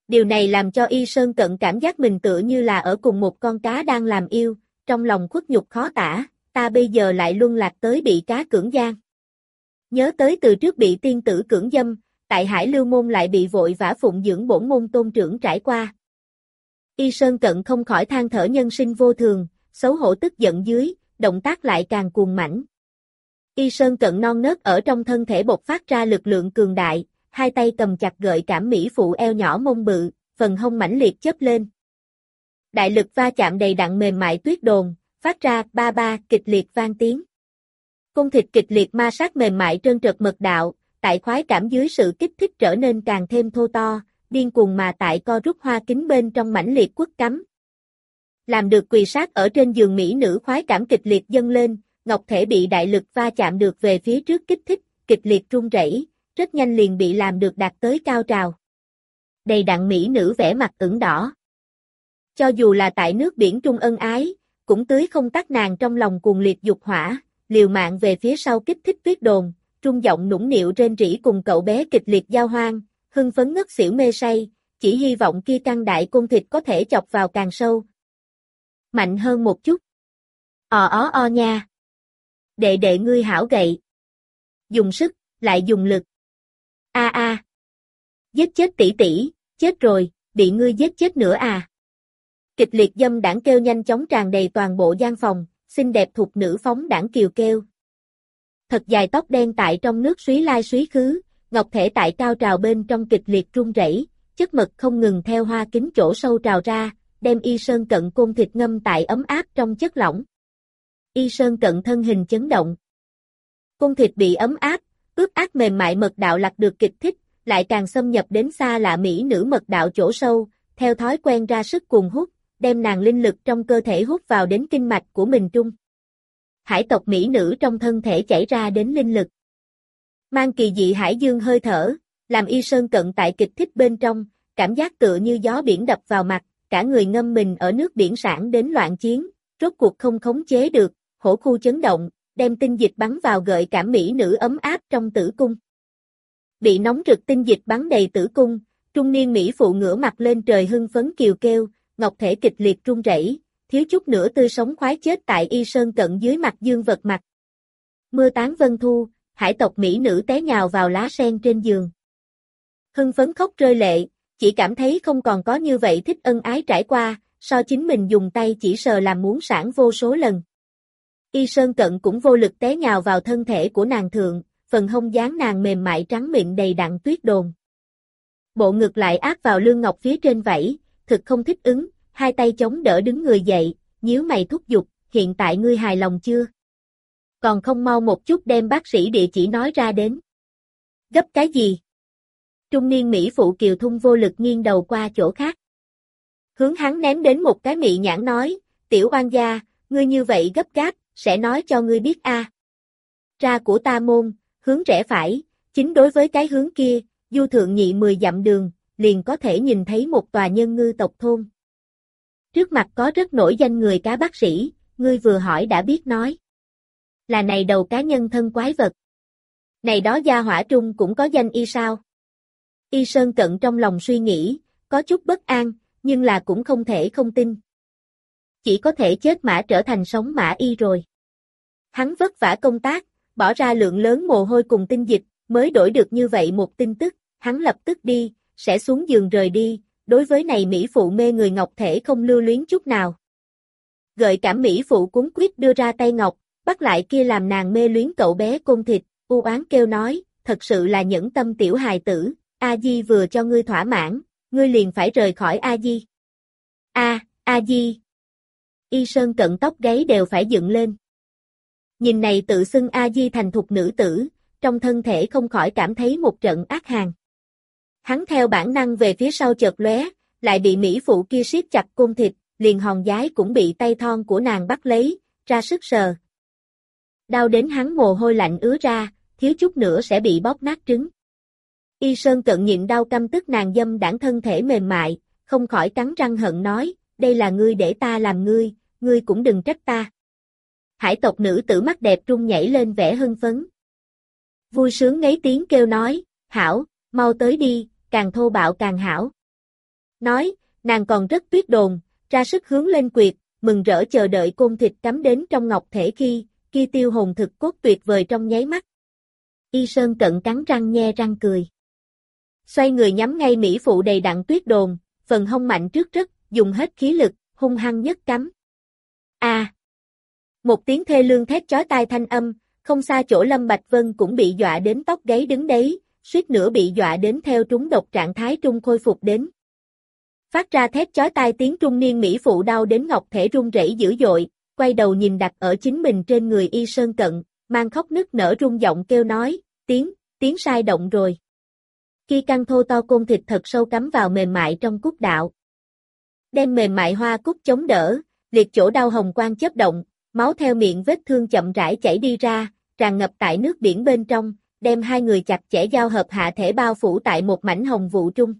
Điều này làm cho Y Sơn Cận cảm giác mình tựa như là ở cùng một con cá đang làm yêu, trong lòng khuất nhục khó tả, ta bây giờ lại luân lạc tới bị cá cưỡng gian. Nhớ tới từ trước bị tiên tử cưỡng dâm, tại Hải Lưu Môn lại bị vội vã phụng dưỡng bổn môn tôn trưởng trải qua. Y Sơn Cận không khỏi than thở nhân sinh vô thường, xấu hổ tức giận dưới, động tác lại càng cuồng mãnh. Y Sơn Cận non nớt ở trong thân thể bộc phát ra lực lượng cường đại, hai tay cầm chặt gợi cảm mỹ phụ eo nhỏ mông bự, phần hông mãnh liệt chớp lên. Đại lực va chạm đầy đặn mềm mại tuyết đồn, phát ra ba ba kịch liệt vang tiếng. Cung thịt kịch liệt ma sát mềm mại trơn trượt mật đạo, tại khoái cảm dưới sự kích thích trở nên càng thêm thô to, điên cuồng mà tại co rút hoa kính bên trong mãnh liệt quất cắm. Làm được quỳ sát ở trên giường mỹ nữ khoái cảm kịch liệt dâng lên, ngọc thể bị đại lực va chạm được về phía trước kích thích, kịch liệt run rẩy, rất nhanh liền bị làm được đạt tới cao trào. Đầy đặn mỹ nữ vẻ mặt ửng đỏ. Cho dù là tại nước biển trung ân ái, cũng tưới không tắt nàng trong lòng cuồng liệt dục hỏa, liều mạng về phía sau kích thích tuyết đồn, trung giọng nũng nịu rên rỉ cùng cậu bé kịch liệt giao hoan, hưng phấn ngất xỉu mê say, chỉ hy vọng kia căng đại cung thịt có thể chọc vào càng sâu. Mạnh hơn một chút. O nha. Đệ đệ ngươi hảo gậy. Dùng sức, lại dùng lực. A. Giết chết tỷ tỷ, chết rồi, bị ngươi giết chết nữa à. Kịch liệt dâm đảng kêu nhanh chóng tràn đầy toàn bộ gian phòng, xinh đẹp thục nữ phóng đảng kiều kêu. Thật dài tóc đen tại trong nước suý lai suý khứ, ngọc thể tại cao trào bên trong kịch liệt run rẩy, chất mật không ngừng theo hoa kính chỗ sâu trào ra, đem Y Sơn Cận côn thịt ngâm tại ấm áp trong chất lỏng. Y Sơn Cận thân hình chấn động. Côn thịt bị ấm áp, ướt át mềm mại mật đạo lặt được kịch thích, lại càng xâm nhập đến xa lạ mỹ nữ mật đạo chỗ sâu, theo thói quen ra sức cuồng hút, đem nàng linh lực trong cơ thể hút vào đến kinh mạch của mình trung. Hải tộc mỹ nữ trong thân thể chảy ra đến linh lực. Mang kỳ dị hải dương hơi thở, làm Y Sơn Cận tại kịch thích bên trong, cảm giác tựa như gió biển đập vào mặt, cả người ngâm mình ở nước biển sản đến loạn chiến, rốt cuộc không khống chế được, hổ khu chấn động, đem tinh dịch bắn vào gợi cảm mỹ nữ ấm áp trong tử cung. Bị nóng rực tinh dịch bắn đầy tử cung, trung niên mỹ phụ ngửa mặt lên trời hưng phấn kiều kêu, ngọc thể kịch liệt run rẩy, thiếu chút nữa tươi sống khoái chết tại Y Sơn Cận dưới mặt dương vật mặt. Mưa tán vân thu, hải tộc mỹ nữ té nhào vào lá sen trên giường. Hưng phấn khóc rơi lệ, chỉ cảm thấy không còn có như vậy thích ân ái trải qua, so chính mình dùng tay chỉ sờ làm muốn sản vô số lần. Y Sơn Cận cũng vô lực té nhào vào thân thể của nàng thượng, phần hông dáng nàng mềm mại trắng mịn đầy đặn tuyết đồn. Bộ ngực lại áp vào lương ngọc phía trên vảy, thực không thích ứng, hai tay chống đỡ đứng người dậy, nhíu mày thúc giục, hiện tại ngươi hài lòng chưa? Còn không mau một chút đem bác sĩ địa chỉ nói ra đến. Gấp cái gì? Trung niên mỹ phụ kiều thung vô lực nghiêng đầu qua chỗ khác. Hướng hắn ném đến một cái mị nhãn nói, tiểu oan gia, ngươi như vậy gấp gáp, sẽ nói cho ngươi biết a. Ra của ta môn, hướng rẽ phải, chính đối với cái hướng kia, du thượng nhị 10 dặm đường, liền có thể nhìn thấy một tòa nhân ngư tộc thôn. Trước mặt có rất nổi danh người cá bác sĩ, ngươi vừa hỏi đã biết nói. Là này đầu cá nhân thân quái vật. Này đó gia hỏa trung cũng có danh y sao? Y Sơn Cận trong lòng suy nghĩ, có chút bất an, nhưng là cũng không thể không tin. Chỉ có thể chết mã trở thành sống mã y rồi. Hắn vất vả công tác, bỏ ra lượng lớn mồ hôi cùng tinh dịch, mới đổi được như vậy một tin tức, hắn lập tức đi, sẽ xuống giường rời đi, đối với này mỹ phụ mê người ngọc thể không lưu luyến chút nào. Gợi cảm mỹ phụ cuống quýt đưa ra tay ngọc, bắt lại kia làm nàng mê luyến cậu bé côn thịt, u oán kêu nói, thật sự là nhẫn tâm tiểu hài tử, A Di vừa cho ngươi thỏa mãn, ngươi liền phải rời khỏi A Di. A Di. Y Sơn Cận tóc gáy đều phải dựng lên. Nhìn này tự xưng A Di thành thục nữ tử, trong thân thể không khỏi cảm thấy một trận ác hàn. Hắn theo bản năng về phía sau chợt lóe, lại bị mỹ phụ kia siết chặt côn thịt, liền hòn giái cũng bị tay thon của nàng bắt lấy, ra sức sờ. Đau đến hắn mồ hôi lạnh ứa ra, thiếu chút nữa sẽ bị bóp nát trứng. Y Sơn Cận nhịn đau căm tức nàng dâm đãng thân thể mềm mại, không khỏi cắn răng hận nói, đây là ngươi để ta làm ngươi cũng đừng trách ta. Hải tộc nữ tử mắt đẹp trung nhảy lên vẻ hưng phấn. Vui sướng ngấy tiếng kêu nói, hảo, mau tới đi, càng thô bạo càng hảo. Nói, nàng còn rất tuyết đồn, ra sức hướng lên quyệt, mừng rỡ chờ đợi côn thịt cắm đến trong ngọc thể khi tiêu hồn thực cốt tuyệt vời trong nháy mắt. Y Sơn Cận cắn răng nhe răng cười. Xoay người nhắm ngay mỹ phụ đầy đặn tuyết đồn, phần hông mạnh trước rất, dùng hết khí lực, hung hăng nhất cắm. A! Một tiếng thê lương thét chói tai thanh âm, không xa chỗ Lâm Bạch Vân cũng bị dọa đến tóc gáy đứng đấy, suýt nữa bị dọa đến theo trúng độc trạng thái trung khôi phục đến. Phát ra thét chói tai tiếng trung niên mỹ phụ đau đến ngọc thể run rẩy dữ dội, quay đầu nhìn đặt ở chính mình trên người Y Sơn Cận, mang khóc nức nở run giọng kêu nói, tiếng sai động rồi. Khi căn thô to côn thịt thật sâu cắm vào mềm mại trong cúc đạo. Đem mềm mại hoa cúc chống đỡ, liệt chỗ đau hồng quang chớp động, máu theo miệng vết thương chậm rãi chảy đi ra, tràn ngập tại nước biển bên trong, đem hai người chặt chẽ giao hợp hạ thể bao phủ tại một mảnh hồng vụ trung.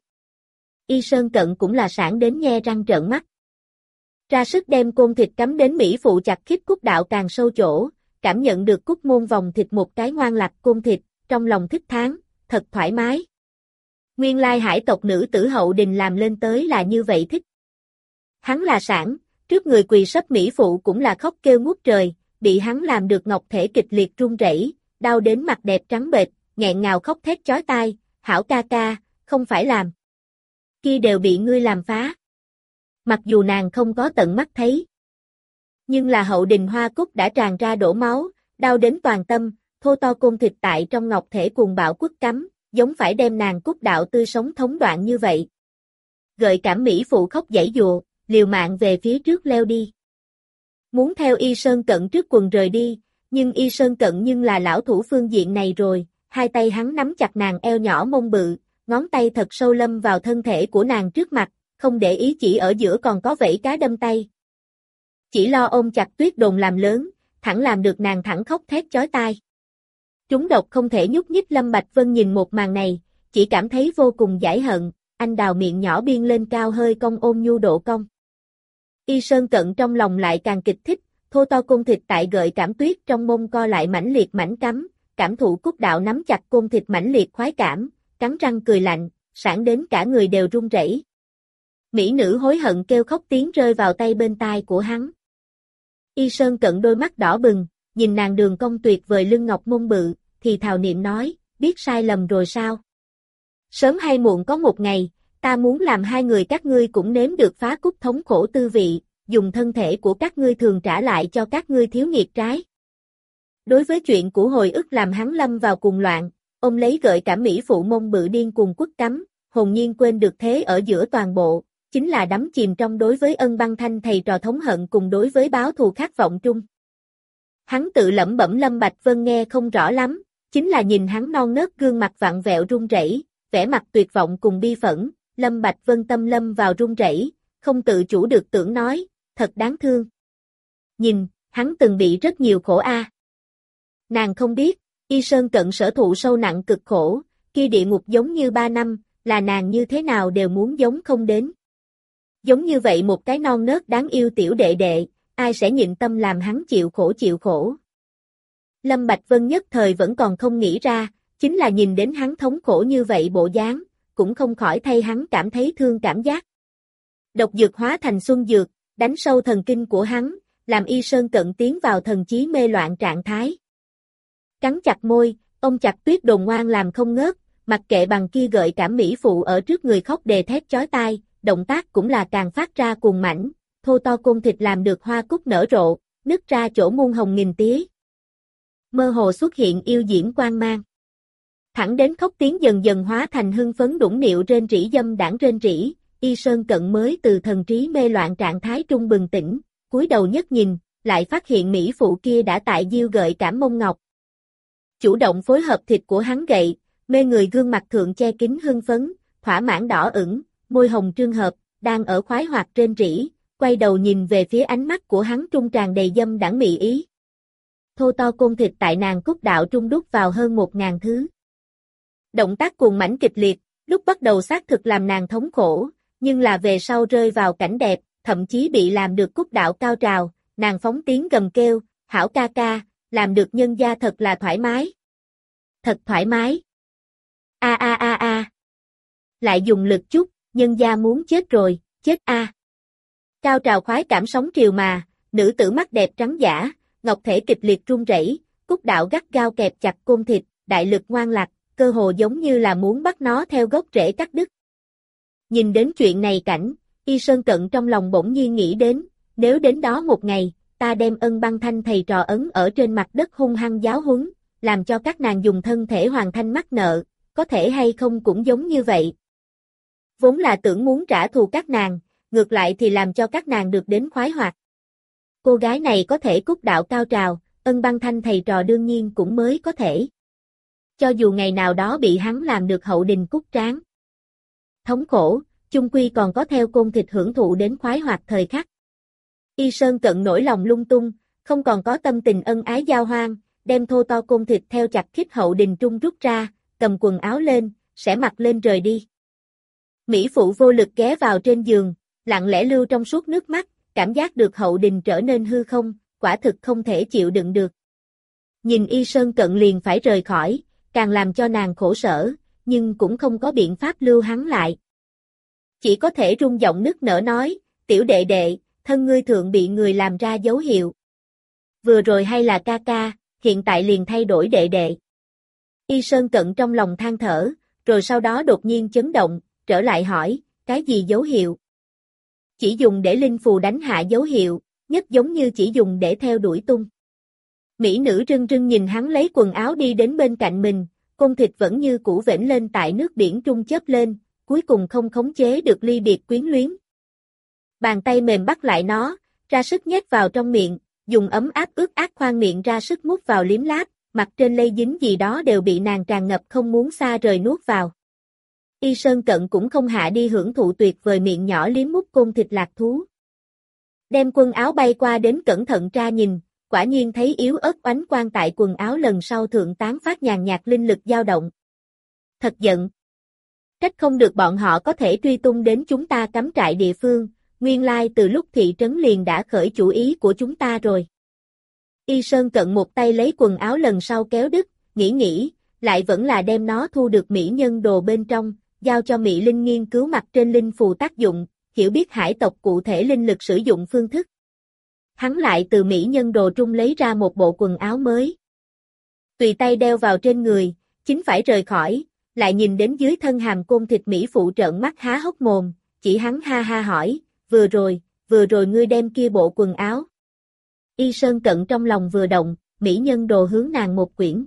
Y Sơn Cận cũng là sảng đến nhe răng trợn mắt. Ra sức đem côn thịt cắm đến mỹ phụ chặt khít cúc đạo càng sâu chỗ, cảm nhận được cúc môn vòng thịt một cái ngoan lạch côn thịt, trong lòng thích thán, thật thoải mái. Nguyên lai hải tộc nữ tử hậu đình làm lên tới là như vậy thích. Hắn là sảng, trước người quỳ sấp mỹ phụ cũng là khóc kêu ngút trời, bị hắn làm được ngọc thể kịch liệt run rẩy, đau đến mặt đẹp trắng bệch, nghẹn ngào khóc thét chói tai, hảo ca ca, không phải làm. Kia đều bị ngươi làm phá. Mặc dù nàng không có tận mắt thấy. Nhưng là hậu đình hoa cúc đã tràn ra đổ máu, đau đến toàn tâm, thô to côn thịt tại trong ngọc thể cuồng bạo quất cắm, giống phải đem nàng cúc đạo tươi sống thống đoạn như vậy. Gợi cảm mỹ phụ khóc giãy giụa, liều mạng về phía trước leo đi. Muốn theo Y Sơn Cận trước quần rời đi, nhưng Y Sơn Cận nhưng là lão thủ phương diện này rồi, hai tay hắn nắm chặt nàng eo nhỏ mông bự, ngón tay thật sâu lâm vào thân thể của nàng trước mặt, không để ý chỉ ở giữa còn có vảy cá đâm tay. Chỉ lo ôm chặt tuyết đồn làm lớn, thẳng làm được nàng thẳng khóc thét chói tai. Trúng độc không thể nhúc nhích Lâm Bạch Vân nhìn một màn này, chỉ cảm thấy vô cùng giải hận, anh đào miệng nhỏ biên lên cao hơi cong ôm nhu độ cong. Y Sơn Cận trong lòng lại càng kịch thích, thô to côn thịt tại gợi cảm tuyết trong mông co lại mãnh liệt mảnh cắm, cảm thụ cúc đạo nắm chặt côn thịt mãnh liệt khoái cảm, cắn răng cười lạnh, sảng đến cả người đều run rẩy. Mỹ nữ hối hận kêu khóc tiếng rơi vào tay bên tai của hắn. Y Sơn Cận đôi mắt đỏ bừng, nhìn nàng đường cong tuyệt vời lưng ngọc mông bự, thì thào niệm nói, biết sai lầm rồi sao? Sớm hay muộn có một ngày, ta muốn làm hai người các ngươi cũng nếm được phá cúc thống khổ tư vị, dùng thân thể của các ngươi thường trả lại cho các ngươi thiếu nghiệt trái. Đối với chuyện của hồi ức làm hắn lâm vào cuồng loạn, ông lấy gợi cảm mỹ phụ mông bự điên cuồng quất cắm, hồn nhiên quên được thế ở giữa toàn bộ, chính là đắm chìm trong đối với ân băng thanh thầy trò thống hận cùng đối với báo thù khát vọng trung. Hắn tự lẩm bẩm Lâm Bạch Vân nghe không rõ lắm, chính là nhìn hắn non nớt gương mặt vặn vẹo run rẩy, vẻ mặt tuyệt vọng cùng bi phẫn, Lâm Bạch Vân tâm lâm vào run rẩy, không tự chủ được tưởng nói, thật đáng thương. Nhìn, hắn từng bị rất nhiều khổ a. Nàng không biết, Y Sơn Cận sở thụ sâu nặng cực khổ, kia địa ngục giống như 3 năm, là nàng như thế nào đều muốn giống không đến. Giống như vậy một cái non nớt đáng yêu tiểu đệ đệ, ai sẽ nhịn tâm làm hắn chịu khổ. Lâm Bạch Vân nhất thời vẫn còn không nghĩ ra, chính là nhìn đến hắn thống khổ như vậy bộ dáng, cũng không khỏi thay hắn cảm thấy thương cảm giác. Độc dược hóa thành xuân dược, đánh sâu thần kinh của hắn, làm Y Sơn Cận tiến vào thần trí mê loạn trạng thái. Cắn chặt môi, ôm chặt tuyết đồn ngoan làm không ngớt, mặc kệ bằng kia gợi cảm mỹ phụ ở trước người khóc đề thét chói tai, động tác cũng là càng phát ra cuồng mãnh, thô to côn thịt làm được hoa cúc nở rộ, nứt ra chỗ muôn hồng nghìn tía. Mơ hồ xuất hiện yêu diễm quang mang. Thẳng đến khóc tiếng dần dần hóa thành hưng phấn đũng nịu rên rỉ dâm đãng rên rỉ, Y Sơn Cận mới từ thần trí mê loạn trạng thái trung bừng tỉnh, cúi đầu nhất nhìn, lại phát hiện mỹ phụ kia đã tại diêu gợi cảm mông ngọc. Chủ động phối hợp thịt của hắn gậy, mê người gương mặt thượng che kín hưng phấn, thỏa mãn đỏ ửng, môi hồng trương hợp, đang ở khoái hoạt rên rỉ, quay đầu nhìn về phía ánh mắt của hắn trung tràn đầy dâm đãng mị ý. Thô to côn thịt tại nàng cúc đạo trung đút vào hơn 1000 thứ. Động tác cuồng mãnh kịch liệt, lúc bắt đầu xác thực làm nàng thống khổ, nhưng là về sau rơi vào cảnh đẹp, thậm chí bị làm được cúc đạo cao trào, nàng phóng tiếng gầm kêu, hảo ca ca, làm được nhân gia thật là thoải mái. Thật thoải mái. A. Lại dùng lực chút, nhân gia muốn chết rồi, chết a. Cao trào khoái cảm sóng triều mà, nữ tử mắt đẹp trắng giả, ngọc thể kịch liệt run rẩy, cúc đạo gắt gao kẹp chặt côn thịt, đại lực ngoan lạc, cơ hồ giống như là muốn bắt nó theo gốc rễ cắt đứt. Nhìn đến chuyện này cảnh, Y Sơn Cận trong lòng bỗng nhiên nghĩ đến, nếu đến đó một ngày, ta đem Ân Băng Thanh thầy trò ấn ở trên mặt đất hung hăng giáo huấn, làm cho các nàng dùng thân thể hoàn thanh mắc nợ, có thể hay không cũng giống như vậy. Vốn là tưởng muốn trả thù các nàng, ngược lại thì làm cho các nàng được đến khoái hoạt. Cô gái này có thể cúc đạo cao trào, Ân Băng Thanh thầy trò đương nhiên cũng mới có thể. Cho dù ngày nào đó bị hắn làm được hậu đình cúc tráng. Thống khổ, chung quy còn có theo côn thịt hưởng thụ đến khoái hoạt thời khắc. Y Sơn Cận nổi lòng lung tung, không còn có tâm tình ân ái giao hoan, đem thô to côn thịt theo chặt khít hậu đình trung rút ra, cầm quần áo lên, sẽ mặc lên rời đi. Mỹ phụ vô lực ghé vào trên giường, lặng lẽ lưu trong suốt nước mắt, cảm giác được hậu đình trở nên hư không, quả thực không thể chịu đựng được. Nhìn Y Sơn Cận liền phải rời khỏi, càng làm cho nàng khổ sở, nhưng cũng không có biện pháp lưu hắn lại. Chỉ có thể rung giọng nức nở nói, tiểu đệ đệ, thân ngươi thượng bị người làm ra dấu hiệu. Vừa rồi hay là ca ca, hiện tại liền thay đổi đệ đệ. Y Sơn Cận trong lòng than thở, rồi sau đó đột nhiên chấn động, trở lại hỏi, cái gì dấu hiệu? Chỉ dùng để linh phù đánh hạ dấu hiệu, nhất giống như chỉ dùng để theo đuổi tung. Mỹ nữ rưng rưng nhìn hắn lấy quần áo đi đến bên cạnh mình, côn thịt vẫn như cũ vểnh lên tại nước biển trung chớp lên, cuối cùng không khống chế được ly biệt quyến luyến. Bàn tay mềm bắt lại nó, ra sức nhét vào trong miệng, dùng ấm áp ướt át khoang miệng ra sức mút vào liếm láp, mặt trên lây dính gì đó đều bị nàng tràn ngập không muốn xa rời nuốt vào. Y Sơn Cận cũng không hạ đi hưởng thụ tuyệt vời miệng nhỏ liếm mút côn thịt lạc thú. Đem quần áo bay qua đến cẩn thận tra nhìn, quả nhiên thấy yếu ớt oánh quang tại quần áo lần sau thượng tán phát nhàn nhạt linh lực dao động. Thật giận. Trách không được bọn họ có thể truy tung đến chúng ta cắm trại địa phương, nguyên lai từ lúc thị trấn liền đã khởi chủ ý của chúng ta rồi. Y Sơn Cận một tay lấy quần áo lần sau kéo đứt, nghĩ, lại vẫn là đem nó thu được mỹ nhân đồ bên trong, giao cho Mỹ Linh nghiên cứu mặt trên linh phù tác dụng, hiểu biết hải tộc cụ thể linh lực sử dụng phương thức. Hắn lại từ mỹ nhân đồ trung lấy ra một bộ quần áo mới. Tùy tay đeo vào trên người, chính phải rời khỏi, lại nhìn đến dưới thân hàm côn thịt Mỹ phụ trợn mắt há hốc mồm, chỉ hắn ha ha hỏi, vừa rồi ngươi đem kia bộ quần áo. Y Sơn Cận trong lòng vừa động, mỹ nhân đồ hướng nàng một quyển.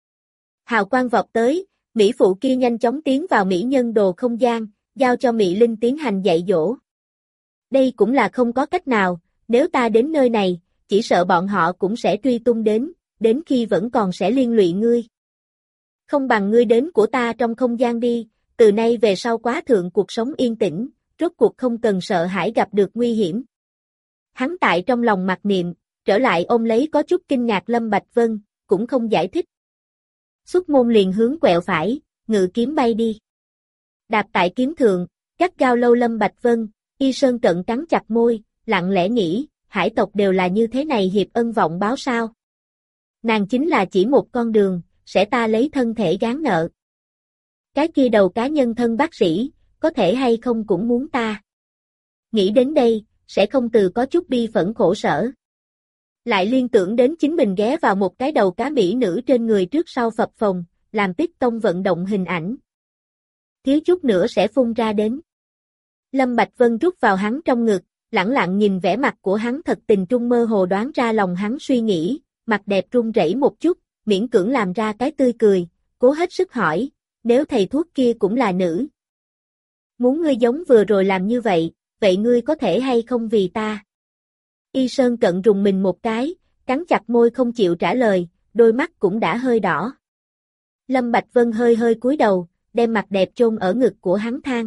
Hào quang vọt tới, Mỹ phụ kia nhanh chóng tiến vào mỹ nhân đồ không gian, giao cho Mỹ Linh tiến hành dạy dỗ. Đây cũng là không có cách nào, nếu ta đến nơi này, chỉ sợ bọn họ cũng sẽ truy tung đến khi vẫn còn sẽ liên lụy ngươi. Không bằng ngươi đến của ta trong không gian đi, từ nay về sau quá thượng cuộc sống yên tĩnh, rốt cuộc không cần sợ hãi gặp được nguy hiểm. Hắn tại trong lòng mặc niệm, trở lại ôm lấy có chút kinh ngạc Lâm Bạch Vân, cũng không giải thích. Xuất môn liền hướng quẹo phải, ngự kiếm bay đi. Đạp tại kiếm thượng, gắt gao lâu Lâm Bạch Vân, Y Sơn Cận cắn chặt môi, lặng lẽ nghĩ, hải tộc đều là như thế này hiệp ân vọng báo sao. Nàng chính là chỉ một con đường, sẽ ta lấy thân thể gán nợ. Cái kia đầu cá nhân thân bác sĩ, có thể hay không cũng muốn ta. Nghĩ đến đây, sẽ không từ có chút bi phẫn khổ sở. Lại liên tưởng đến chính mình ghé vào một cái đầu cá mỹ nữ trên người trước sau phập phồng, làm Tích Tông vận động hình ảnh. Thiếu chút nữa sẽ phun ra đến. Lâm Bạch Vân rút vào hắn trong ngực, lẳng lặng nhìn vẻ mặt của hắn thật tình trung mơ hồ đoán ra lòng hắn suy nghĩ, mặt đẹp run rẩy một chút, miễn cưỡng làm ra cái tươi cười, cố hết sức hỏi, nếu thầy thuốc kia cũng là nữ. Muốn ngươi giống vừa rồi làm như vậy ngươi có thể hay không vì ta? Y Sơn Cận rùng mình một cái, cắn chặt môi không chịu trả lời, đôi mắt cũng đã hơi đỏ. Lâm Bạch Vân hơi hơi cúi đầu, đem mặt đẹp chôn ở ngực của hắn than.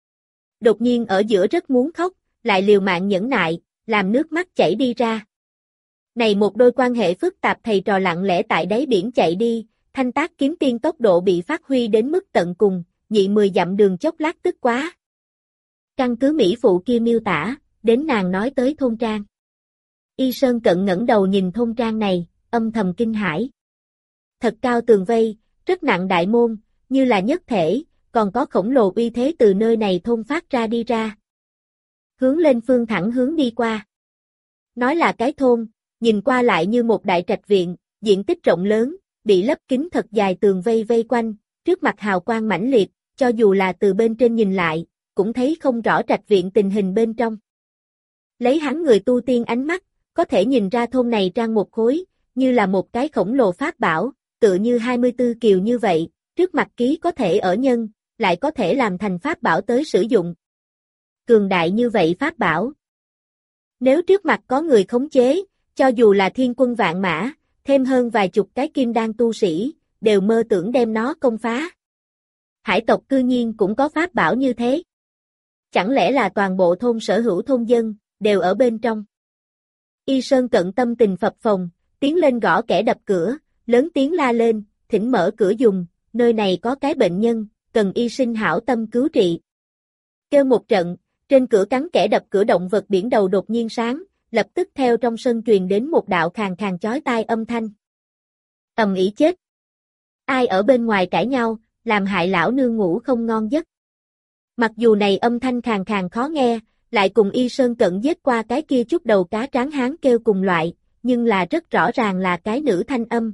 Đột nhiên ở giữa rất muốn khóc, lại liều mạng nhẫn nại, làm nước mắt chảy đi ra. Này một đôi quan hệ phức tạp thầy trò lặng lẽ tại đáy biển chạy đi, thanh tác kiếm tiên tốc độ bị phát huy đến mức tận cùng, nhị 10 dặm đường chốc lát tức quá. Căn cứ Mỹ phụ kia miêu tả, đến nàng nói tới thôn trang. Y Sơn Cận ngẩng đầu nhìn thôn trang này, âm thầm kinh hãi. Thật cao tường vây, rất nặng đại môn, như là nhất thể, còn có khổng lồ uy thế từ nơi này thôn phát ra đi ra. Hướng lên phương thẳng hướng đi qua. Nói là cái thôn, nhìn qua lại như một đại trạch viện, diện tích rộng lớn, bị lấp kín thật dài tường vây vây quanh, trước mặt hào quang mãnh liệt, cho dù là từ bên trên nhìn lại, cũng thấy không rõ trạch viện tình hình bên trong. Lấy hắn người tu tiên ánh mắt, có thể nhìn ra thôn này trang một khối, như là một cái khổng lồ pháp bảo, tựa như 24 kiều như vậy, trước mặt ký có thể ở nhân, lại có thể làm thành pháp bảo tới sử dụng. Cường đại như vậy pháp bảo. Nếu trước mặt có người khống chế, cho dù là thiên quân vạn mã, thêm hơn vài chục cái kim đan tu sĩ, đều mơ tưởng đem nó công phá. Hải tộc cư nhiên cũng có pháp bảo như thế. Chẳng lẽ là toàn bộ thôn sở hữu thôn dân, đều ở bên trong. Y Sơn Cận tâm tình phập phồng, tiến lên gõ kẻ đập cửa, lớn tiếng la lên, thỉnh mở cửa dùng, nơi này có cái bệnh nhân, cần y sinh hảo tâm cứu trị. Kêu một trận, trên cửa cắn kẻ đập cửa động vật biển đầu đột nhiên sáng, lập tức theo trong sân truyền đến một đạo khàn khàn chói tai âm thanh. Ầm ĩ chết. Ai ở bên ngoài cãi nhau, làm hại lão nương ngủ không ngon giấc. Mặc dù này âm thanh khàn khàn khó nghe, lại cùng Y Sơn Cận giết qua cái kia chút đầu cá tráng hán kêu cùng loại, nhưng là rất rõ ràng là cái nữ thanh âm.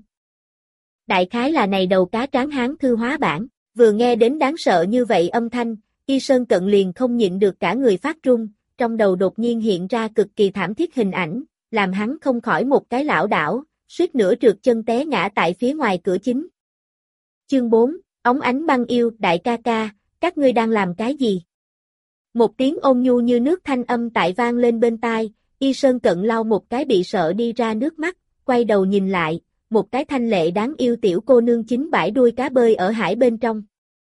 Đại khái là này đầu cá tráng hán thư hóa bản, vừa nghe đến đáng sợ như vậy âm thanh, Y Sơn Cận liền không nhịn được cả người phát run, trong đầu đột nhiên hiện ra cực kỳ thảm thiết hình ảnh, làm hắn không khỏi một cái lảo đảo, suýt nữa trượt chân té ngã tại phía ngoài cửa chính. Chương 4, óng ánh băng yêu, đại ca ca, các ngươi đang làm cái gì? Một tiếng ôn nhu như nước thanh âm tại vang lên bên tai, Y Sơn Cận lau một cái bị sợ đi ra nước mắt, quay đầu nhìn lại, một cái thanh lệ đáng yêu tiểu cô nương chính bãi đuôi cá bơi ở hải bên trong.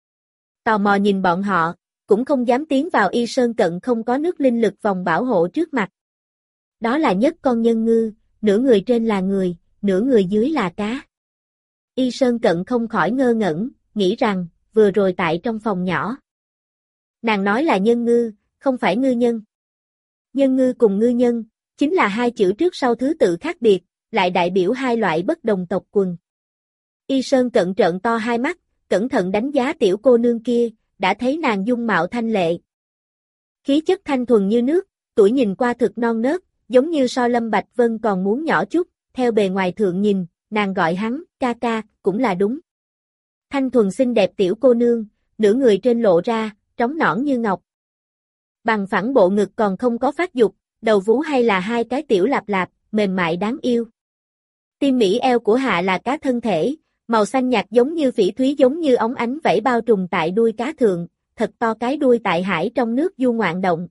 Tò mò nhìn bọn họ, cũng không dám tiến vào Y Sơn Cận không có nước linh lực vòng bảo hộ trước mặt. Đó là nhất con nhân ngư, nửa người trên là người, nửa người dưới là cá. Y Sơn Cận không khỏi ngơ ngẩn, nghĩ rằng, vừa rồi tại trong phòng nhỏ. Nàng nói là nhân ngư, không phải ngư nhân. Nhân ngư cùng ngư nhân, chính là hai chữ trước sau thứ tự khác biệt, lại đại biểu hai loại bất đồng tộc quần. Y Sơn Cận trợn to hai mắt, cẩn thận đánh giá tiểu cô nương kia, đã thấy nàng dung mạo thanh lệ. Khí chất thanh thuần như nước, tuổi nhìn qua thực non nớt, giống như so Lâm Bạch Vân còn muốn nhỏ chút, theo bề ngoài thượng nhìn, nàng gọi hắn, ca ca, cũng là đúng. Thanh thuần xinh đẹp tiểu cô nương, nửa người trên lộ ra, trống nõn như ngọc. Bằng phẳng bộ ngực còn không có phát dục, đầu vú hay là hai cái tiểu lạp lạp, mềm mại đáng yêu. Tim mỹ eo của hạ là cá thân thể, màu xanh nhạt giống như phỉ thúy giống như óng ánh vảy bao trùm tại đuôi cá thượng, thật to cái đuôi tại hải trong nước du ngoạn động.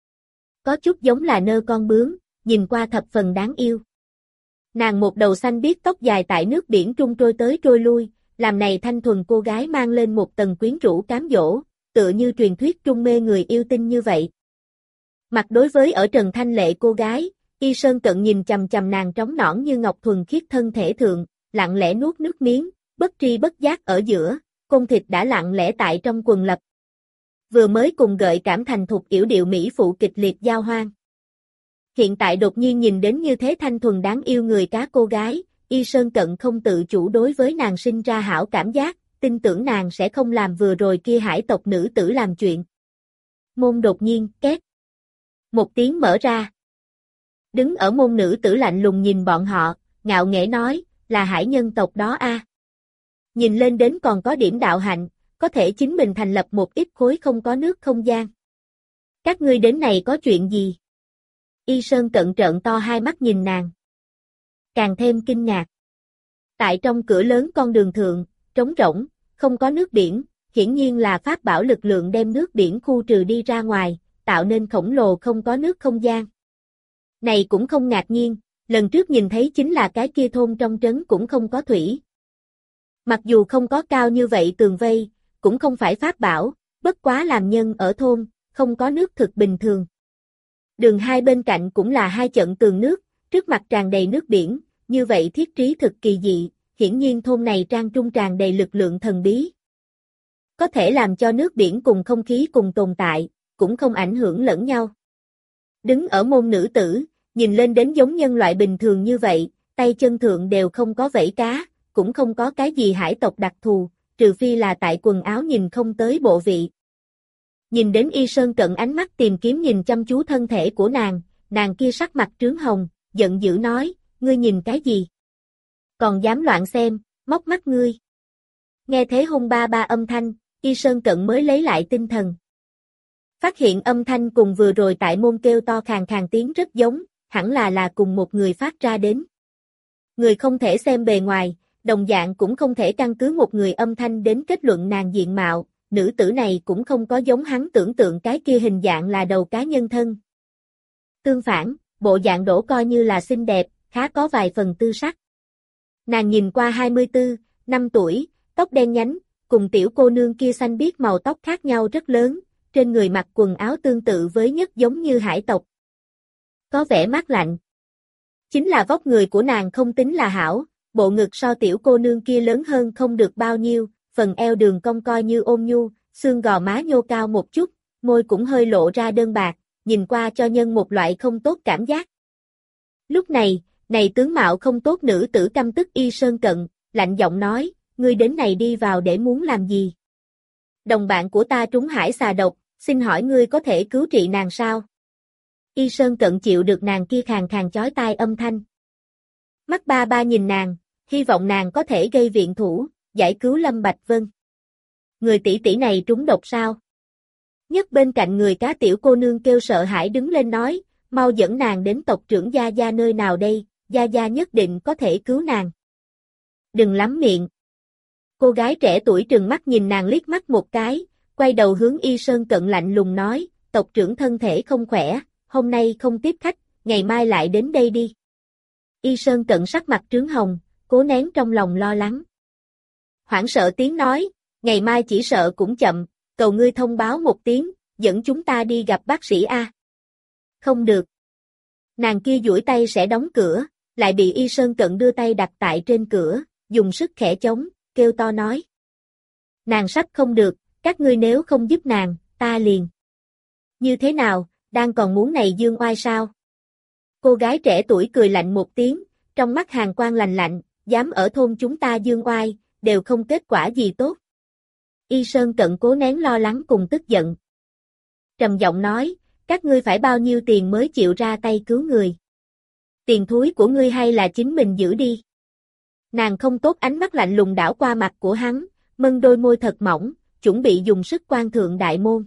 Có chút giống là nơ con bướm, nhìn qua thập phần đáng yêu. Nàng một đầu xanh biếc tóc dài tại nước biển trung trôi tới trôi lui, làm này thanh thuần cô gái mang lên một tầng quyến rũ cám dỗ, tựa như truyền thuyết trung mê người yêu tinh như vậy. Mặt đối với ở trần thanh lệ cô gái, Y Sơn Cận nhìn chằm chằm nàng trống nõn như ngọc thuần khiết thân thể thượng, lặng lẽ nuốt nước miếng, bất tri bất giác ở giữa, côn thịt đã lặng lẽ tại trong quần lập. Vừa mới cùng gợi cảm thành thục yểu điệu mỹ phụ kịch liệt giao hoan. Hiện tại đột nhiên nhìn đến như thế thanh thuần đáng yêu người cá cô gái, Y Sơn Cận không tự chủ đối với nàng sinh ra hảo cảm giác, tin tưởng nàng sẽ không làm vừa rồi kia hải tộc nữ tử làm chuyện. Môn đột nhiên, két. Một tiếng mở ra. Đứng ở môn nữ tử lạnh lùng nhìn bọn họ, ngạo nghễ nói, là hải nhân tộc đó a. Nhìn lên đến còn có điểm đạo hạnh, có thể chính mình thành lập một ít khối không có nước không gian. Các ngươi đến này có chuyện gì? Y Sơn Cận trợn to hai mắt nhìn nàng. Càng thêm kinh ngạc. Tại trong cửa lớn con đường thượng, trống rỗng, không có nước biển, hiển nhiên là pháp bảo lực lượng đem nước biển khu trừ đi ra ngoài, tạo nên khổng lồ không có nước không gian. Này cũng không ngạc nhiên, lần trước nhìn thấy chính là cái kia thôn trong trấn cũng không có thủy. Mặc dù không có cao như vậy tường vây, cũng không phải pháp bảo, bất quá làm nhân ở thôn, không có nước thực bình thường. Đường hai bên cạnh cũng là hai trận tường nước, trước mặt tràn đầy nước biển, như vậy thiết trí thực kỳ dị, hiển nhiên thôn này trang trung tràn đầy lực lượng thần bí. Có thể làm cho nước biển cùng không khí cùng tồn tại, cũng không ảnh hưởng lẫn nhau. Đứng ở môn nữ tử, nhìn lên đến giống nhân loại bình thường như vậy, tay chân thượng đều không có vảy cá, cũng không có cái gì hải tộc đặc thù, trừ phi là tại quần áo nhìn không tới bộ vị. Nhìn đến Y Sơn Cận ánh mắt tìm kiếm nhìn chăm chú thân thể của nàng kia sắc mặt trướng hồng, giận dữ nói, ngươi nhìn cái gì? Còn dám loạn xem, móc mắt ngươi. Nghe thế hung ba ba âm thanh, Y Sơn Cận mới lấy lại tinh thần. Phát hiện âm thanh cùng vừa rồi tại môn kêu to khàn khàn tiếng rất giống, hẳn là cùng một người phát ra đến. Người không thể xem bề ngoài, đồng dạng cũng không thể căn cứ một người âm thanh đến kết luận nàng diện mạo, nữ tử này cũng không có giống hắn tưởng tượng cái kia hình dạng là đầu cá nhân thân. Tương phản, bộ dạng đổ coi như là xinh đẹp, khá có vài phần tư sắc. Nàng nhìn qua 24, năm tuổi, tóc đen nhánh, cùng tiểu cô nương kia xanh biếc màu tóc khác nhau rất lớn, trên người mặc quần áo tương tự với nhất giống như hải tộc. Có vẻ mát lạnh. Chính là vóc người của nàng không tính là hảo, bộ ngực so tiểu cô nương kia lớn hơn không được bao nhiêu, phần eo đường cong coi như ôn nhu, xương gò má nhô cao một chút, môi cũng hơi lộ ra đơn bạc, nhìn qua cho nhân một loại không tốt cảm giác. Lúc này tướng mạo không tốt nữ tử căm tức Y Sơn Cận, lạnh giọng nói, ngươi đến này đi vào để muốn làm gì? Đồng bạn của ta trúng hải xà độc, xin hỏi ngươi có thể cứu trị nàng sao? Y Sơn Cận chịu được nàng kia khàn khàn chói tai âm thanh. Mắt ba ba nhìn nàng, hy vọng nàng có thể gây viện thủ, giải cứu Lâm Bạch Vân. Người tỷ tỷ này trúng độc sao? Nhất bên cạnh người cá tiểu cô nương kêu sợ hãi đứng lên nói, mau dẫn nàng đến tộc trưởng Gia Gia nơi nào đây, Gia Gia nhất định có thể cứu nàng. Đừng lắm miệng. Cô gái trẻ tuổi trừng mắt nhìn nàng liếc mắt một cái, quay đầu hướng Y Sơn Cận lạnh lùng nói, tộc trưởng thân thể không khỏe, hôm nay không tiếp khách, ngày mai lại đến đây đi. Y Sơn Cận sắc mặt trướng hồng, cố nén trong lòng lo lắng. Hoảng sợ tiếng nói, ngày mai chỉ sợ cũng chậm, cầu ngươi thông báo một tiếng, dẫn chúng ta đi gặp bác sĩ A. Không được. Nàng kia duỗi tay sẽ đóng cửa, lại bị Y Sơn Cận đưa tay đặt tại trên cửa, dùng sức khẽ chống, kêu to nói. Nàng sắp không được, các ngươi nếu không giúp nàng, ta liền. Như thế nào, đang còn muốn này dương oai sao? Cô gái trẻ tuổi cười lạnh một tiếng, trong mắt hàn quang lạnh lạnh, dám ở thôn chúng ta dương oai, đều không kết quả gì tốt. Y Sơn Cận cố nén lo lắng cùng tức giận. Trầm giọng nói, các ngươi phải bao nhiêu tiền mới chịu ra tay cứu người? Tiền thúi của ngươi hay là chính mình giữ đi? Nàng không tốt ánh mắt lạnh lùng đảo qua mặt của hắn, mân đôi môi thật mỏng, chuẩn bị dùng sức quan thượng đại môn.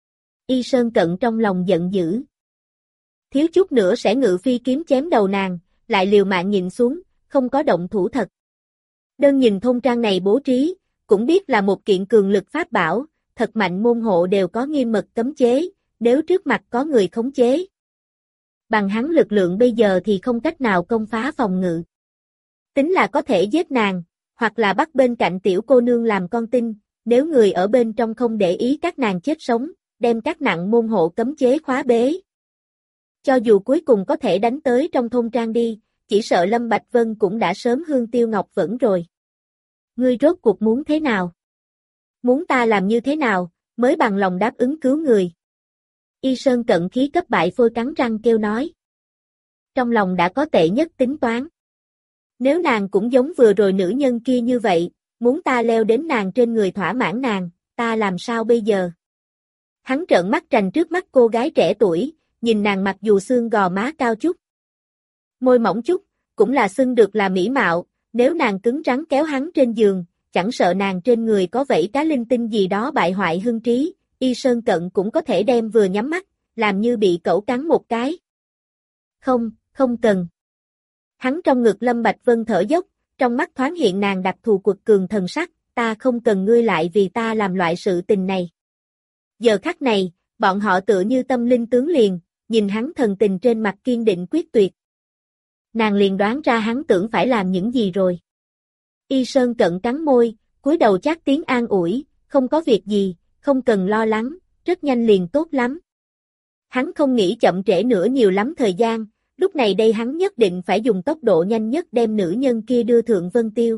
Y Sơn Cận trong lòng giận dữ. Thiếu chút nữa sẽ ngự phi kiếm chém đầu nàng, lại liều mạng nhìn xuống, không có động thủ thật. Đơn nhìn thôn trang này bố trí, cũng biết là một kiện cường lực pháp bảo, thật mạnh môn hộ đều có nghiêm mật cấm chế, nếu trước mặt có người khống chế. Bằng hắn lực lượng bây giờ thì không cách nào công phá phòng ngự. Tính là có thể giết nàng, hoặc là bắt bên cạnh tiểu cô nương làm con tin, nếu người ở bên trong không để ý các nàng chết sống, đem các nặng môn hộ cấm chế khóa bế. Cho dù cuối cùng có thể đánh tới trong thôn trang đi, chỉ sợ Lâm Bạch Vân cũng đã sớm hương tiêu ngọc vẫn rồi. Ngươi rốt cuộc muốn thế nào? Muốn ta làm như thế nào, mới bằng lòng đáp ứng cứu người? Y Sơn Cận khí cấp bại phôi cắn răng kêu nói. Trong lòng đã có tệ nhất tính toán. Nếu nàng cũng giống vừa rồi nữ nhân kia như vậy, muốn ta leo đến nàng trên người thỏa mãn nàng, ta làm sao bây giờ? Hắn trợn mắt trành trước mắt cô gái trẻ tuổi, nhìn nàng mặc dù xương gò má cao chút, môi mỏng chút, cũng là xưng được là mỹ mạo, nếu nàng cứng rắn kéo hắn trên giường, chẳng sợ nàng trên người có vảy cá linh tinh gì đó bại hoại hưng trí, Y Sơn Cận cũng có thể đem vừa nhắm mắt, làm như bị cẩu cắn một cái. Không, không cần. Hắn trong ngực Lâm Bạch Vân thở dốc, trong mắt thoáng hiện nàng đặc thù quật cường thần sắc, ta không cần ngươi lại vì ta làm loại sự tình này. Giờ khắc này, bọn họ tựa như tâm linh tướng liền, nhìn hắn thần tình trên mặt kiên định quyết tuyệt. Nàng liền đoán ra hắn tưởng phải làm những gì rồi. Y Sơn Cận cắn môi, cúi đầu chát tiếng an ủi, không có việc gì, không cần lo lắng, rất nhanh liền tốt lắm. Hắn không nghĩ chậm trễ nữa nhiều lắm thời gian, lúc này đây hắn nhất định phải dùng tốc độ nhanh nhất đem nữ nhân kia đưa thượng Vân Tiêu.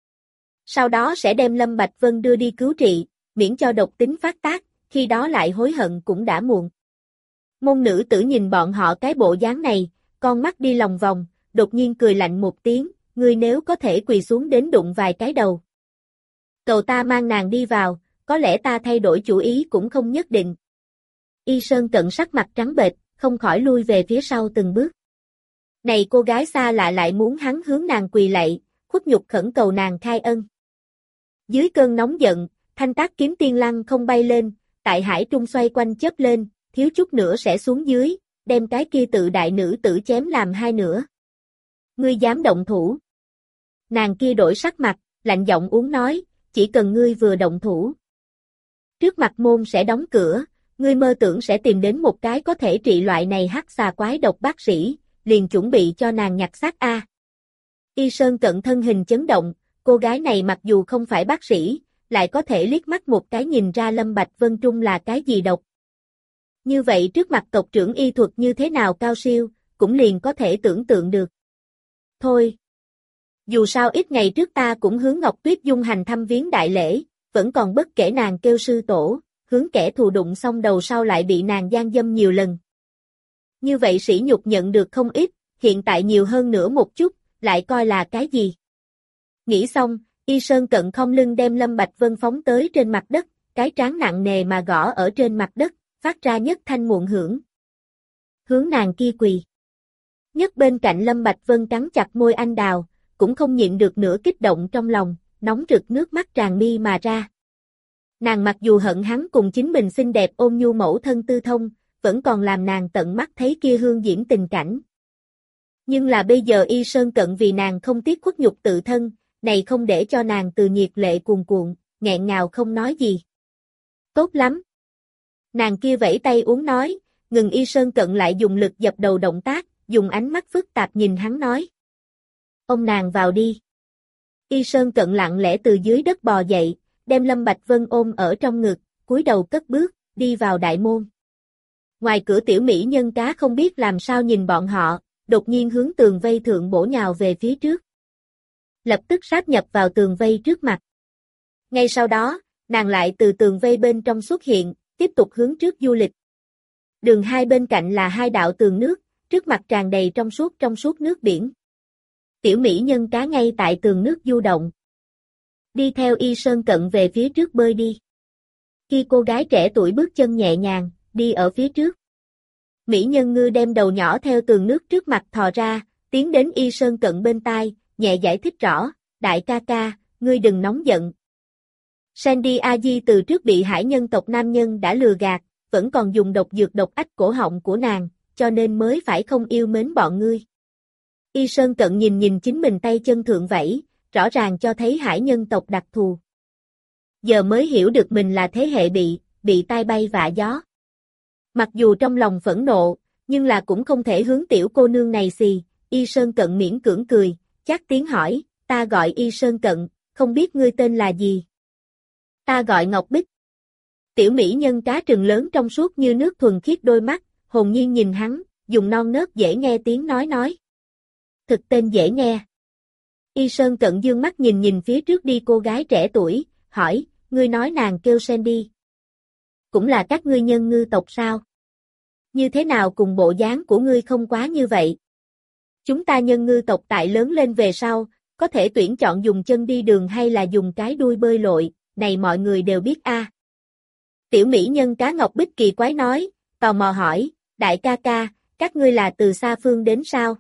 Sau đó sẽ đem Lâm Bạch Vân đưa đi cứu trị, miễn cho độc tính phát tác, khi đó lại hối hận cũng đã muộn. Môn nữ tử nhìn bọn họ cái bộ dáng này, con mắt đi lòng vòng, đột nhiên cười lạnh một tiếng, ngươi nếu có thể quỳ xuống đến đụng vài cái đầu. Cầu ta mang nàng đi vào, có lẽ ta thay đổi chủ ý cũng không nhất định. Y Sơn Cận sắc mặt trắng bệch, không khỏi lui về phía sau từng bước. Này cô gái xa lạ lại muốn hắn hướng nàng quỳ lạy, khuất nhục khẩn cầu nàng khai ân. Dưới cơn nóng giận, thanh tác kiếm tiên lăng không bay lên, tại hải trung xoay quanh chớp lên, thiếu chút nữa sẽ xuống dưới, đem cái kia tự đại nữ tử chém làm hai nửa. Ngươi dám động thủ. Nàng kia đổi sắc mặt, lạnh giọng uống nói, chỉ cần ngươi vừa động thủ. Trước mặt môn sẽ đóng cửa, ngươi mơ tưởng sẽ tìm đến một cái có thể trị loại này hắc xà quái độc bác sĩ, liền chuẩn bị cho nàng nhặt xác a. Y Sơn Cận thân hình chấn động, cô gái này mặc dù không phải bác sĩ, lại có thể liếc mắt một cái nhìn ra Lâm Bạch Vân Trung là cái gì độc. Như vậy trước mặt tộc trưởng y thuật như thế nào cao siêu, cũng liền có thể tưởng tượng được. Thôi. Dù sao ít ngày trước ta cũng hướng Ngọc Tuyết Dung hành thăm viếng đại lễ, vẫn còn bất kể nàng kêu sư tổ, hướng kẻ thù đụng xong đầu sau lại bị nàng gian dâm nhiều lần. Như vậy sỉ nhục nhận được không ít, hiện tại nhiều hơn nữa một chút, lại coi là cái gì? Nghĩ xong, Y Sơn Cận không lưng đem Lâm Bạch Vân phóng tới trên mặt đất, cái trán nặng nề mà gõ ở trên mặt đất, phát ra nhất thanh muộn hưởng. Hướng nàng kia quỳ. Nhất bên cạnh Lâm Bạch Vân cắn chặt môi anh đào, cũng không nhịn được nữa kích động trong lòng, nóng rực nước mắt tràn mi mà ra. Nàng mặc dù hận hắn cùng chính mình xinh đẹp ôn nhu mẫu thân tư thông, vẫn còn làm nàng tận mắt thấy kia hương diễm tình cảnh. Nhưng là bây giờ Y Sơn Cận vì nàng không tiếc khuất nhục tự thân, này không để cho nàng từ nhiệt lệ cuồn cuộn, nghẹn ngào không nói gì. Tốt lắm. Nàng kia vẫy tay uống nói, ngừng Y Sơn Cận lại dùng lực dập đầu động tác, dùng ánh mắt phức tạp nhìn hắn nói. Ông nàng vào đi. Y Sơn Cận lặng lẽ từ dưới đất bò dậy, đem Lâm Bạch Vân ôm ở trong ngực, cúi đầu cất bước, đi vào đại môn. Ngoài cửa tiểu mỹ nhân cá không biết làm sao nhìn bọn họ, đột nhiên hướng tường vây thượng bổ nhào về phía trước. Lập tức sáp nhập vào tường vây trước mặt. Ngay sau đó, nàng lại từ tường vây bên trong xuất hiện, tiếp tục hướng trước du lịch. Đường hai bên cạnh là hai đạo tường nước, trước mặt tràn đầy trong suốt nước biển. Tiểu mỹ nhân cá ngay tại tường nước du động. Đi theo Y Sơn Cận về phía trước bơi đi. Khi cô gái trẻ tuổi bước chân nhẹ nhàng, đi ở phía trước. Mỹ nhân ngư đem đầu nhỏ theo tường nước trước mặt thò ra, tiến đến Y Sơn Cận bên tai, nhẹ giải thích rõ, đại ca ca, ngươi đừng nóng giận. Sandy A Di từ trước bị hải nhân tộc nam nhân đã lừa gạt, vẫn còn dùng độc dược độc ách cổ họng của nàng, cho nên mới phải không yêu mến bọn ngươi. Y Sơn Cận nhìn chính mình tay chân thượng vẫy, rõ ràng cho thấy hải nhân tộc đặc thù. Giờ mới hiểu được mình là thế hệ bị tai bay vạ gió. Mặc dù trong lòng phẫn nộ, nhưng là cũng không thể hướng tiểu cô nương này xì, Y Sơn Cận miễn cưỡng cười, chắc tiếng hỏi, ta gọi Y Sơn Cận, không biết ngươi tên là gì? Ta gọi Ngọc Bích. Tiểu mỹ nhân cá trừng lớn trong suốt như nước thuần khiết đôi mắt, hồn nhiên nhìn hắn, dùng non nớt dễ nghe tiếng nói. Thực tên dễ nghe. Y Sơn Cận dương mắt nhìn phía trước đi cô gái trẻ tuổi, hỏi, ngươi nói nàng kêu Sandy. Cũng là các ngươi nhân ngư tộc sao? Như thế nào cùng bộ dáng của ngươi không quá như vậy? Chúng ta nhân ngư tộc tại lớn lên về sau, có thể tuyển chọn dùng chân đi đường hay là dùng cái đuôi bơi lội, này mọi người đều biết a. Tiểu mỹ nhân cá Ngọc Bích kỳ quái nói, tò mò hỏi, đại ca ca, các ngươi là từ xa phương đến sao?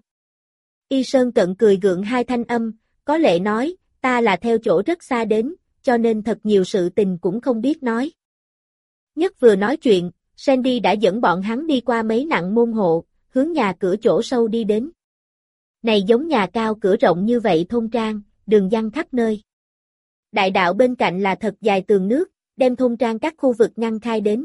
Y Sơn Cận cười gượng hai thanh âm, có lệ nói, ta là theo chỗ rất xa đến, cho nên thật nhiều sự tình cũng không biết nói. Nhất vừa nói chuyện, Sandy đã dẫn bọn hắn đi qua mấy nặng môn hộ, hướng nhà cửa chỗ sâu đi đến. Này giống nhà cao cửa rộng như vậy thôn trang, đường văng khắp nơi. Đại đạo bên cạnh là thật dài tường nước, đem thôn trang các khu vực ngăn khai đến.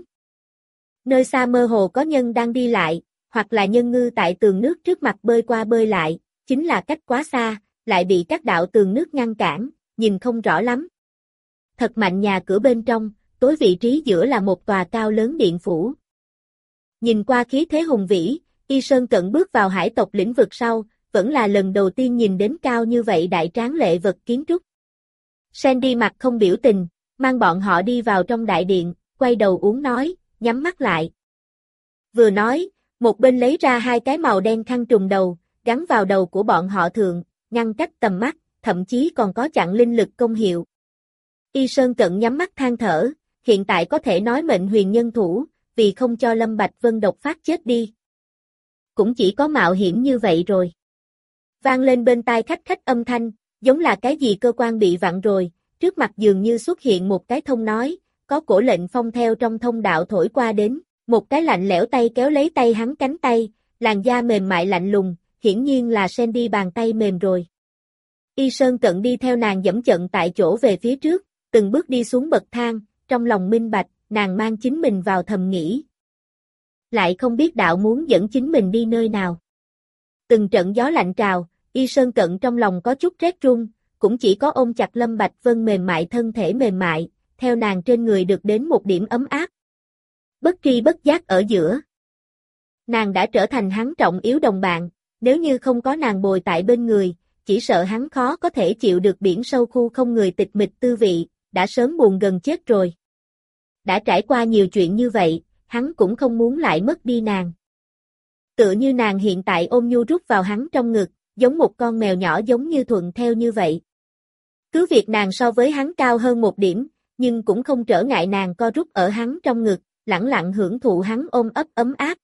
Nơi xa mơ hồ có nhân đang đi lại, hoặc là nhân ngư tại tường nước trước mặt bơi qua bơi lại, chính là cách quá xa, lại bị các đạo tường nước ngăn cản, nhìn không rõ lắm. Thật mạnh nhà cửa bên trong, tối vị trí giữa là một tòa cao lớn điện phủ. Nhìn qua khí thế hùng vĩ, Y Sơn Cận bước vào hải tộc lĩnh vực sau, vẫn là lần đầu tiên nhìn đến cao như vậy đại tráng lệ vật kiến trúc. Sandy mặt không biểu tình, mang bọn họ đi vào trong đại điện, quay đầu uống nói, nhắm mắt lại. Vừa nói, một bên lấy ra hai cái màu đen khăn trùm đầu, gắn vào đầu của bọn họ thượng, ngăn cách tầm mắt, thậm chí còn có chặn linh lực công hiệu. Y Sơn Cận nhắm mắt than thở, hiện tại có thể nói mệnh huyền nhân thủ, vì không cho Lâm Bạch Vân độc phát chết đi. Cũng chỉ có mạo hiểm như vậy rồi. Vang lên bên tai khách khách âm thanh, giống là cái gì cơ quan bị vặn rồi, trước mặt dường như xuất hiện một cái thông nói, có cổ lệnh phong theo trong thông đạo thổi qua đến, một cái lạnh lẽo tay kéo lấy tay hắn cánh tay, làn da mềm mại lạnh lùng, hiển nhiên là Sandy bàn tay mềm rồi. Y Sơn Cận đi theo nàng dẫm chận tại chỗ về phía trước, từng bước đi xuống bậc thang, trong lòng minh bạch, nàng mang chính mình vào thầm nghĩ. Lại không biết đạo muốn dẫn chính mình đi nơi nào. Từng trận gió lạnh trào, Y Sơn Cận trong lòng có chút rét run, cũng chỉ có ôm chặt Lâm Bạch Vân mềm mại thân thể mềm mại, theo nàng trên người được đến một điểm ấm áp. Bất tri bất giác ở giữa. Nàng đã trở thành hắn trọng yếu đồng bạn, nếu như không có nàng bồi tại bên người, chỉ sợ hắn khó có thể chịu được biển sâu khu không người tịch mịch tư vị, đã sớm buồn gần chết rồi. Đã trải qua nhiều chuyện như vậy, hắn cũng không muốn lại mất đi nàng. Tựa như nàng hiện tại ôm nhu rút vào hắn trong ngực, giống một con mèo nhỏ giống như thuận theo như vậy. Cứ việc nàng so với hắn cao hơn một điểm, nhưng cũng không trở ngại nàng co rút ở hắn trong ngực, lẳng lặng hưởng thụ hắn ôm ấp ấm áp.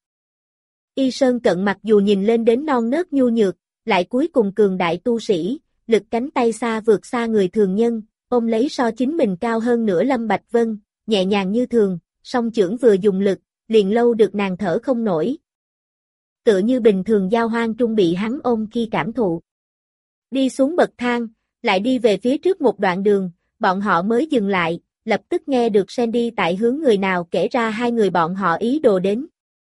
Y Sơn Cận mặc dù nhìn lên đến non nớt nhu nhược, lại cuối cùng cường đại tu sĩ, lực cánh tay xa vượt xa người thường nhân, ôm lấy so chính mình cao hơn nửa Lâm Bạch Vân, nhẹ nhàng như thường, song chưởng vừa dùng lực, liền lâu được nàng thở không nổi. Tựa như bình thường giao hoang trung bị hắn ôm khi cảm thụ. Đi xuống bậc thang, lại đi về phía trước một đoạn đường, bọn họ mới dừng lại, lập tức nghe được Sandy tại hướng người nào kể ra hai người bọn họ ý đồ đến.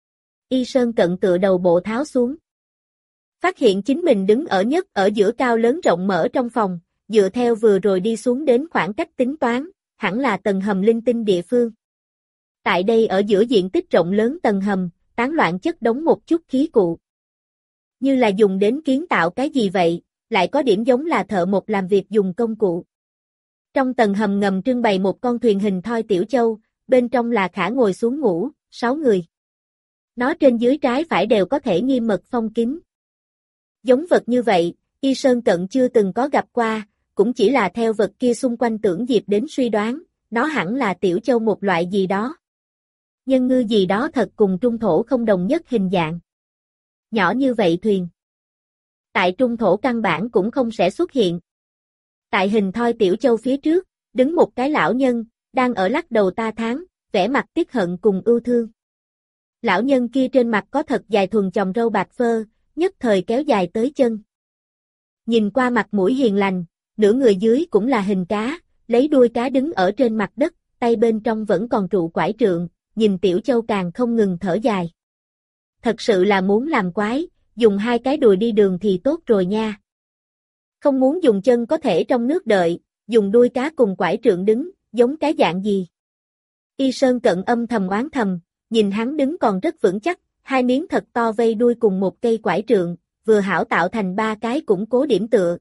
Y Sơn Cận tựa đầu bộ tháo xuống. Phát hiện chính mình đứng ở nhất ở giữa cao lớn rộng mở trong phòng, dựa theo vừa rồi đi xuống đến khoảng cách tính toán, hẳn là tầng hầm linh tinh địa phương. Tại đây ở giữa diện tích rộng lớn tầng hầm, tán loạn chất đống một chút khí cụ. Như là dùng đến kiến tạo cái gì vậy, lại có điểm giống là thợ mộc làm việc dùng công cụ. Trong tầng hầm ngầm trưng bày một con thuyền hình thoi tiểu châu, bên trong là khả ngồi xuống ngủ, 6 người. Nó trên dưới trái phải đều có thể nghiêm mật phong kín. Giống vật như vậy, Y Sơn Cận chưa từng có gặp qua, cũng chỉ là theo vật kia xung quanh tưởng dịp đến suy đoán, nó hẳn là tiểu châu một loại gì đó. Nhân ngư gì đó thật cùng trung thổ không đồng nhất hình dạng. Nhỏ như vậy thuyền. Tại trung thổ căn bản cũng không sẽ xuất hiện. Tại hình thoi tiểu châu phía trước, đứng một cái lão nhân, đang ở lắc đầu ta thán, vẻ mặt tiếc hận cùng ưu thương. Lão nhân kia trên mặt có thật dài thuần chòm râu bạc phơ, nhất thời kéo dài tới chân. Nhìn qua mặt mũi hiền lành, nửa người dưới cũng là hình cá, lấy đuôi cá đứng ở trên mặt đất, tay bên trong vẫn còn trụ quải trượng, nhìn tiểu châu càng không ngừng thở dài. Thật sự là muốn làm quái, dùng hai cái đùi đi đường thì tốt rồi nha. Không muốn dùng chân có thể trong nước đợi, dùng đuôi cá cùng quải trượng đứng, giống cái dạng gì. Y Sơn Cận âm thầm oán thầm, nhìn hắn đứng còn rất vững chắc, hai miếng thật to vây đuôi cùng một cây quải trượng, vừa hảo tạo thành ba cái củng cố điểm tựa.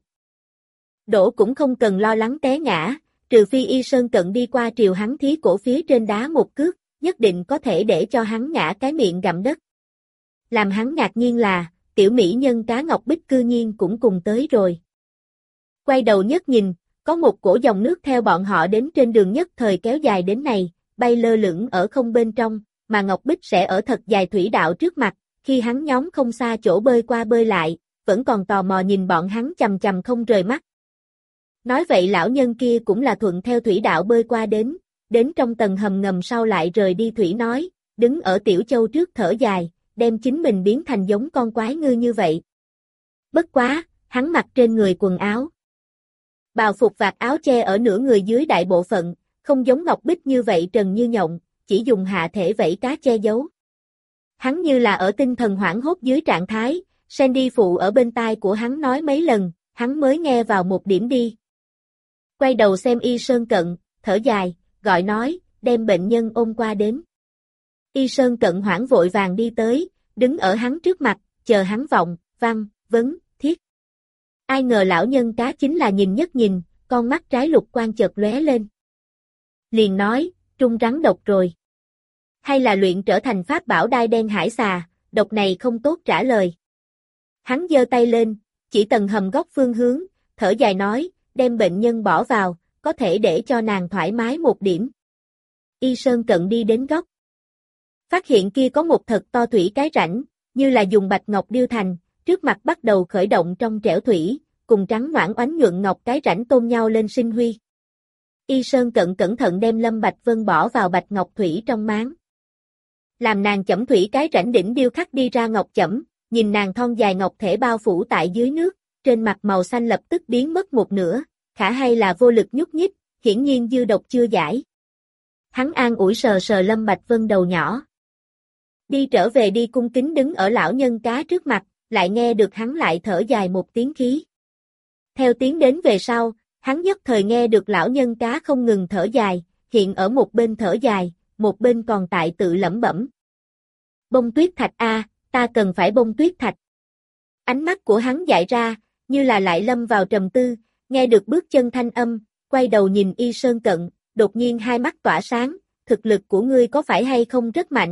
Đổ cũng không cần lo lắng té ngã, trừ phi Y Sơn Cận đi qua triều hắn thí cổ phía trên đá một cước, nhất định có thể để cho hắn ngã cái miệng gặm đất. Làm hắn ngạc nhiên là, tiểu mỹ nhân cá ngọc bích cư nhiên cũng cùng tới rồi. Quay đầu nhất nhìn, có một cổ dòng nước theo bọn họ đến trên đường nhất thời kéo dài đến này, bay lơ lửng ở không bên trong, mà Ngọc Bích sẽ ở thật dài thủy đạo trước mặt, khi hắn nhóm không xa chỗ bơi qua bơi lại, vẫn còn tò mò nhìn bọn hắn chằm chằm không rời mắt. Nói vậy lão nhân kia cũng là thuận theo thủy đạo bơi qua đến trong tầng hầm ngầm sau lại rời đi thủy nói, đứng ở tiểu châu trước thở dài, đem chính mình biến thành giống con quái ngư như vậy. Bất quá, hắn mặc trên người quần áo. Bào phục vạt áo che ở nửa người dưới đại bộ phận, không giống Ngọc Bích như vậy trần như nhộng, chỉ dùng hạ thể vẫy cá che giấu. Hắn như là ở tinh thần hoảng hốt dưới trạng thái, Sandy phụ ở bên tai của hắn nói mấy lần, hắn mới nghe vào một điểm đi. Quay đầu xem Y Sơn Cận, thở dài, gọi nói, đem bệnh nhân ôm qua đến. Y Sơn Cận hoảng vội vàng đi tới, đứng ở hắn trước mặt, chờ hắn vọng, văn, vấn, thiết. Ai ngờ lão nhân cá chính là nhìn nhất nhìn, con mắt trái lục quang chợt lóe lên. Liền nói, trung rắn độc rồi. Hay là luyện trở thành pháp bảo đai đen hải xà, độc này không tốt trả lời. Hắn giơ tay lên, chỉ tầng hầm góc phương hướng, thở dài nói, đem bệnh nhân bỏ vào, có thể để cho nàng thoải mái một điểm. Y Sơn Cận đi đến góc. Phát hiện kia có một thật to thủy cái rãnh, như là dùng bạch ngọc điêu thành, trước mặt bắt đầu khởi động trong trẻo thủy, cùng trắng noãn oánh nhuận ngọc cái rãnh tôn nhau lên sinh huy. Y Sơn Cận cẩn thận đem Lâm Bạch Vân bỏ vào bạch ngọc thủy trong máng. Làm nàng chẩm thủy cái rãnh đỉnh điêu khắc đi ra ngọc chẩm, nhìn nàng thon dài ngọc thể bao phủ tại dưới nước, trên mặt màu xanh lập tức biến mất một nửa, khả hay là vô lực nhúc nhích, hiển nhiên dư độc chưa giải. Hắn an ủi sờ sờ Lâm Bạch Vân đầu nhỏ. Đi trở về đi cung kính đứng ở lão nhân cá trước mặt, lại nghe được hắn lại thở dài một tiếng khí. Theo tiếng đến về sau, hắn nhất thời nghe được lão nhân cá không ngừng thở dài, hiện ở một bên thở dài, một bên còn tại tự lẩm bẩm. Bông tuyết thạch a, ta cần phải bông tuyết thạch. Ánh mắt của hắn dại ra, như là lại lâm vào trầm tư, nghe được bước chân thanh âm, quay đầu nhìn Y Sơn Cận, đột nhiên hai mắt tỏa sáng, thực lực của ngươi có phải hay không rất mạnh?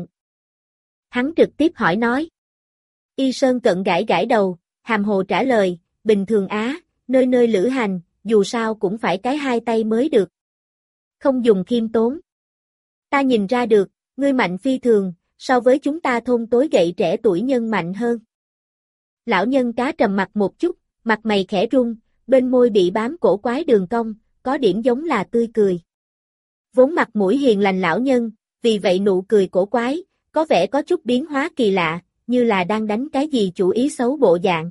Hắn trực tiếp hỏi nói. Y Sơn Cận gãi gãi đầu, hàm hồ trả lời, bình thường á, nơi nơi lữ hành, dù sao cũng phải cái hai tay mới được. Không dùng khiêm tốn. Ta nhìn ra được, ngươi mạnh phi thường, so với chúng ta thôn tối gậy trẻ tuổi nhân mạnh hơn. Lão nhân cá trầm mặt một chút, mặt mày khẽ rung, bên môi bị bám cổ quái đường cong, có điểm giống là tươi cười. Vốn mặt mũi hiền lành lão nhân, vì vậy nụ cười cổ quái, có vẻ có chút biến hóa kỳ lạ, như là đang đánh cái gì chủ ý xấu bộ dạng.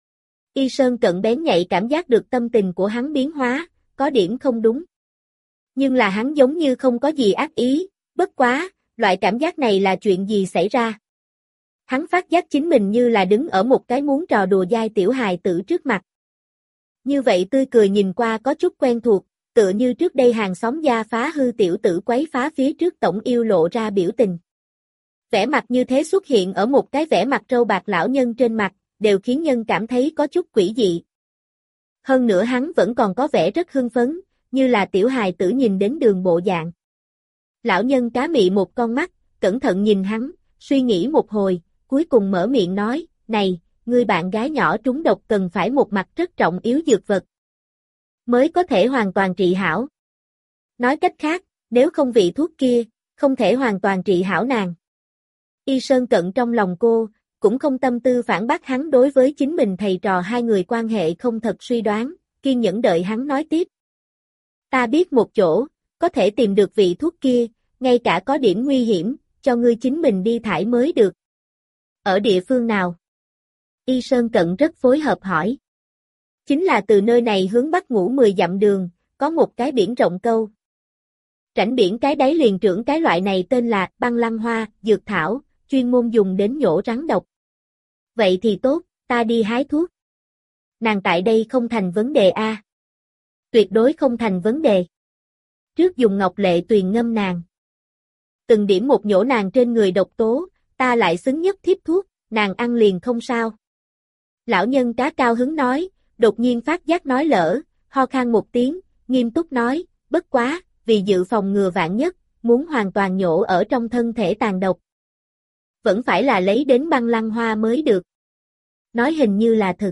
Y Sơn Cận bén nhạy cảm giác được tâm tình của hắn biến hóa, có điểm không đúng. Nhưng là hắn giống như không có gì ác ý, bất quá, loại cảm giác này là chuyện gì xảy ra? Hắn phát giác chính mình như là đứng ở một cái muốn trò đùa dai tiểu hài tử trước mặt. Như vậy tươi cười nhìn qua có chút quen thuộc, tựa như trước đây hàng xóm gia phá hư tiểu tử quấy phá phía trước tổng yêu lộ ra biểu tình. Vẻ mặt như thế xuất hiện ở một cái vẻ mặt râu bạc lão nhân trên mặt, đều khiến nhân cảm thấy có chút quỷ dị. Hơn nữa hắn vẫn còn có vẻ rất hưng phấn, như là tiểu hài tử nhìn đến đường bộ dạng. Lão nhân cá mị một con mắt, cẩn thận nhìn hắn, suy nghĩ một hồi, cuối cùng mở miệng nói, này, ngươi bạn gái nhỏ trúng độc cần phải một mặt rất trọng yếu dược vật, mới có thể hoàn toàn trị hảo. Nói cách khác, nếu không vị thuốc kia, không thể hoàn toàn trị hảo nàng. Y Sơn Cận trong lòng cô, cũng không tâm tư phản bác hắn đối với chính mình thầy trò hai người quan hệ không thật suy đoán, kiên nhẫn đợi hắn nói tiếp. Ta biết một chỗ, có thể tìm được vị thuốc kia, ngay cả có điểm nguy hiểm, cho ngươi chính mình đi thải mới được. Ở địa phương nào? Y Sơn Cận rất phối hợp hỏi. Chính là từ nơi này hướng bắc ngũ 10 dặm đường, có một cái biển rộng câu. Rãnh biển cái đáy liền trưởng cái loại này tên là băng lăng hoa, dược thảo, chuyên môn dùng đến nhổ rắn độc. Vậy thì tốt, ta đi hái thuốc. Nàng tại đây không thành vấn đề a. Tuyệt đối không thành vấn đề. Trước dùng ngọc lệ tuyền ngâm nàng. Từng điểm một nhổ nàng trên người độc tố, ta lại xứng nhất thiếp thuốc, nàng ăn liền không sao. Lão nhân cá cao hứng nói, đột nhiên phát giác nói lỡ, ho khan một tiếng, nghiêm túc nói, bất quá, vì dự phòng ngừa vạn nhất, muốn hoàn toàn nhổ ở trong thân thể tàn độc. Vẫn phải là lấy đến băng lăng hoa mới được. Nói hình như là thực.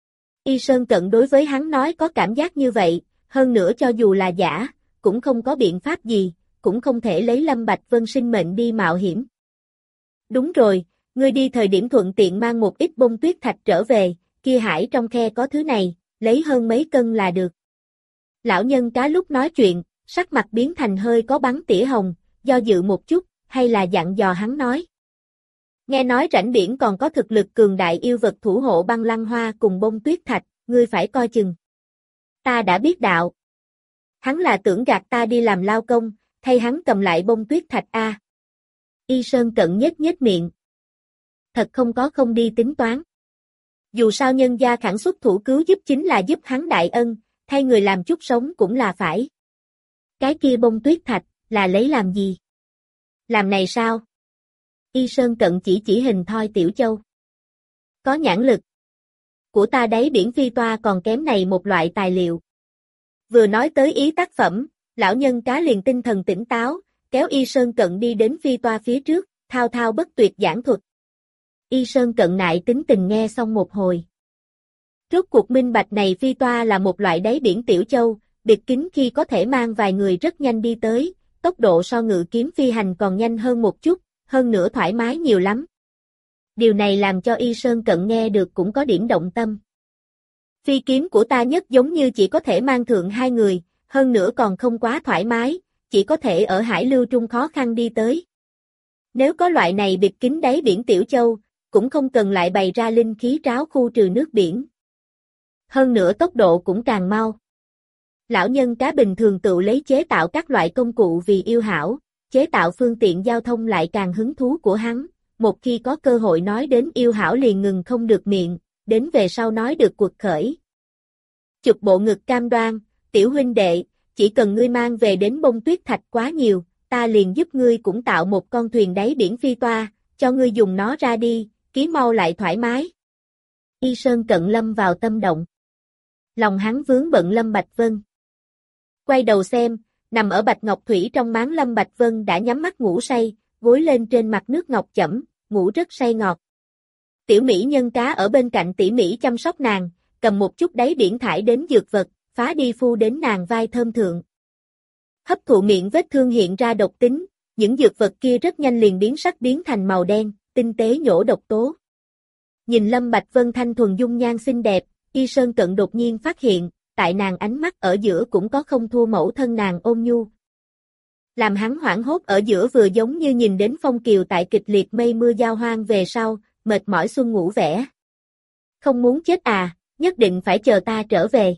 Y Sơn Cận đối với hắn nói có cảm giác như vậy, hơn nữa cho dù là giả, cũng không có biện pháp gì, cũng không thể lấy Lâm Bạch Vân sinh mệnh đi mạo hiểm. Đúng rồi, ngươi đi thời điểm thuận tiện mang một ít bông tuyết thạch trở về, kia hải trong khe có thứ này, lấy hơn mấy cân là được. Lão nhân cá lúc nói chuyện, sắc mặt biến thành hơi có bắn tỉa hồng, do dự một chút, hay là dặn dò hắn nói. Nghe nói rãnh biển còn có thực lực cường đại yêu vật thủ hộ băng lăng hoa cùng bông tuyết thạch, ngươi phải coi chừng. Ta đã biết đạo. Hắn là tưởng gạt ta đi làm lao công, thay hắn cầm lại bông tuyết thạch a. Y Sơn Cận nhếch nhếch miệng. Thật không có không đi tính toán. Dù sao nhân gia khẳng xuất thủ cứu giúp chính là giúp hắn đại ân, thay người làm chút sống cũng là phải. Cái kia bông tuyết thạch, là lấy làm gì? Làm này sao? Y Sơn Cận chỉ hình thoi tiểu châu. Có nhãn lực. Của ta đấy biển phi toa còn kém này một loại tài liệu. Vừa nói tới ý tác phẩm, lão nhân cá liền tinh thần tỉnh táo, kéo Y Sơn Cận đi đến phi toa phía trước, thao thao bất tuyệt giảng thuật. Y Sơn Cận nại tính tình nghe xong một hồi. Rốt cuộc minh bạch này phi toa là một loại đáy biển tiểu châu, bịt kính khi có thể mang vài người rất nhanh đi tới, tốc độ so ngự kiếm phi hành còn nhanh hơn một chút, hơn nữa thoải mái nhiều lắm. Điều này làm cho Y Sơn Cận nghe được cũng có điểm động tâm. Phi kiếm của ta nhất giống như chỉ có thể mang thượng 2 người, hơn nữa còn không quá thoải mái, chỉ có thể ở hải lưu trung khó khăn đi tới. Nếu có loại này bịt kín đáy biển Tiểu Châu, cũng không cần lại bày ra linh khí tráo khu trừ nước biển. Hơn nữa tốc độ cũng càng mau. Lão nhân cá bình thường tự lấy chế tạo các loại công cụ vì yêu hảo, chế tạo phương tiện giao thông lại càng hứng thú của hắn, một khi có cơ hội nói đến yêu hảo liền ngừng không được miệng, đến về sau nói được cuộc khởi. Chụp bộ ngực cam đoan, tiểu huynh đệ, chỉ cần ngươi mang về đến bông tuyết thạch quá nhiều, ta liền giúp ngươi cũng tạo một con thuyền đáy biển phi toa, cho ngươi dùng nó ra đi, ký mau lại thoải mái. Y Sơn Cận lâm vào tâm động. Lòng hắn vướng bận Lâm Bạch Vân. Quay đầu xem, nằm ở bạch ngọc thủy trong máng Lâm Bạch Vân đã nhắm mắt ngủ say, gối lên trên mặt nước ngọc chẩm, ngủ rất say ngọt. Tiểu mỹ nhân cá ở bên cạnh tỉ mỉ chăm sóc nàng, cầm một chút đáy biển thải đến dược vật, phá đi phu đến nàng vai thơm thượng. Hấp thụ miệng vết thương hiện ra độc tính, những dược vật kia rất nhanh liền biến sắc biến thành màu đen, tinh tế nhổ độc tố. Nhìn Lâm Bạch Vân thanh thuần dung nhan xinh đẹp, Y Sơn Cận đột nhiên phát hiện, tại nàng ánh mắt ở giữa cũng có không thua mẫu thân nàng ôn nhu. Làm hắn hoảng hốt ở giữa vừa giống như nhìn đến phong kiều tại kịch liệt mây mưa giao hoang về sau, mệt mỏi xuân ngủ vẻ. Không muốn chết à, nhất định phải chờ ta trở về.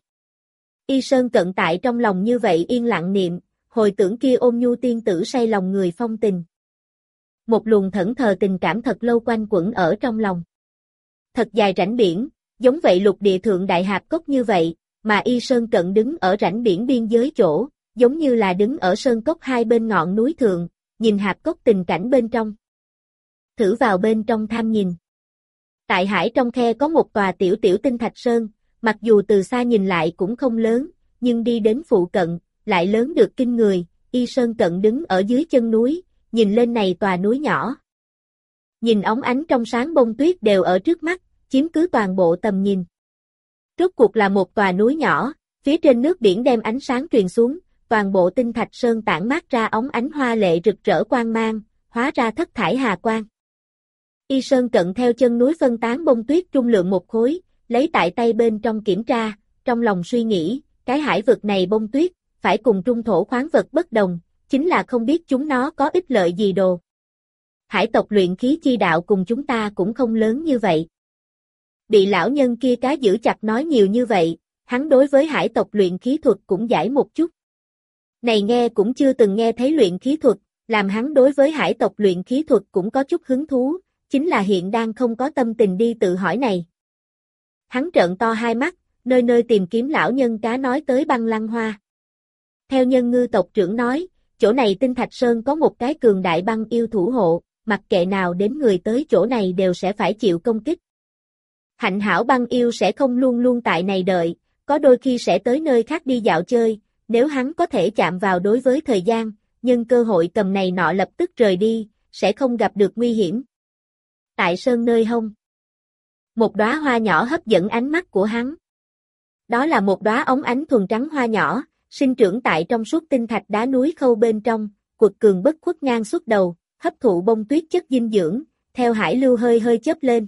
Y Sơn Cận tại trong lòng như vậy yên lặng niệm, hồi tưởng kia ôn nhu tiên tử say lòng người phong tình. Một luồng thẫn thờ tình cảm thật lâu quanh quẩn ở trong lòng. Thật dài rãnh biển, giống vậy lục địa thượng đại hạp cốc như vậy, mà Y Sơn Cận đứng ở rãnh biển biên giới chỗ, giống như là đứng ở sơn cốc hai bên ngọn núi thượng, nhìn hạp cốc tình cảnh bên trong. Thử vào bên trong tham nhìn. Tại hải trong khe có một tòa tiểu tiểu tinh thạch sơn, mặc dù từ xa nhìn lại cũng không lớn, nhưng đi đến phụ cận, lại lớn được kinh người. Y Sơn Cận đứng ở dưới chân núi, nhìn lên này tòa núi nhỏ. Nhìn óng ánh trong sáng bông tuyết đều ở trước mắt, chiếm cứ toàn bộ tầm nhìn. Rốt cuộc là một tòa núi nhỏ, phía trên nước biển đem ánh sáng truyền xuống, toàn bộ tinh thạch sơn tản mát ra óng ánh hoa lệ rực rỡ quang mang, hóa ra thất thải hà quang. Y Sơn Cận theo chân núi phân tán bông tuyết trung lượng một khối, lấy tại tay bên trong kiểm tra, trong lòng suy nghĩ, cái hải vực này bông tuyết, phải cùng trung thổ khoáng vật bất đồng, chính là không biết chúng nó có ích lợi gì đồ. Hải tộc luyện khí chi đạo cùng chúng ta cũng không lớn như vậy. Bị lão nhân kia cá giữ chặt nói nhiều như vậy, hắn đối với hải tộc luyện khí thuật cũng giải một chút. Này nghe cũng chưa từng nghe thấy luyện khí thuật, làm hắn đối với hải tộc luyện khí thuật cũng có chút hứng thú, chính là hiện đang không có tâm tình đi tự hỏi này. Hắn trợn to hai mắt, nơi nơi tìm kiếm lão nhân cá nói tới băng lăng hoa. Theo nhân ngư tộc trưởng nói, chỗ này tinh thạch sơn có một cái cường đại băng yêu thủ hộ, mặc kệ nào đến người tới chỗ này đều sẽ phải chịu công kích. Hạnh hảo băng yêu sẽ không luôn luôn tại này đợi, có đôi khi sẽ tới nơi khác đi dạo chơi, nếu hắn có thể chạm vào đối với thời gian, nhân cơ hội cầm này nọ lập tức rời đi, sẽ không gặp được nguy hiểm. Tại sơn nơi hông, một đóa hoa nhỏ hấp dẫn ánh mắt của hắn. Đó là một đóa óng ánh thuần trắng hoa nhỏ, sinh trưởng tại trong suốt tinh thạch đá núi khâu bên trong, quật cường bất khuất ngang suốt đầu, hấp thụ bông tuyết chất dinh dưỡng, theo hải lưu hơi hơi chớp lên.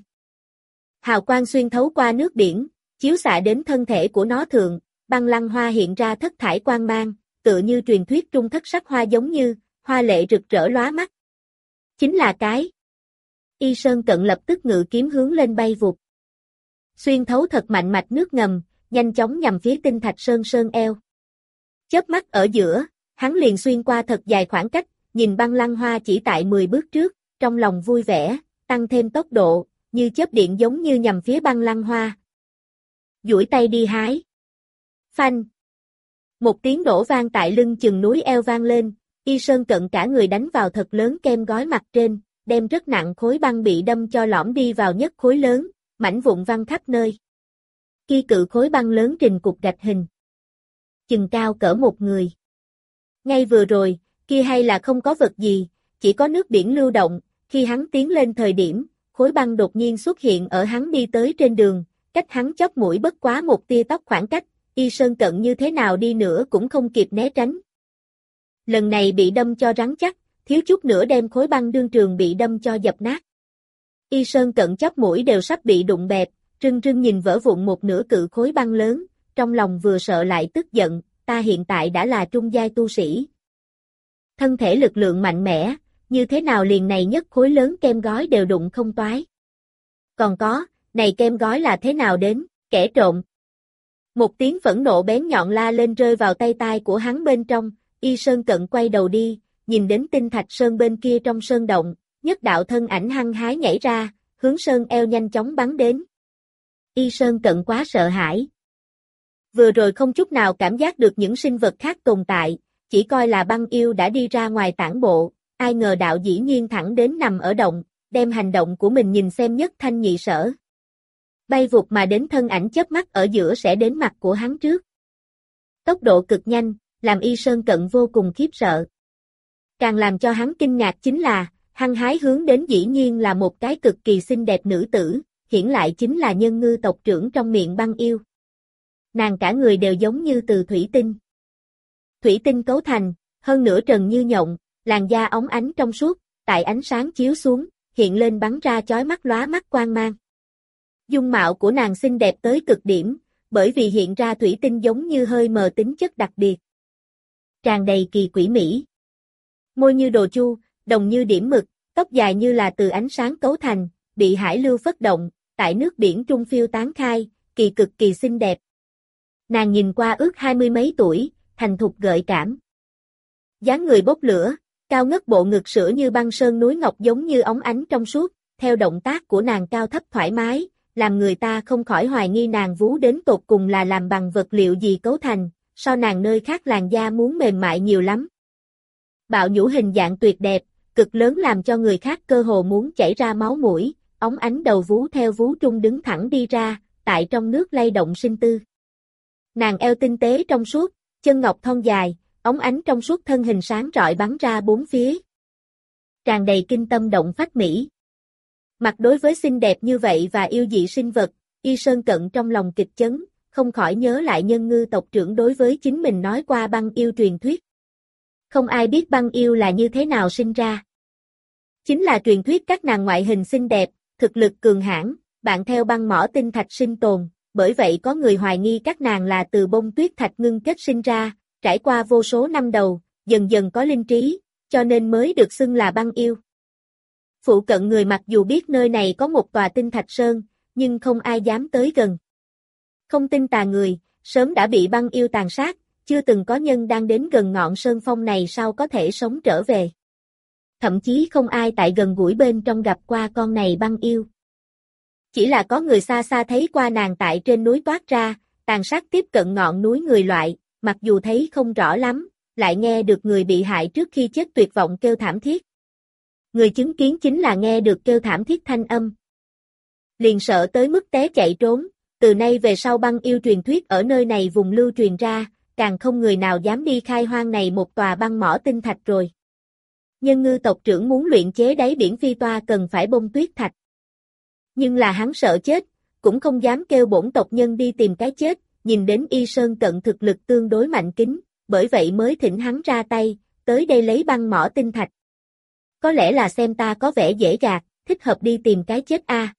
Hào quang xuyên thấu qua nước biển, chiếu xạ đến thân thể của nó thượng, băng lăng hoa hiện ra thất thải quang mang, tựa như truyền thuyết trung thất sắc hoa giống như, hoa lệ rực rỡ lóa mắt. Chính là cái. Y Sơn Cận lập tức ngự kiếm hướng lên bay vụt. Xuyên thấu thật mạnh mạch nước ngầm, nhanh chóng nhằm phía tinh thạch sơn eo. Chớp mắt ở giữa, hắn liền xuyên qua thật dài khoảng cách, nhìn băng lăng hoa chỉ tại 10 bước trước, trong lòng vui vẻ, tăng thêm tốc độ, như chớp điện giống như nhằm phía băng lăng hoa. Duỗi tay đi hái. Phanh. Một tiếng nổ vang tại lưng chừng núi eo vang lên, Y Sơn Cận cả người đánh vào thật lớn kem gói mặt trên, đem rất nặng khối băng bị đâm cho lõm đi vào nhất khối lớn, mảnh vụn văng khắp nơi. Kia cự khối băng lớn trình cục gạch hình. Chừng cao cỡ một người. Ngay vừa rồi, kia hay là không có vật gì, chỉ có nước biển lưu động, khi hắn tiến lên thời điểm, khối băng đột nhiên xuất hiện ở hắn đi tới trên đường, cách hắn chóp mũi bất quá một tia tóc khoảng cách, Y Sơn Cận như thế nào đi nữa cũng không kịp né tránh. Lần này bị đâm cho rắn chắc, thiếu chút nữa đem khối băng đương trường bị đâm cho dập nát. Y Sơn Cận chóp mũi đều sắp bị đụng bẹp, rưng rưng nhìn vỡ vụn một nửa cự khối băng lớn, trong lòng vừa sợ lại tức giận, ta hiện tại đã là trung giai tu sĩ. Thân thể lực lượng mạnh mẽ, như thế nào liền này nhất khối lớn kem gói đều đụng không toái. Còn có, này kem gói là thế nào đến, kẻ trộm. Một tiếng phẫn nộ bén nhọn la lên rơi vào tay tai của hắn bên trong, Y Sơn Cận quay đầu đi, nhìn đến Tinh Thạch Sơn bên kia trong sơn động, nhất đạo thân ảnh hăng hái nhảy ra, hướng sơn eo nhanh chóng bắn đến. Y Sơn Cận quá sợ hãi. Vừa rồi không chút nào cảm giác được những sinh vật khác tồn tại, chỉ coi là băng yêu đã đi ra ngoài tản bộ, ai ngờ đạo dĩ nhiên thẳng đến nằm ở động, đem hành động của mình nhìn xem nhất thanh nhị sở. Bay vụt mà đến thân ảnh chớp mắt ở giữa sẽ đến mặt của hắn trước. Tốc độ cực nhanh, làm Y Sơn Cận vô cùng khiếp sợ. Càng làm cho hắn kinh ngạc chính là, hăng hái hướng đến dĩ nhiên là một cái cực kỳ xinh đẹp nữ tử, hiển lại chính là Nhân Ngư tộc trưởng trong miệng băng yêu. Nàng cả người đều giống như từ thủy tinh. Thủy tinh cấu thành, hơn nữa trần như nhộng, làn da óng ánh trong suốt, tại ánh sáng chiếu xuống, hiện lên bắn ra chói mắt lóa mắt quang mang. Dung mạo của nàng xinh đẹp tới cực điểm, bởi vì hiện ra thủy tinh giống như hơi mờ tính chất đặc biệt. Tràn đầy kỳ quỷ mỹ. Môi như đồ chu, đồng như điểm mực, tóc dài như là từ ánh sáng cấu thành, bị hải lưu phất động, tại nước biển trung phiêu tán khai, kỳ cực kỳ xinh đẹp. Nàng nhìn qua ước 20 mấy tuổi, thành thục gợi cảm. Dáng người bốc lửa, cao ngất bộ ngực sữa như băng sơn núi ngọc giống như óng ánh trong suốt, theo động tác của nàng cao thấp thoải mái, làm người ta không khỏi hoài nghi nàng vú đến tột cùng là làm bằng vật liệu gì cấu thành, so nàng nơi khác làn da muốn mềm mại nhiều lắm. Bạo nhũ hình dạng tuyệt đẹp, cực lớn làm cho người khác cơ hồ muốn chảy ra máu mũi, óng ánh đầu vú theo vú trung đứng thẳng đi ra, tại trong nước lay động sinh tư. Nàng eo tinh tế trong suốt, chân ngọc thon dài, óng ánh trong suốt thân hình sáng rọi bắn ra bốn phía. Tràn đầy kinh tâm động phách mỹ. Mặt đối với xinh đẹp như vậy và yêu dị sinh vật, Y Sơn Cận trong lòng kịch chấn, không khỏi nhớ lại Nhân Ngư tộc trưởng đối với chính mình nói qua băng yêu truyền thuyết. Không ai biết băng yêu là như thế nào sinh ra. Chính là truyền thuyết các nàng ngoại hình xinh đẹp, thực lực cường hãn, bạn theo băng mỏ tinh thạch sinh tồn, bởi vậy có người hoài nghi các nàng là từ bông tuyết thạch ngưng kết sinh ra, trải qua vô số năm đầu, dần dần có linh trí, cho nên mới được xưng là băng yêu. Phụ cận người mặc dù biết nơi này có một tòa tinh thạch sơn, nhưng không ai dám tới gần. Không tin tà người, sớm đã bị băng yêu tàn sát, chưa từng có nhân đang đến gần ngọn sơn phong này sau có thể sống trở về. Thậm chí không ai tại gần gũi bên trong gặp qua con này băng yêu. Chỉ là có người xa xa thấy qua nàng tại trên núi toát ra, tàn sát tiếp cận ngọn núi người loại, mặc dù thấy không rõ lắm, lại nghe được người bị hại trước khi chết tuyệt vọng kêu thảm thiết. Người chứng kiến chính là nghe được kêu thảm thiết thanh âm. Liền sợ tới mức té chạy trốn, từ nay về sau băng yêu truyền thuyết ở nơi này vùng lưu truyền ra, càng không người nào dám đi khai hoang này một tòa băng mỏ tinh thạch rồi. Nhân Ngư tộc trưởng muốn luyện chế đáy biển phi toa cần phải bông tuyết thạch. Nhưng là hắn sợ chết, cũng không dám kêu bổn tộc nhân đi tìm cái chết, nhìn đến Y Sơn Cận thực lực tương đối mạnh kính, bởi vậy mới thỉnh hắn ra tay, tới đây lấy băng mỏ tinh thạch. Có lẽ là xem ta có vẻ dễ gạt, thích hợp đi tìm cái chết a.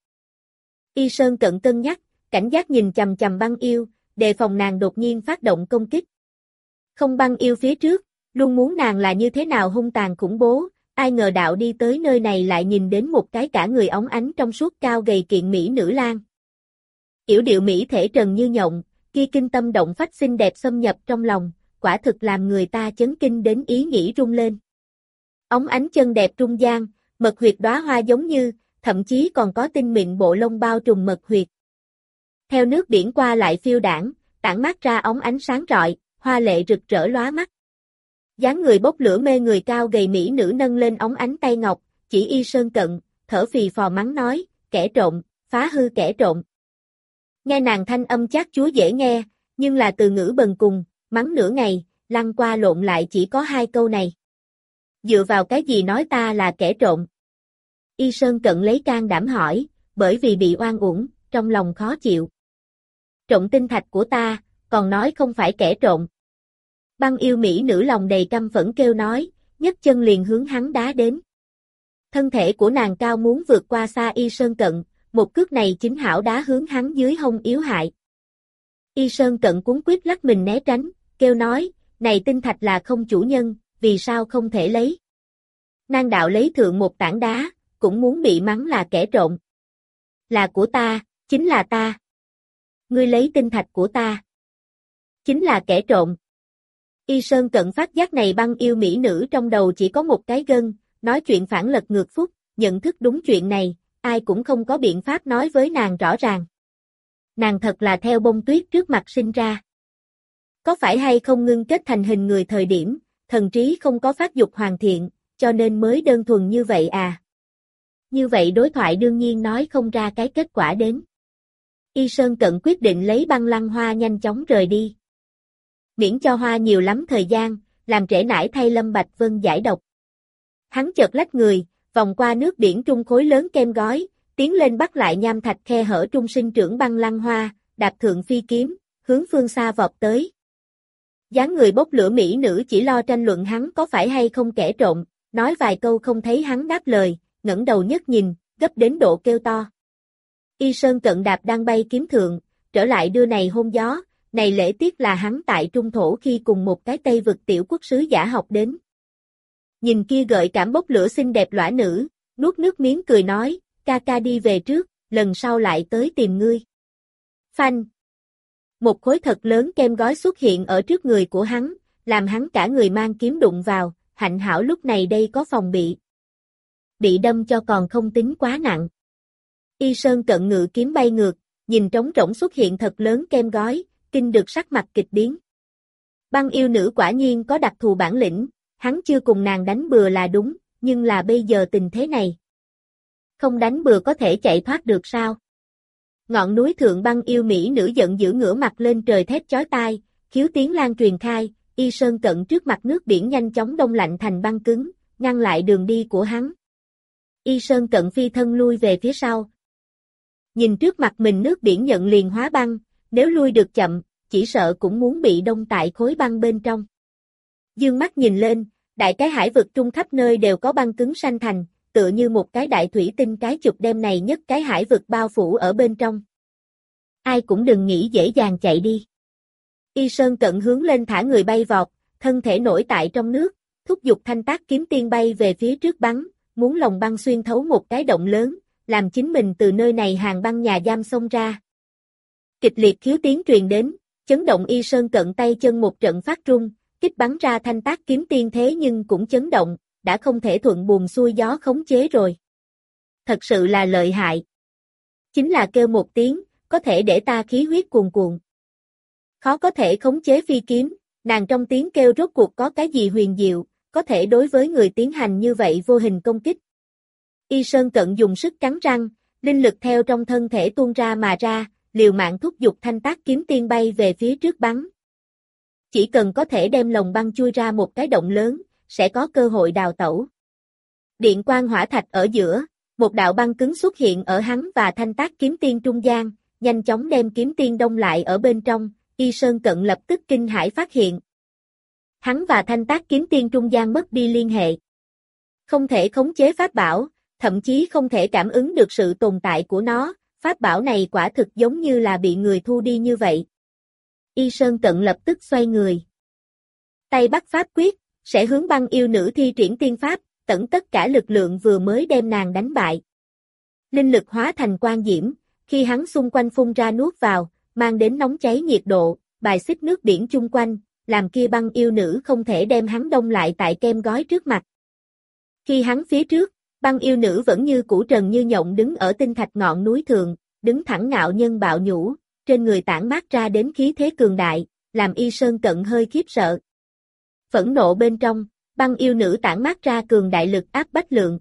Y Sơn Cận cân nhắc, cảnh giác nhìn chằm chằm băng yêu, đề phòng nàng đột nhiên phát động công kích. Không băng yêu phía trước, luôn muốn nàng là như thế nào hung tàn khủng bố, ai ngờ đạo đi tới nơi này lại nhìn đến một cái cả người óng ánh trong suốt cao gầy kiện mỹ nữ lang. Yểu điệu mỹ thể trần như nhộng, kia kinh tâm động phách xinh đẹp xâm nhập trong lòng, quả thực làm người ta chấn kinh đến ý nghĩ rung lên. Óng ánh chân đẹp trung gian, mật huyệt đóa hoa giống như, thậm chí còn có tinh mịn bộ lông bao trùm mật huyệt. Theo nước biển qua lại phiêu đãng, tản mát ra óng ánh sáng rọi, hoa lệ rực rỡ lóa mắt. Dáng người bốc lửa mê người cao gầy mỹ nữ nâng lên óng ánh tay ngọc, chỉ Y Sơn Cận, thở phì phò mắng nói, kẻ trộm, phá hư kẻ trộm. Nghe nàng thanh âm chát chúa dễ nghe, nhưng là từ ngữ bần cùng, mắng nửa ngày, lăn qua lộn lại chỉ có hai câu này. Dựa vào cái gì nói ta là kẻ trộm? Y Sơn Cận lấy can đảm hỏi, bởi vì bị oan uổng, trong lòng khó chịu. Trộm tinh thạch của ta, còn nói không phải kẻ trộm. Băng yêu mỹ nữ lòng đầy căm phẫn kêu nói, nhấc chân liền hướng hắn đá đến. Thân thể của nàng cao muốn vượt qua xa Y Sơn Cận, một cước này chính hảo đá hướng hắn dưới hông yếu hại. Y Sơn Cận cuống quýt lắc mình né tránh, kêu nói, này tinh thạch là không chủ nhân, vì sao không thể lấy? Nàng đạo lấy thượng một tảng đá, cũng muốn bị mắng là kẻ trộm. Là của ta, chính là ta. Ngươi lấy tinh thạch của ta. Chính là kẻ trộm. Y Sơn Cận phát giác này băng yêu mỹ nữ trong đầu chỉ có một cái gân, nói chuyện phản lật ngược phúc, nhận thức đúng chuyện này, ai cũng không có biện pháp nói với nàng rõ ràng. Nàng thật là theo bông tuyết trước mặt sinh ra. Có phải hay không ngưng kết thành hình người thời điểm, thần trí không có phát dục hoàn thiện, cho nên mới đơn thuần như vậy à? Như vậy đối thoại đương nhiên nói không ra cái kết quả đến. Y Sơn Cận quyết định lấy băng lăng hoa nhanh chóng rời đi. Miễn cho hoa nhiều lắm thời gian, làm trễ nải thay Lâm Bạch Vân giải độc. Hắn chợt lách người, vòng qua nước biển trung khối lớn kem gói, tiến lên bắt lại nham thạch khe hở trung sinh trưởng băng lăng hoa, đạp thượng phi kiếm, hướng phương xa vọt tới. Dáng người bốc lửa mỹ nữ chỉ lo tranh luận hắn có phải hay không kẻ trộm, nói vài câu không thấy hắn đáp lời, ngẩng đầu nhất nhìn, gấp đến độ kêu to. Y Sơn Cận đạp đang bay kiếm thượng, trở lại đưa này hôn gió, này lễ tiết là hắn tại trung thổ khi cùng một cái Tây vực tiểu quốc sứ giả học đến. Nhìn kia gợi cảm bốc lửa xinh đẹp lõa nữ, nuốt nước miếng cười nói, ca ca đi về trước, lần sau lại tới tìm ngươi. Phanh. Một khối thật lớn kem gói xuất hiện ở trước người của hắn, làm hắn cả người mang kiếm đụng vào, hạnh hảo lúc này đây có phòng bị. Bị đâm cho còn không tính quá nặng. Y Sơn Cận ngự kiếm bay ngược, nhìn trống rỗng xuất hiện thật lớn kem gói, kinh được sắc mặt kịch biến. Băng yêu nữ quả nhiên có đặc thù bản lĩnh, hắn chưa cùng nàng đánh bừa là đúng, nhưng là bây giờ tình thế này. Không đánh bừa có thể chạy thoát được sao? Ngọn núi thượng băng yêu mỹ nữ giận dữ ngửa mặt lên trời thét chói tai, khiếu tiếng lan truyền khai, Y Sơn Cận trước mặt nước biển nhanh chóng đông lạnh thành băng cứng, ngăn lại đường đi của hắn. Y Sơn Cận phi thân lui về phía sau. Nhìn trước mặt mình nước biển nhận liền hóa băng, nếu lui được chậm, chỉ sợ cũng muốn bị đông tại khối băng bên trong. Dương mắt nhìn lên, đại cái hải vực trung khắp nơi đều có băng cứng sanh thành, tựa như một cái đại thủy tinh cái chụp đem này nhất cái hải vực bao phủ ở bên trong. Ai cũng đừng nghĩ dễ dàng chạy đi. Y Sơn Cận hướng lên thả người bay vọt, thân thể nổi tại trong nước, thúc giục thanh tác kiếm tiên bay về phía trước bắn, muốn lồng băng xuyên thấu một cái động lớn, làm chính mình từ nơi này hàng băng nhà giam xông ra. Kịch liệt khiếu tiếng truyền đến, chấn động Y Sơn Cận tay chân một trận phát run, kích bắn ra thanh tác kiếm tiên thế nhưng cũng chấn động, đã không thể thuận buồm xuôi gió khống chế rồi. Thật sự là lợi hại. Chính là kêu một tiếng, có thể để ta khí huyết cuồn cuộn. Khó có thể khống chế phi kiếm, nàng trong tiếng kêu rốt cuộc có cái gì huyền diệu, có thể đối với người tiến hành như vậy vô hình công kích. Y Sơn Cận dùng sức cắn răng, linh lực theo trong thân thể tuôn ra mà ra, liều mạng thúc giục thanh tác kiếm tiên bay về phía trước bắn. Chỉ cần có thể đem lồng băng chui ra một cái động lớn, sẽ có cơ hội đào tẩu. Điện quang hỏa thạch ở giữa, một đạo băng cứng xuất hiện ở hắn và thanh tác kiếm tiên trung gian, nhanh chóng đem kiếm tiên đông lại ở bên trong, Y Sơn Cận lập tức kinh hãi phát hiện. Hắn và thanh tác kiếm tiên trung gian mất đi liên hệ. Không thể khống chế pháp bảo, thậm chí không thể cảm ứng được sự tồn tại của nó, pháp bảo này quả thực giống như là bị người thu đi như vậy. Y Sơn Cận lập tức xoay người. Tay bắt pháp quyết, sẽ hướng băng yêu nữ thi triển tiên pháp, tận tất cả lực lượng vừa mới đem nàng đánh bại. Linh lực hóa thành quang diễm, khi hắn xung quanh phun ra nuốt vào, mang đến nóng cháy nhiệt độ, bài xích nước biển chung quanh, làm kia băng yêu nữ không thể đem hắn đông lại tại kem gói trước mặt. Khi hắn phía trước, băng yêu nữ vẫn như cũ trần như nhộng đứng ở tinh thạch ngọn núi thượng, đứng thẳng ngạo nhân bạo nhũ, trên người tản mát ra đến khí thế cường đại, làm Y Sơn Cận hơi khiếp sợ. Phẫn nộ bên trong, băng yêu nữ tản mát ra cường đại lực áp bách lượng.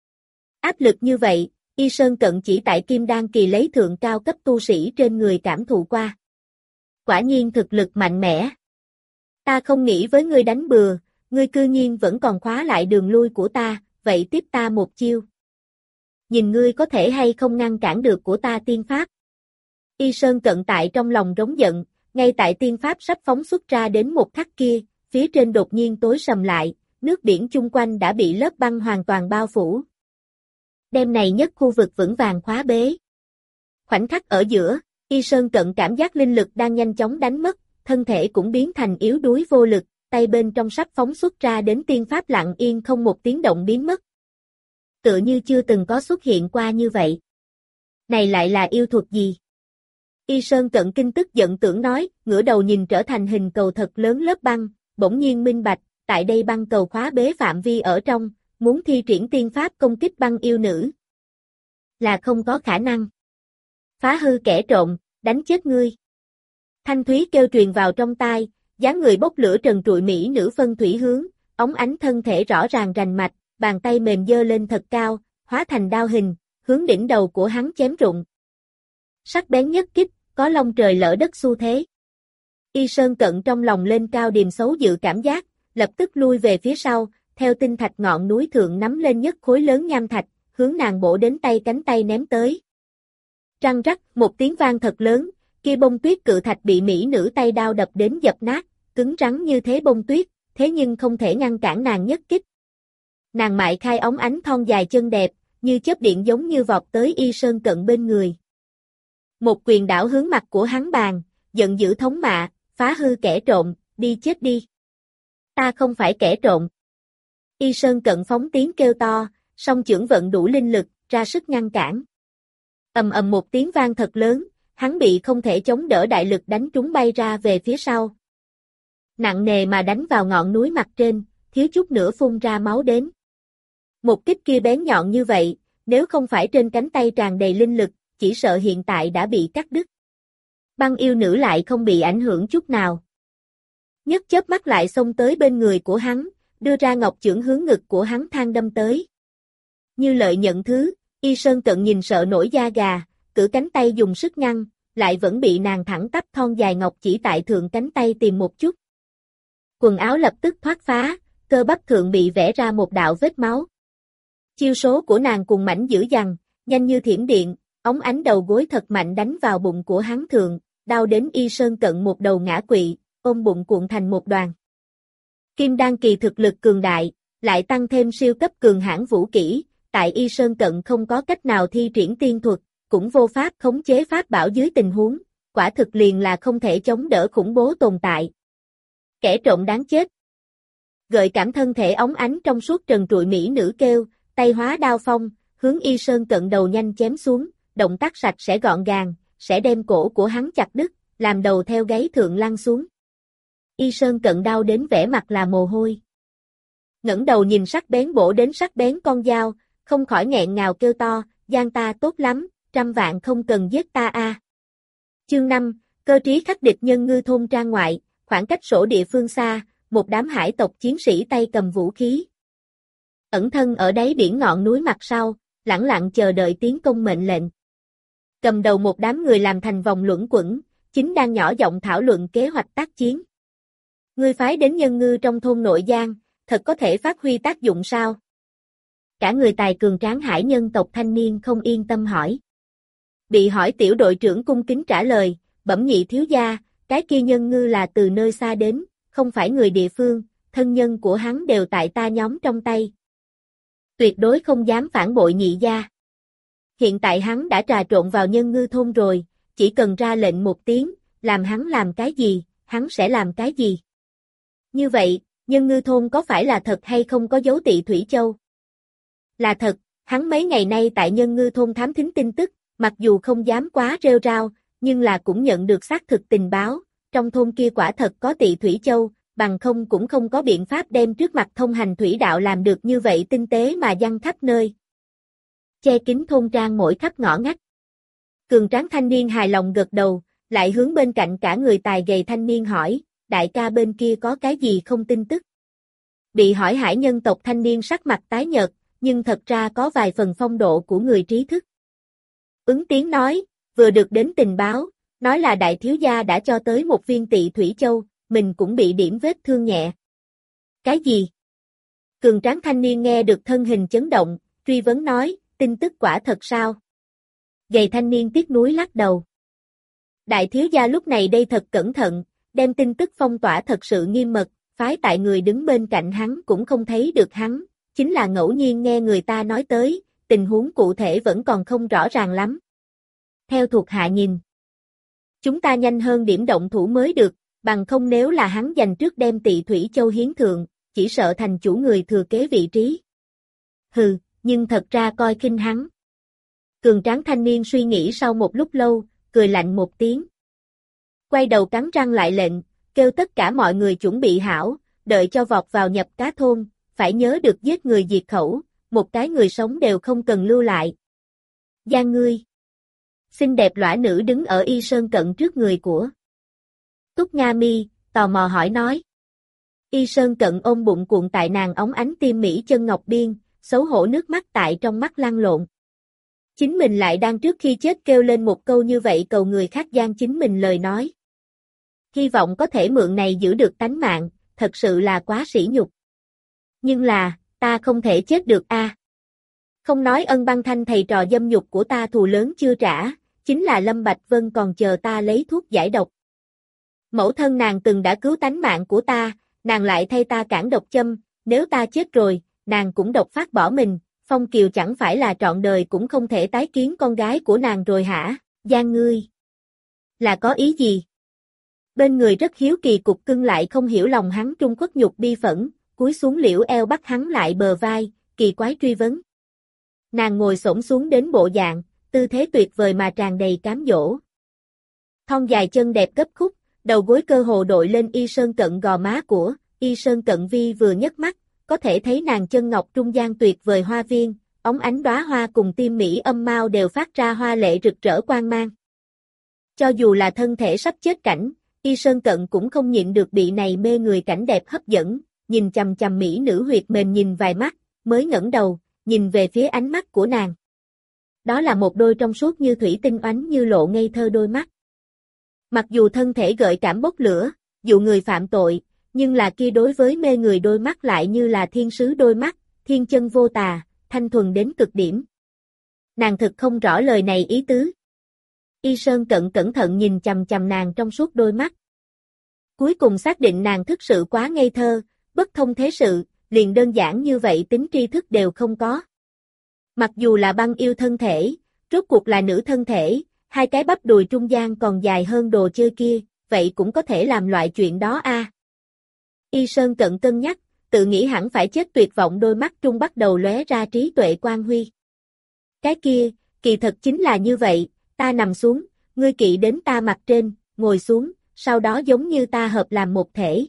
Áp lực như vậy, Y Sơn Cận chỉ tại Kim Đan kỳ lấy thượng cao cấp tu sĩ trên người cảm thụ qua. Quả nhiên thực lực mạnh mẽ. Ta không nghĩ với ngươi đánh bừa, ngươi cư nhiên vẫn còn khóa lại đường lui của ta, vậy tiếp ta một chiêu. Nhìn ngươi có thể hay không ngăn cản được của ta tiên pháp. Y Sơn Cận tại trong lòng rống giận, ngay tại tiên pháp sắp phóng xuất ra đến một khắc kia, phía trên đột nhiên tối sầm lại, nước biển chung quanh đã bị lớp băng hoàn toàn bao phủ. Đêm này nhất khu vực vững vàng khóa bế. Khoảnh khắc ở giữa, Y Sơn Cận cảm giác linh lực đang nhanh chóng đánh mất, thân thể cũng biến thành yếu đuối vô lực, tay bên trong sắp phóng xuất ra đến tiên pháp lặng yên không một tiếng động biến mất. Tựa như chưa từng có xuất hiện qua như vậy. Này lại là yêu thuật gì? Y Sơn Cận kinh tức giận tưởng nói, ngửa đầu nhìn trở thành hình cầu thật lớn lớp băng, bỗng nhiên minh bạch, tại đây băng cầu khóa bế phạm vi ở trong, muốn thi triển tiên pháp công kích băng yêu nữ. Là không có khả năng. Phá hư kẻ trộm, đánh chết ngươi. Thanh thúy kêu truyền vào trong tai, dáng người bốc lửa trần trụi mỹ nữ phân thủy hướng, óng ánh thân thể rõ ràng rành mạch, bàn tay mềm dơ lên thật cao, hóa thành đao hình, hướng đỉnh đầu của hắn chém rụng. Sắc bén nhất kích, có long trời lỡ đất xu thế. Y Sơn Cận trong lòng lên cao điềm xấu dự cảm giác, lập tức lui về phía sau, theo tinh thạch ngọn núi thượng nắm lên nhất khối lớn nham thạch, hướng nàng bổ đến tay cánh tay ném tới. Răng rắc, một tiếng vang thật lớn, kia bông tuyết cự thạch bị mỹ nữ tay đao đập đến dập nát, cứng rắn như thế bông tuyết, thế nhưng không thể ngăn cản nàng nhất kích. Nàng mại khai óng ánh thon dài chân đẹp, như chớp điện giống như vọt tới Y Sơn Cận bên người. Một quyền đảo hướng mặt của hắn bàn, giận dữ thống mạ, phá hư kẻ trộm, đi chết đi. Ta không phải kẻ trộm. Y Sơn Cận phóng tiếng kêu to, song chưởng vận đủ linh lực, ra sức ngăn cản. Ầm ầm một tiếng vang thật lớn, hắn bị không thể chống đỡ đại lực đánh trúng bay ra về phía sau. Nặng nề mà đánh vào ngọn núi mặt trên, thiếu chút nữa phun ra máu đến. Một kích kia bén nhọn như vậy, nếu không phải trên cánh tay tràn đầy linh lực, chỉ sợ hiện tại đã bị cắt đứt. Băng yêu nữ lại không bị ảnh hưởng chút nào. Nhất chớp mắt lại xông tới bên người của hắn, đưa ra ngọc chưởng hướng ngực của hắn thang đâm tới. Như lợi nhận thứ, Y Sơn Cận nhìn sợ nổi da gà, cử cánh tay dùng sức ngăn, lại vẫn bị nàng thẳng tắp thon dài ngọc chỉ tại thượng cánh tay tìm một chút. Quần áo lập tức thoát phá, cơ bắp thượng bị vẽ ra một đạo vết máu. Chiêu số của nàng cùng mảnh dữ dằn, nhanh như thiểm điện, ống ánh đầu gối thật mạnh đánh vào bụng của hắn thượng, đau đến Y Sơn Cận một đầu ngã quỵ, ôm bụng cuộn thành một đoàn. Kim đan kỳ thực lực cường đại, lại tăng thêm siêu cấp cường hãn vũ kỹ, tại Y Sơn Cận không có cách nào thi triển tiên thuật, cũng vô pháp khống chế pháp bảo dưới tình huống, quả thực liền là không thể chống đỡ khủng bố tồn tại. Kẻ trộm đáng chết. Gợi cảm thân thể óng ánh trong suốt trần trụi mỹ nữ kêu, tay hóa đao phong, hướng Y Sơn Cận đầu nhanh chém xuống, động tác sạch sẽ gọn gàng, sẽ đem cổ của hắn chặt đứt, làm đầu theo gáy thượng lăn xuống. Y Sơn Cận đau đến vẻ mặt là mồ hôi. Ngẩng đầu nhìn sắc bén bổ đến sắc bén con dao, không khỏi nghẹn ngào kêu to, gian ta tốt lắm, trăm vạn không cần giết ta a. Chương 5, cơ trí khắc địch nhân ngư thôn trang ngoại, khoảng cách sổ địa phương xa, một đám hải tộc chiến sĩ tay cầm vũ khí. Ẩn thân ở đáy biển ngọn núi mặt sau, lẳng lặng chờ đợi tiến công mệnh lệnh. Cầm đầu một đám người làm thành vòng luẩn quẩn, chính đang nhỏ giọng thảo luận kế hoạch tác chiến. Ngươi phái đến nhân ngư trong thôn nội giang, thật có thể phát huy tác dụng sao? Cả người tài cường tráng hải nhân tộc thanh niên không yên tâm hỏi. Bị hỏi tiểu đội trưởng cung kính trả lời, bẩm nhị thiếu gia, cái kia nhân ngư là từ nơi xa đến, không phải người địa phương, thân nhân của hắn đều tại ta nhóm trong tay. Tuyệt đối không dám phản bội nhị gia. Hiện tại hắn đã trà trộn vào nhân ngư thôn rồi, chỉ cần ra lệnh một tiếng, làm hắn làm cái gì, hắn sẽ làm cái gì. Như vậy, nhân ngư thôn có phải là thật hay không có dấu Tị Thủy Châu? Là thật, hắn mấy ngày nay tại nhân ngư thôn thám thính tin tức, mặc dù không dám quá rêu rao, nhưng là cũng nhận được xác thực tình báo, trong thôn kia quả thật có Tị Thủy Châu, bằng không cũng không có biện pháp đem trước mặt thông hành thủy đạo làm được như vậy tinh tế mà văng khắp nơi. Che kín thôn trang mỗi khắp ngõ ngách. Cường tráng thanh niên hài lòng gật đầu, lại hướng bên cạnh cả người tài gầy thanh niên hỏi, đại ca bên kia có cái gì không tin tức? Bị hỏi hải nhân tộc thanh niên sắc mặt tái nhợt, nhưng thật ra có vài phần phong độ của người trí thức. Ứng tiếng nói, vừa được đến tình báo, nói là đại thiếu gia đã cho tới một viên Tị Thủy Châu, mình cũng bị điểm vết thương nhẹ. Cái gì? Cường tráng thanh niên nghe được thân hình chấn động, truy vấn nói, tin tức quả thật sao? Gầy thanh niên tiếc nuối lắc đầu. Đại thiếu gia lúc này đây thật cẩn thận, đem tin tức phong tỏa thật sự nghiêm mật, phái tại người đứng bên cạnh hắn cũng không thấy được hắn, chính là ngẫu nhiên nghe người ta nói tới, tình huống cụ thể vẫn còn không rõ ràng lắm. Theo thuộc hạ nhìn, chúng ta nhanh hơn điểm động thủ mới được, bằng không nếu là hắn giành trước đem Tị Thủy Châu hiến thượng, chỉ sợ thành chủ người thừa kế vị trí. Hừ, nhưng thật ra coi khinh hắn. Cường tráng thanh niên suy nghĩ sau một lúc lâu, cười lạnh một tiếng. Quay đầu cắn răng lại lệnh, kêu tất cả mọi người chuẩn bị hảo, đợi cho vọt vào nhập cá thôn, phải nhớ được giết người diệt khẩu, một cái người sống đều không cần lưu lại. Giang ngươi. Xinh đẹp lõa nữ đứng ở Y Sơn Cận trước người của Túc Nga Mi, tò mò hỏi nói. Y Sơn Cận ôm bụng cuộn tại nàng óng ánh tim mỹ chân ngọc biên, xấu hổ nước mắt tại trong mắt lăn lộn. Chính mình lại đang trước khi chết kêu lên một câu như vậy cầu người khác gian chính mình lời nói. Hy vọng có thể mượn này giữ được tánh mạng, thật sự là quá sỉ nhục. Nhưng là, ta không thể chết được a. Không nói ân băng thanh thầy trò dâm nhục của ta thù lớn chưa trả, chính là Lâm Bạch Vân còn chờ ta lấy thuốc giải độc. Mẫu thân nàng từng đã cứu tánh mạng của ta, nàng lại thay ta cản độc châm, nếu ta chết rồi, nàng cũng độc phát bỏ mình, Phong Kiều chẳng phải là trọn đời cũng không thể tái kiến con gái của nàng rồi hả, Giang ngươi? Là có ý gì? Bên người rất hiếu kỳ cục cưng lại không hiểu lòng hắn trung khuất nhục bi phẫn, cúi xuống liễu eo bắt hắn lại bờ vai, kỳ quái truy vấn. Nàng ngồi xổm xuống đến bộ dạng, tư thế tuyệt vời mà tràn đầy cám dỗ. Thon dài chân đẹp gấp khúc, đầu gối cơ hồ đội lên Y Sơn Cận gò má của Y Sơn Cận vi vừa nhấc mắt, có thể thấy nàng chân ngọc trung gian tuyệt vời hoa viên, óng ánh đóa hoa cùng tim mỹ âm mao đều phát ra hoa lệ rực rỡ quang mang. Cho dù là thân thể sắp chết cảnh, Y Sơn Cận cũng không nhịn được bị này mê người cảnh đẹp hấp dẫn, nhìn chằm chằm mỹ nữ huyệt mềm nhìn vài mắt, mới ngẩng đầu, nhìn về phía ánh mắt của nàng. Đó là một đôi trong suốt như thủy tinh oánh như lộ ngây thơ đôi mắt. Mặc dù thân thể gợi cảm bốc lửa, dụ người phạm tội, nhưng là kia đối với mê người đôi mắt lại như là thiên sứ đôi mắt, thiên chân vô tà, thanh thuần đến cực điểm. Nàng thực không rõ lời này ý tứ. Y Sơn Cận cẩn thận nhìn chằm chằm nàng trong suốt đôi mắt. Cuối cùng xác định nàng thực sự quá ngây thơ, bất thông thế sự, liền đơn giản như vậy tính tri thức đều không có. Mặc dù là băng yêu thân thể, rốt cuộc là nữ thân thể, hai cái bắp đùi trung gian còn dài hơn đồ chơi kia, vậy cũng có thể làm loại chuyện đó a. Y Sơn Cận cân nhắc, tự nghĩ hẳn phải chết tuyệt vọng đôi mắt trung bắt đầu lóe ra trí tuệ quang huy. Cái kia, kỳ thật chính là như vậy, ta nằm xuống, ngươi kỵ đến ta mặt trên, ngồi xuống, sau đó giống như ta hợp làm một thể.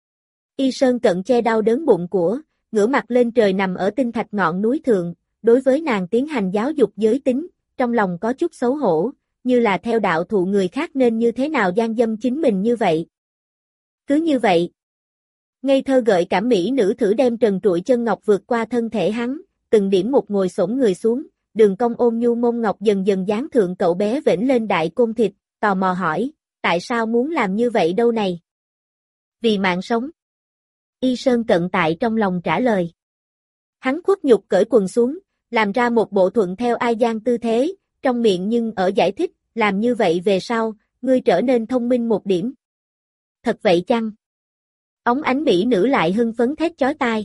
Y Sơn Cận che đau đớn bụng của, ngửa mặt lên trời nằm ở tinh thạch ngọn núi thượng, đối với nàng tiến hành giáo dục giới tính, trong lòng có chút xấu hổ, như là theo đạo thụ người khác nên như thế nào gian dâm chính mình như vậy. Cứ như vậy, ngây thơ gợi cảm mỹ nữ thử đem trần trụi chân ngọc vượt qua thân thể hắn, từng điểm một ngồi xổm người xuống, đường cong ôm nhu mông ngọc dần dần dán thượng cậu bé vểnh lên đại côn thịt, tò mò hỏi, tại sao muốn làm như vậy đâu này? Vì mạng sống. Y Sơn Cận tại trong lòng trả lời. Hắn khuất nhục cởi quần xuống, làm ra một bộ thuận theo ai gian tư thế, trong miệng nhưng ở giải thích, làm như vậy về sau, ngươi trở nên thông minh một điểm. Thật vậy chăng? Ống ánh mỹ nữ lại hưng phấn thét chói tai.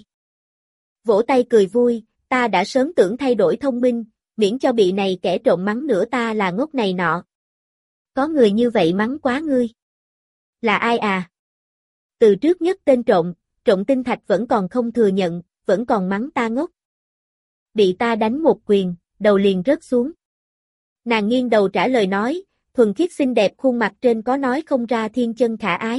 Vỗ tay cười vui, ta đã sớm tưởng thay đổi thông minh, miễn cho bị này kẻ trộm mắng nữa ta là ngốc này nọ. Có người như vậy mắng quá ngươi. Là ai à? Từ trước nhất tên trộm, trộm tinh thạch vẫn còn không thừa nhận, vẫn còn mắng ta ngốc. Bị ta đánh một quyền, đầu liền rớt xuống. Nàng nghiêng đầu trả lời nói, thuần khiết xinh đẹp khuôn mặt trên có nói không ra thiên chân khả ái.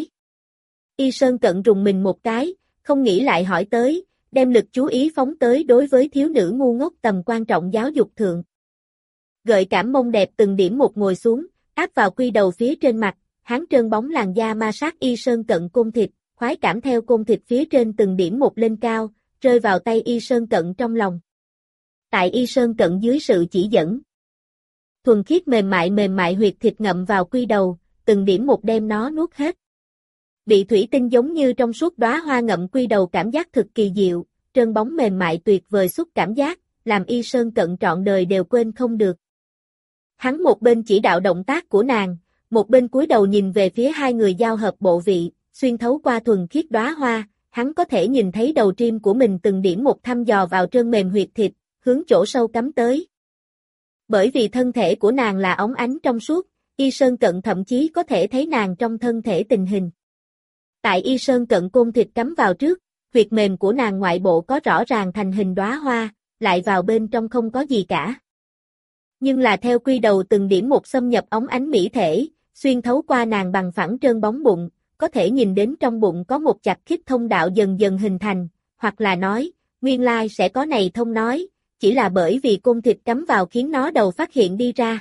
Y Sơn Cận rùng mình một cái, không nghĩ lại hỏi tới, đem lực chú ý phóng tới đối với thiếu nữ ngu ngốc tầm quan trọng giáo dục thượng. Gợi cảm mông đẹp từng điểm một ngồi xuống, áp vào quy đầu phía trên mặt, hắn trơn bóng làn da ma sát Y Sơn Cận côn thịt, khoái cảm theo côn thịt phía trên từng điểm một lên cao, rơi vào tay Y Sơn Cận trong lòng. Tại Y Sơn Cận dưới sự chỉ dẫn, thuần khiết mềm mại huyệt thịt ngậm vào quy đầu, từng điểm một đem nó nuốt hết. Bị thủy tinh giống như trong suốt đóa hoa ngậm quy đầu cảm giác thực kỳ diệu, trơn bóng mềm mại tuyệt vời xúc cảm giác, làm Y Sơn Cận trọn đời đều quên không được. Hắn một bên chỉ đạo động tác của nàng, một bên cúi đầu nhìn về phía hai người giao hợp bộ vị, xuyên thấu qua thuần khiết đóa hoa, hắn có thể nhìn thấy đầu tim của mình từng điểm một thăm dò vào trơn mềm huyệt thịt, hướng chỗ sâu cắm tới. Bởi vì thân thể của nàng là óng ánh trong suốt, Y Sơn Cận thậm chí có thể thấy nàng trong thân thể tình hình. Tại Y Sơn Cận côn thịt cắm vào trước, huyệt mềm của nàng ngoại bộ có rõ ràng thành hình đóa hoa, lại vào bên trong không có gì cả. Nhưng là theo quy đầu từng điểm một xâm nhập óng ánh mỹ thể, xuyên thấu qua nàng bằng phẳng trơn bóng bụng, có thể nhìn đến trong bụng có một chặt khít thông đạo dần dần hình thành, hoặc là nói, nguyên lai sẽ có này thông nói, chỉ là bởi vì côn thịt cắm vào khiến nó đầu phát hiện đi ra.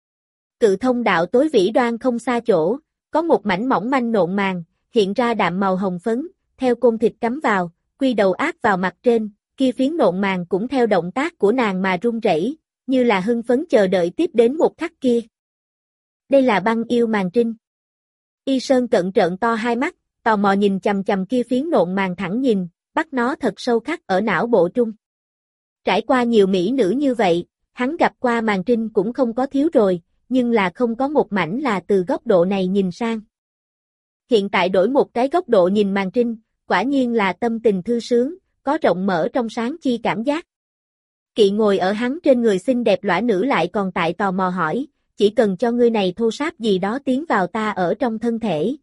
Cự thông đạo tối vĩ đoan không xa chỗ, có một mảnh mỏng manh nộn màng, hiện ra đạm màu hồng phấn, theo côn thịt cắm vào, quy đầu áp vào mặt trên, kia phiến nộn màng cũng theo động tác của nàng mà rung rẩy, như là hưng phấn chờ đợi tiếp đến một khắc kia. Đây là băng yêu màng trinh. Y Sơn Cận trợn to hai mắt, tò mò nhìn chằm chằm kia phiến nộn màng thẳng nhìn, bắt nó thật sâu khắc ở não bộ trung. Trải qua nhiều mỹ nữ như vậy, hắn gặp qua màng trinh cũng không có thiếu rồi, nhưng là không có một mảnh là từ góc độ này nhìn sang. Hiện tại đổi một cái góc độ nhìn màng trinh, quả nhiên là tâm tình thư sướng, có rộng mở trong sáng chi cảm giác. Kỵ ngồi ở hắn trên người xinh đẹp lõa nữ lại còn tại tò mò hỏi, chỉ cần cho ngươi này thô sáp gì đó tiến vào ta ở trong thân thể.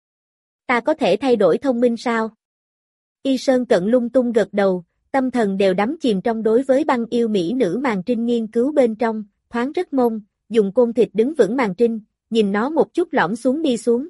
Ta có thể thay đổi thông minh sao? Y Sơn Cận lung tung gật đầu, tâm thần đều đắm chìm trong đối với băng yêu mỹ nữ màng trinh nghiên cứu bên trong, thoáng rất mông, dùng côn thịt đứng vững màng trinh, nhìn nó một chút lõm xuống đi xuống.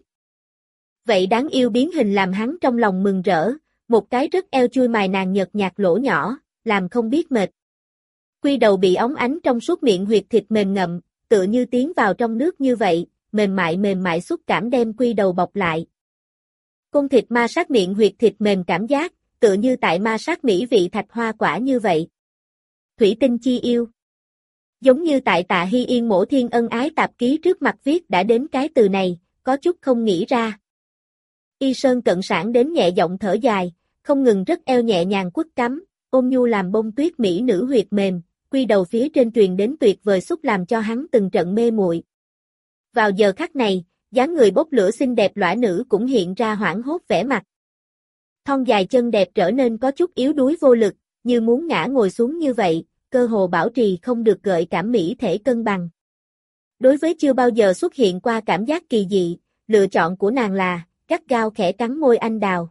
Vậy đáng yêu biến hình làm hắn trong lòng mừng rỡ, một cái rất eo chui mài nàng nhợt nhạt lỗ nhỏ, làm không biết mệt. Quy đầu bị óng ánh trong suốt miệng huyệt thịt mềm ngậm, tựa như tiến vào trong nước như vậy, mềm mại xúc cảm đem quy đầu bọc lại. Côn thịt ma sát miệng huyệt thịt mềm cảm giác, tựa như tại ma sát mỹ vị thạch hoa quả như vậy. Thủy tinh chi yêu. Giống như tại Tạ Hy Yên Mổ Thiên Ân Ái tạp ký trước mặt viết đã đến cái từ này, có chút không nghĩ ra. Y Sơn Cận sản đến nhẹ giọng thở dài, không ngừng rất eo nhẹ nhàng quất cắm, ôm nhu làm bông tuyết mỹ nữ huyệt mềm, quy đầu phía trên truyền đến tuyệt vời xúc làm cho hắn từng trận mê muội. Vào giờ khắc này, dáng người bốc lửa xinh đẹp lõa nữ cũng hiện ra hoảng hốt vẻ mặt. Thon dài chân đẹp trở nên có chút yếu đuối vô lực, như muốn ngã ngồi xuống như vậy, cơ hồ bảo trì không được gợi cảm mỹ thể cân bằng. Đối với chưa bao giờ xuất hiện qua cảm giác kỳ dị, lựa chọn của nàng là gắt gao khẽ cắn môi anh đào.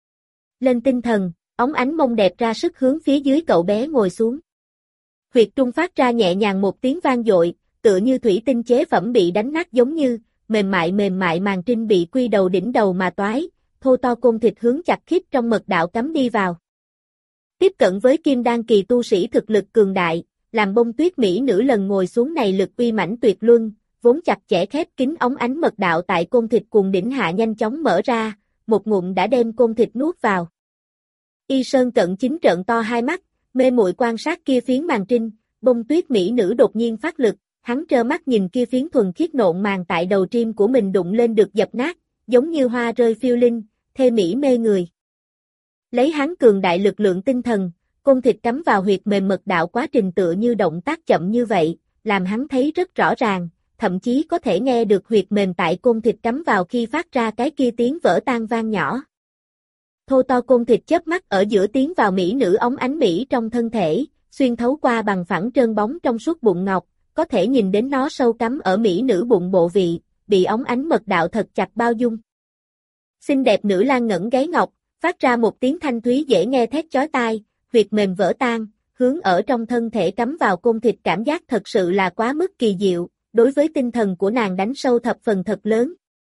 Lên tinh thần, óng ánh mông đẹp ra sức hướng phía dưới cậu bé ngồi xuống. Huyệt trung phát ra nhẹ nhàng một tiếng vang dội, tựa như thủy tinh chế phẩm bị đánh nát giống như, mềm mại màng trinh bị quy đầu đỉnh đầu mà toái, thô to côn thịt hướng chặt khít trong mật đạo cắm đi vào. Tiếp cận với kim đan kỳ tu sĩ thực lực cường đại, làm bông tuyết mỹ nữ lần ngồi xuống này lực uy mãnh tuyệt luân, vốn chặt chẽ khép kín óng ánh mật đạo tại côn thịt cuồng đỉnh hạ nhanh chóng mở ra, một ngụm đã đem côn thịt nuốt vào. Y Sơn Cận chính trợn to hai mắt, mê muội quan sát kia phiến màng trinh, bông tuyết mỹ nữ đột nhiên phát lực, hắn trơ mắt nhìn kia phiến thuần khiết nộn màng tại đầu tim của mình đụng lên được dập nát, giống như hoa rơi phiêu linh, thê mỹ mê người. Lấy hắn cường đại lực lượng tinh thần, côn thịt cắm vào huyệt mềm mật đạo quá trình tựa như động tác chậm như vậy, làm hắn thấy rất rõ ràng, thậm chí có thể nghe được huyệt mềm tại côn thịt cắm vào khi phát ra cái kia tiếng vỡ tan vang nhỏ. Thô to côn thịt chớp mắt ở giữa tiến vào mỹ nữ óng ánh mỹ trong thân thể, xuyên thấu qua bằng phẳng trơn bóng trong suốt bụng ngọc, có thể nhìn đến nó sâu cắm ở mỹ nữ bụng bộ vị, bị óng ánh mật đạo thật chặt bao dung. Xinh đẹp nữ lang ngẩng gáy ngọc, phát ra một tiếng thanh thúy dễ nghe thét chói tai, huyệt mềm vỡ tan, hướng ở trong thân thể cắm vào côn thịt cảm giác thật sự là quá mức kỳ diệu, đối với tinh thần của nàng đánh sâu thập phần thật lớn.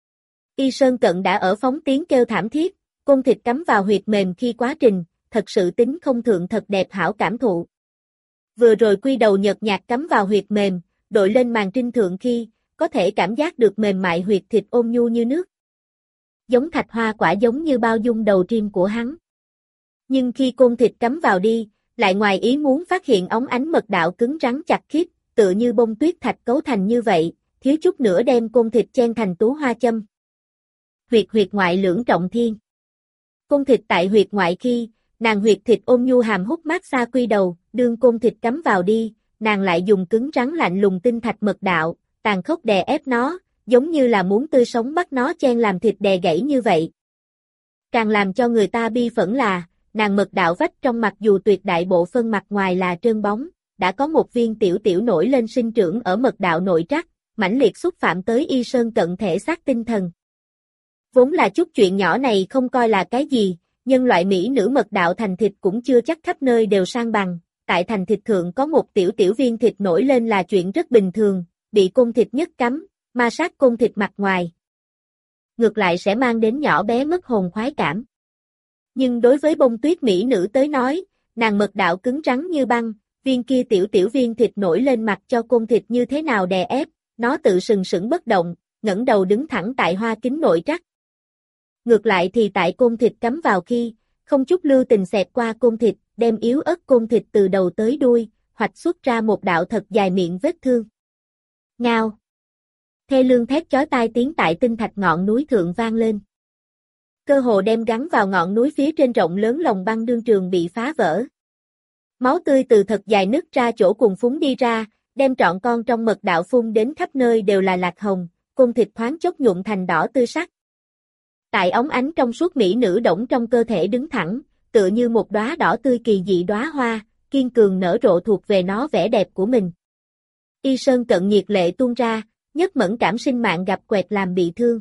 Y Sơn Cận đã ở phóng tiếng kêu thảm thiết, côn thịt cắm vào huyệt mềm khi quá trình, thật sự tính không thượng thật đẹp hảo cảm thụ. Vừa rồi quy đầu nhợt nhạt cắm vào huyệt mềm, đội lên màng trinh thượng khi, có thể cảm giác được mềm mại huyệt thịt ôn nhu như nước. Giống thạch hoa quả giống như bao dung đầu tim của hắn. Nhưng khi côn thịt cắm vào đi, lại ngoài ý muốn phát hiện óng ánh mật đạo cứng rắn chặt khít, tựa như bông tuyết thạch cấu thành như vậy, thiếu chút nữa đem côn thịt chen thành tú hoa châm. Huyệt ngoại lưỡng trọng thiên. Côn thịt tại huyệt ngoại khi, nàng huyệt thịt ôn nhu hàm hút mát xa quy đầu, đương côn thịt cắm vào đi, nàng lại dùng cứng rắn lạnh lùng tinh thạch mật đạo, tàn khốc đè ép nó, giống như là muốn tươi sống bắt nó chen làm thịt đè gãy như vậy. Càng làm cho người ta bi phẫn là, nàng mật đạo vách trong mặc dù tuyệt đại bộ phân mặt ngoài là trơn bóng, đã có một viên tiểu tiểu nổi lên sinh trưởng ở mật đạo nội trắc, mãnh liệt xúc phạm tới Y Sơn Cận thể xác tinh thần. Vốn là chút chuyện nhỏ này không coi là cái gì, nhân loại mỹ nữ mật đạo thành thịt cũng chưa chắc khắp nơi đều sang bằng, tại thành thịt thượng có một tiểu tiểu viên thịt nổi lên là chuyện rất bình thường, bị côn thịt nhất cắm, ma sát côn thịt mặt ngoài. Ngược lại sẽ mang đến nhỏ bé mất hồn khoái cảm. Nhưng đối với bông tuyết mỹ nữ tới nói, nàng mật đạo cứng rắn như băng, viên kia tiểu tiểu viên thịt nổi lên mặt cho côn thịt như thế nào đè ép, nó tự sừng sững bất động, ngẩng đầu đứng thẳng tại hoa kính nội trắc. Ngược lại thì tại côn thịt cắm vào khi, không chút lưu tình xẹt qua côn thịt, đem yếu ớt côn thịt từ đầu tới đuôi, hoạch xuất ra một đạo thật dài miệng vết thương. Ngao. Thê lương thét chói tai tiếng tại tinh thạch ngọn núi thượng vang lên. Cơ hồ đem gắn vào ngọn núi phía trên rộng lớn lồng băng đương trường bị phá vỡ. Máu tươi từ thật dài nứt ra chỗ cùng phúng đi ra, đem trọn con trong mật đạo phun đến khắp nơi đều là lạc hồng, côn thịt thoáng chốc nhuộm thành đỏ tươi sắc. Tại óng ánh trong suốt mỹ nữ đổng trong cơ thể đứng thẳng, tựa như một đóa đỏ tươi kỳ dị đóa hoa, kiên cường nở rộ thuộc về nó vẻ đẹp của mình. Y Sơn Cận nhiệt lệ tuôn ra, nhất mẫn cảm sinh mạng gặp quẹt làm bị thương.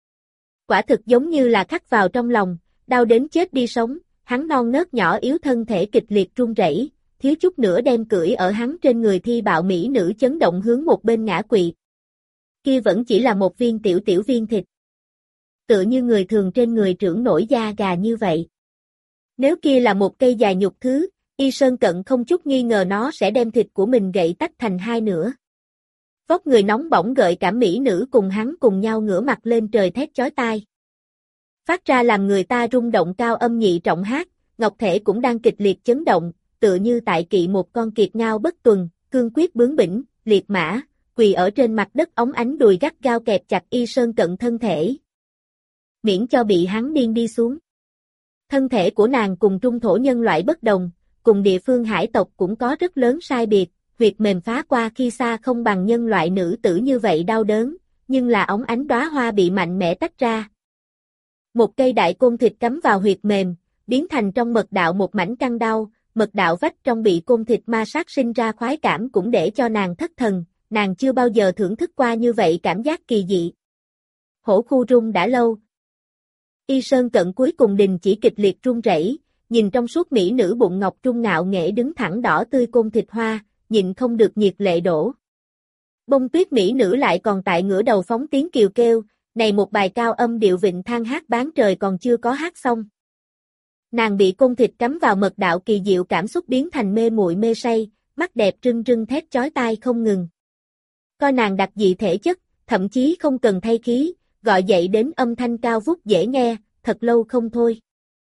Quả thực giống như là khắc vào trong lòng, đau đến chết đi sống, hắn non nớt nhỏ yếu thân thể kịch liệt run rẩy, thiếu chút nữa đem cưỡi ở hắn trên người thi bạo mỹ nữ chấn động hướng một bên ngã quỵ. Kia vẫn chỉ là một viên tiểu tiểu viên thịt. Tựa như người thường trên người trưởng nổi da gà như vậy. Nếu kia là một cây dài nhục thứ, Y Sơn Cận không chút nghi ngờ nó sẽ đem thịt của mình gãy tách thành hai nửa. Vóc người nóng bỏng gợi cảm mỹ nữ cùng hắn cùng nhau ngửa mặt lên trời thét chói tai. Phát ra làm người ta rung động cao âm nhị trọng hát, ngọc thể cũng đang kịch liệt chấn động, tựa như tại kỵ một con kiệt ngao bất tuần, cương quyết bướng bỉnh, liệt mã, quỳ ở trên mặt đất óng ánh đùi gắt gao kẹp chặt Y Sơn Cận thân thể. Miễn cho bị hắn điên đi xuống. Thân thể của nàng cùng trung thổ nhân loại bất đồng, cùng địa phương hải tộc cũng có rất lớn sai biệt, huyệt mềm phá qua khi xa không bằng nhân loại nữ tử như vậy đau đớn, nhưng là óng ánh đóa hoa bị mạnh mẽ tách ra. Một cây đại côn thịt cắm vào huyệt mềm, biến thành trong mật đạo một mảnh căng đau, mật đạo vách trong bị côn thịt ma sát sinh ra khoái cảm cũng để cho nàng thất thần, nàng chưa bao giờ thưởng thức qua như vậy cảm giác kỳ dị. Hổ khu rung đã lâu. Y Sơn Cận cuối cùng đình chỉ kịch liệt run rẩy, nhìn trong suốt mỹ nữ bụng ngọc trung ngạo nghệ đứng thẳng đỏ tươi côn thịt hoa, nhịn không được nhiệt lệ đổ. Bông tuyết mỹ nữ lại còn tại ngửa đầu phóng tiếng kiều kêu, này một bài cao âm điệu vịnh than hát bán trời còn chưa có hát xong. Nàng bị côn thịt cắm vào mật đạo kỳ diệu cảm xúc biến thành mê muội mê say, mắt đẹp rưng rưng thét chói tai không ngừng. Coi nàng đặc dị thể chất, thậm chí không cần thay khí, gọi dậy đến âm thanh cao vút dễ nghe, thật lâu không thôi.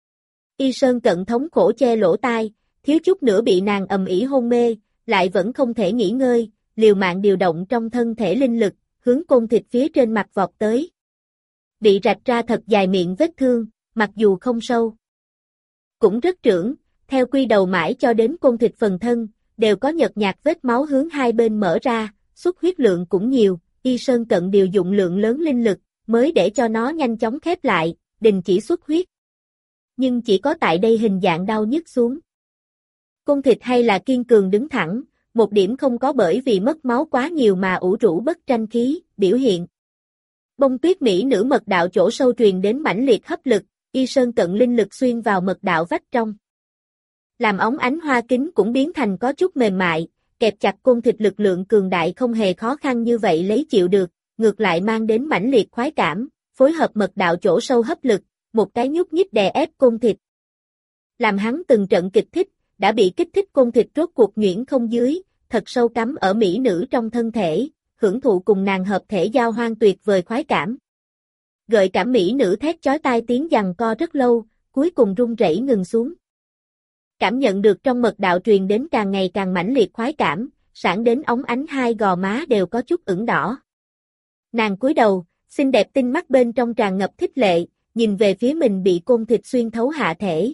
Y Sơn Cận thống khổ che lỗ tai, thiếu chút nữa bị nàng ầm ĩ hôn mê, lại vẫn không thể nghỉ ngơi, liều mạng điều động trong thân thể linh lực, hướng côn thịt phía trên mặt vọt tới. Bị rạch ra thật dài miệng vết thương, mặc dù không sâu, cũng rất trưởng, theo quy đầu mãi cho đến côn thịt phần thân, đều có nhợt nhạt vết máu hướng hai bên mở ra, xuất huyết lượng cũng nhiều, Y Sơn Cận điều dụng lượng lớn linh lực, mới để cho nó nhanh chóng khép lại, đình chỉ xuất huyết. Nhưng chỉ có tại đây hình dạng đau nhức xuống. Côn thịt hay là kiên cường đứng thẳng, một điểm không có bởi vì mất máu quá nhiều mà ủ rũ bất tranh khí, biểu hiện. Bông tuyết mỹ nữ mật đạo chỗ sâu truyền đến mãnh liệt hấp lực, Y Sơn Cận linh lực xuyên vào mật đạo vách trong. Làm óng ánh hoa kính cũng biến thành có chút mềm mại, kẹp chặt côn thịt lực lượng cường đại không hề khó khăn như vậy lấy chịu được, ngược lại mang đến mãnh liệt khoái cảm, phối hợp mật đạo chỗ sâu hấp lực, một cái nhúc nhích đè ép côn thịt. Làm hắn từng trận kịch thích, đã bị kích thích côn thịt rốt cuộc nhuyễn không dưới, thật sâu cắm ở mỹ nữ trong thân thể, hưởng thụ cùng nàng hợp thể giao hoan tuyệt vời khoái cảm. Gợi cảm mỹ nữ thét chói tai tiếng giằng co rất lâu, cuối cùng run rẩy ngừng xuống. Cảm nhận được trong mật đạo truyền đến càng ngày càng mãnh liệt khoái cảm, sảng đến óng ánh hai gò má đều có chút ửng đỏ. Nàng cúi đầu, xinh đẹp tinh mắt bên trong tràn ngập thích lệ, nhìn về phía mình bị côn thịt xuyên thấu hạ thể.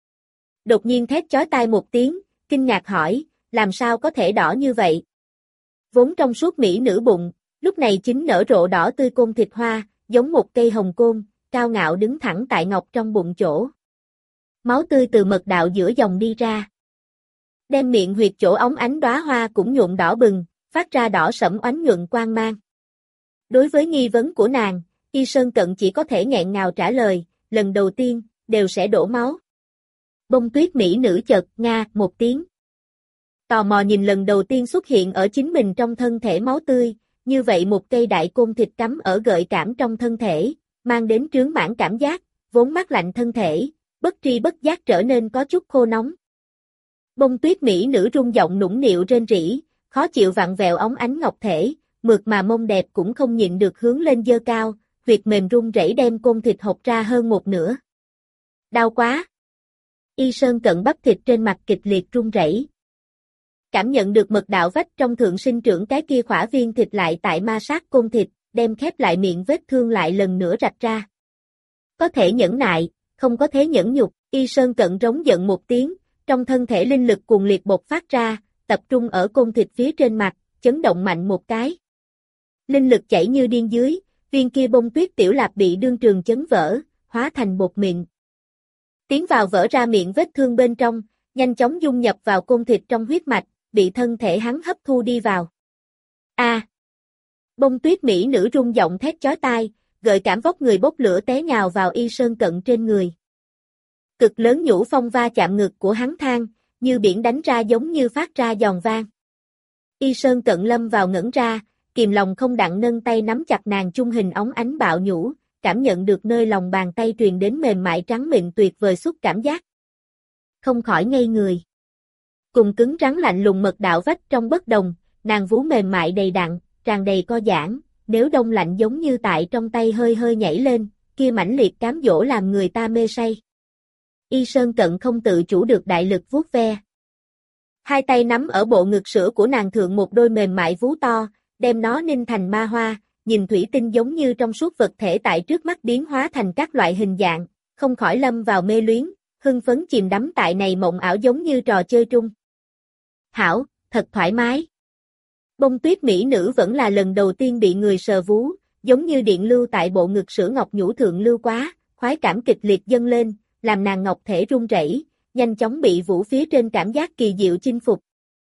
Đột nhiên thét chói tai một tiếng, kinh ngạc hỏi, làm sao có thể đỏ như vậy? Vốn trong suốt mỹ nữ bụng, Lúc này chính nở rộ đỏ tươi côn thịt hoa, giống một cây hồng côn, cao ngạo đứng thẳng tại ngọc trong bụng chỗ. Máu tươi từ mật đạo giữa dòng đi ra. Đem miệng huyệt chỗ óng ánh đóa hoa cũng nhuộm đỏ bừng, phát ra đỏ sẫm oánh nhuận quang mang. Đối với nghi vấn của nàng, Y Sơn Cận chỉ có thể nghẹn ngào trả lời, lần đầu tiên, đều sẽ đổ máu. Bông tuyết mỹ nữ chợt nga một tiếng. Tò mò nhìn lần đầu tiên xuất hiện ở chính mình trong thân thể máu tươi, như vậy một cây đại côn thịt cắm ở gợi cảm trong thân thể, mang đến trướng mãn cảm giác, vốn mát lạnh thân thể, bất tri bất giác trở nên có chút khô nóng. Bông tuyết mỹ nữ rung giọng nũng nịu rên rỉ, khó chịu vặn vẹo óng ánh ngọc thể, mượt mà mông đẹp cũng không nhịn được hướng lên dơ cao, huyệt mềm run rẩy đem côn thịt hộc ra hơn một nửa. Đau quá! Y Sơn Cận bắp thịt trên mặt kịch liệt run rẩy. Cảm nhận được mật đạo vách trong thượng sinh trưởng cái kia khỏa viên thịt lại tại ma sát côn thịt, đem khép lại miệng vết thương lại lần nữa rạch ra. Có thể nhẫn nại, không có thế nhẫn nhục, Y Sơn Cận rống giận một tiếng, trong thân thể linh lực cuồng liệt bộc phát ra, tập trung ở côn thịt phía trên mặt, chấn động mạnh một cái. Linh lực chảy như điên dưới, viên kia bông tuyết tiểu lạp bị đương trường chấn vỡ, hóa thành bột mịn. Tiến vào vỡ ra miệng vết thương bên trong, nhanh chóng dung nhập vào côn thịt trong huyết mạch, bị thân thể hắn hấp thu đi vào. A! Bông tuyết mỹ nữ rung giọng thét chói tai, gợi cảm vóc người bốc lửa té nhào vào Y Sơn Cận trên người. Cực lớn nhũ phong va chạm ngực của hắn than, như biển đánh ra giống như phát ra giòn vang. Y Sơn Cận lâm vào ngẩn ra, kìm lòng không đặng nâng tay nắm chặt nàng chung hình óng ánh bạo nhũ, cảm nhận được nơi lòng bàn tay truyền đến mềm mại trắng mịn tuyệt vời xúc cảm giác. Không khỏi ngây người. Cùng cứng rắn lạnh lùng mật đạo vách trong bất đồng, nàng vú mềm mại đầy đặn, tràn đầy co giãn, nếu đông lạnh giống như tại trong tay hơi hơi nhảy lên, kia mãnh liệt cám dỗ làm người ta mê say. Y Sơn Cận không tự chủ được đại lực vuốt ve. Hai tay nắm ở bộ ngực sữa của nàng thượng một đôi mềm mại vú to, đem nó ninh thành ma hoa, nhìn thủy tinh giống như trong suốt vật thể tại trước mắt biến hóa thành các loại hình dạng, không khỏi lâm vào mê luyến, hưng phấn chìm đắm tại này mộng ảo giống như trò chơi trung. Hảo, thật thoải mái. Bông tuyết mỹ nữ vẫn là lần đầu tiên bị người sờ vú, giống như điện lưu tại bộ ngực sữa ngọc nhũ thượng lưu quá, khoái cảm kịch liệt dâng lên, làm nàng ngọc thể run rẩy, nhanh chóng bị vũ phía trên cảm giác kỳ diệu chinh phục.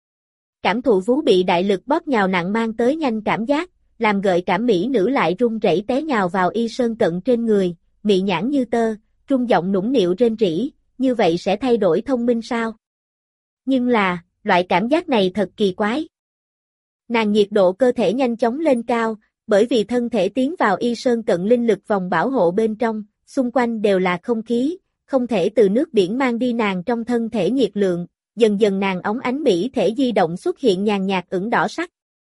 Cảm thụ vú bị đại lực bóp nhào nặng mang tới nhanh cảm giác, làm gợi cảm mỹ nữ lại run rẩy té nhào vào Y Sơn Cận trên người, mị nhãn như tơ, rung giọng nũng nịu rên rỉ, như vậy sẽ thay đổi thông minh sao? Nhưng là, loại cảm giác này thật kỳ quái. Nàng nhiệt độ cơ thể nhanh chóng lên cao, bởi vì thân thể tiến vào Y Sơn Cận linh lực vòng bảo hộ bên trong, xung quanh đều là không khí, không thể từ nước biển mang đi nàng trong thân thể nhiệt lượng, dần dần nàng óng ánh mỹ thể di động xuất hiện nhàn nhạt ửng đỏ sắc.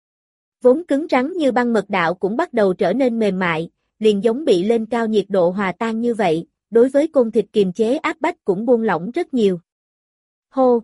Vốn cứng rắn như băng mật đạo cũng bắt đầu trở nên mềm mại, liền giống bị lên cao nhiệt độ hòa tan như vậy, đối với côn thịt kiềm chế áp bách cũng buông lỏng rất nhiều. Hô!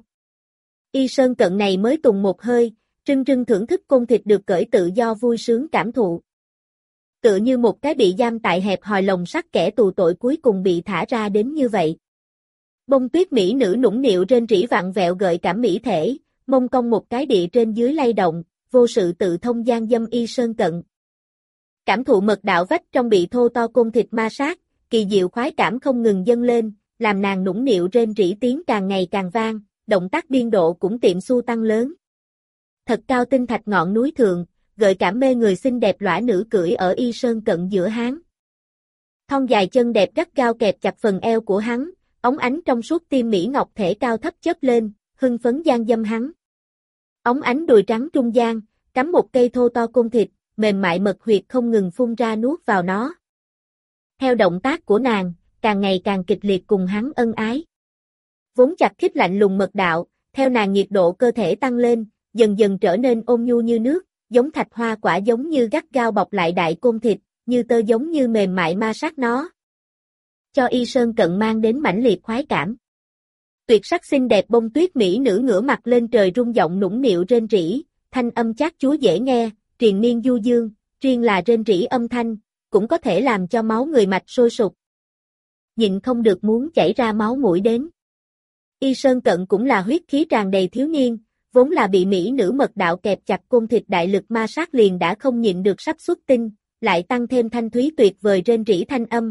Y Sơn Cận này mới tùng một hơi, trưng trưng thưởng thức côn thịt được cởi tự do vui sướng cảm thụ. Tựa như một cái bị giam tại hẹp hòi lồng sắt kẻ tù tội cuối cùng bị thả ra đến như vậy. Bông tuyết mỹ nữ nũng nịu rên rỉ vặn vẹo gợi cảm mỹ thể, mông cong một cái địa trên dưới lay động, vô sự tự thông gian dâm Y Sơn Cận. Cảm thụ mật đạo vách trong bị thô to côn thịt ma sát, kỳ diệu khoái cảm không ngừng dâng lên, làm nàng nũng nịu rên rỉ tiếng càng ngày càng vang, động tác biên độ cũng tiệm xu tăng lớn. Thật cao tinh thạch ngọn núi thượng, gợi cảm mê người xinh đẹp lõa nữ cưỡi ở Y Sơn Cận giữa háng. Thon dài chân đẹp gắt gao kẹp chặt phần eo của hắn, óng ánh trong suốt tim mỹ ngọc thể cao thấp chớp lên, hưng phấn gian dâm hắn. Óng ánh đùi trắng trung gian, cắm một cây thô to côn thịt, mềm mại mật huyệt không ngừng phun ra nuốt vào nó. Theo động tác của nàng, càng ngày càng kịch liệt cùng hắn ân ái. Vốn chặt khít lạnh lùng mật đạo, theo nàng nhiệt độ cơ thể tăng lên, dần dần trở nên ôn nhu như nước, giống thạch hoa quả giống như gắt gao bọc lại đại côn thịt, như tơ giống như mềm mại ma sát nó. Cho Y Sơn Cận mang đến mãnh liệt khoái cảm. Tuyệt sắc xinh đẹp bông tuyết mỹ nữ ngửa mặt lên trời rung giọng nũng nịu rên rỉ, thanh âm chát chúa dễ nghe, triền miên du dương, riêng là rên rỉ âm thanh, cũng có thể làm cho máu người mạch sôi sục. Nhịn không được muốn chảy ra máu mũi đến. Y Sơn Cận cũng là huyết khí tràn đầy thiếu niên, vốn là bị mỹ nữ mật đạo kẹp chặt côn thịt đại lực ma sát liền đã không nhịn được sắp xuất tinh, lại tăng thêm thanh thúy tuyệt vời rên rỉ thanh âm.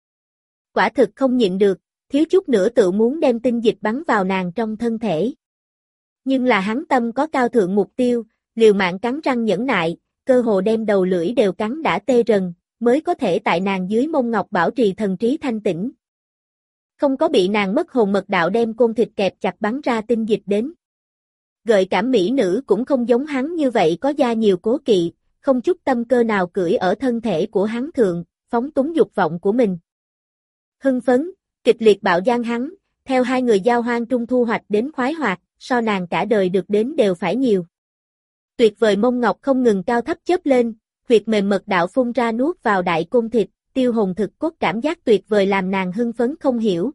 Quả thực không nhịn được, thiếu chút nữa tự muốn đem tinh dịch bắn vào nàng trong thân thể. Nhưng là hắn tâm có cao thượng mục tiêu, liều mạng cắn răng nhẫn nại, cơ hồ đem đầu lưỡi đều cắn đã tê rần, mới có thể tại nàng dưới mông ngọc bảo trì thần trí thanh tĩnh. Không có bị nàng mất hồn mật đạo đem côn thịt kẹp chặt bắn ra tinh dịch đến. Gợi cảm mỹ nữ cũng không giống hắn như vậy có da nhiều cố kỵ, không chút tâm cơ nào cưỡi ở thân thể của hắn thượng, phóng túng dục vọng của mình. Hưng phấn, kịch liệt bạo giang hắn, theo hai người giao hoan trung thu hoạch đến khoái hoạt, so nàng cả đời được đến đều phải nhiều. Tuyệt vời mông ngọc không ngừng cao thấp chớp lên, huyệt mềm mật đạo phun ra nuốt vào đại côn thịt, tiêu hồn thực cốt cảm giác tuyệt vời làm nàng hưng phấn không hiểu.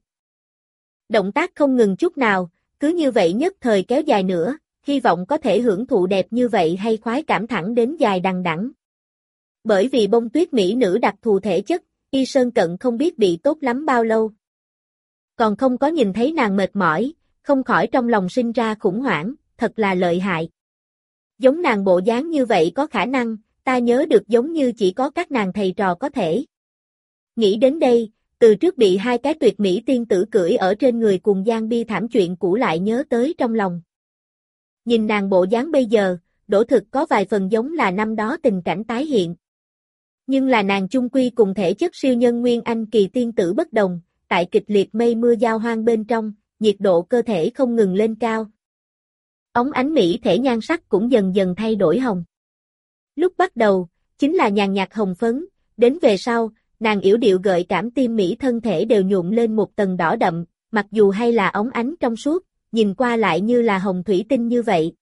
Động tác không ngừng chút nào, cứ như vậy nhất thời kéo dài nữa, hy vọng có thể hưởng thụ đẹp như vậy hay khoái cảm thẳng đến dài đằng đẵng. Bởi vì bông tuyết mỹ nữ đặc thù thể chất, Y Sơn Cận không biết bị tốt lắm bao lâu. Còn không có nhìn thấy nàng mệt mỏi, không khỏi trong lòng sinh ra khủng hoảng, thật là lợi hại. Giống nàng bộ dáng như vậy có khả năng, ta nhớ được giống như chỉ có các nàng thầy trò có thể. Nghĩ đến đây, từ trước bị hai cái tuyệt mỹ tiên tử cưỡi ở trên người cùng gian bi thảm chuyện cũ lại nhớ tới trong lòng. Nhìn nàng bộ dáng bây giờ, đổ thực có vài phần giống là năm đó tình cảnh tái hiện. Nhưng là nàng chung quy cùng thể chất siêu nhân nguyên anh kỳ tiên tử bất đồng, tại kịch liệt mây mưa giao hoang bên trong, nhiệt độ cơ thể không ngừng lên cao. Óng ánh mỹ thể nhan sắc cũng dần dần thay đổi hồng. Lúc bắt đầu, chính là nhàn nhạt hồng phấn, đến về sau, nàng yểu điệu gợi cảm tim mỹ thân thể đều nhuộm lên một tầng đỏ đậm, mặc dù hay là óng ánh trong suốt, nhìn qua lại như là hồng thủy tinh như vậy.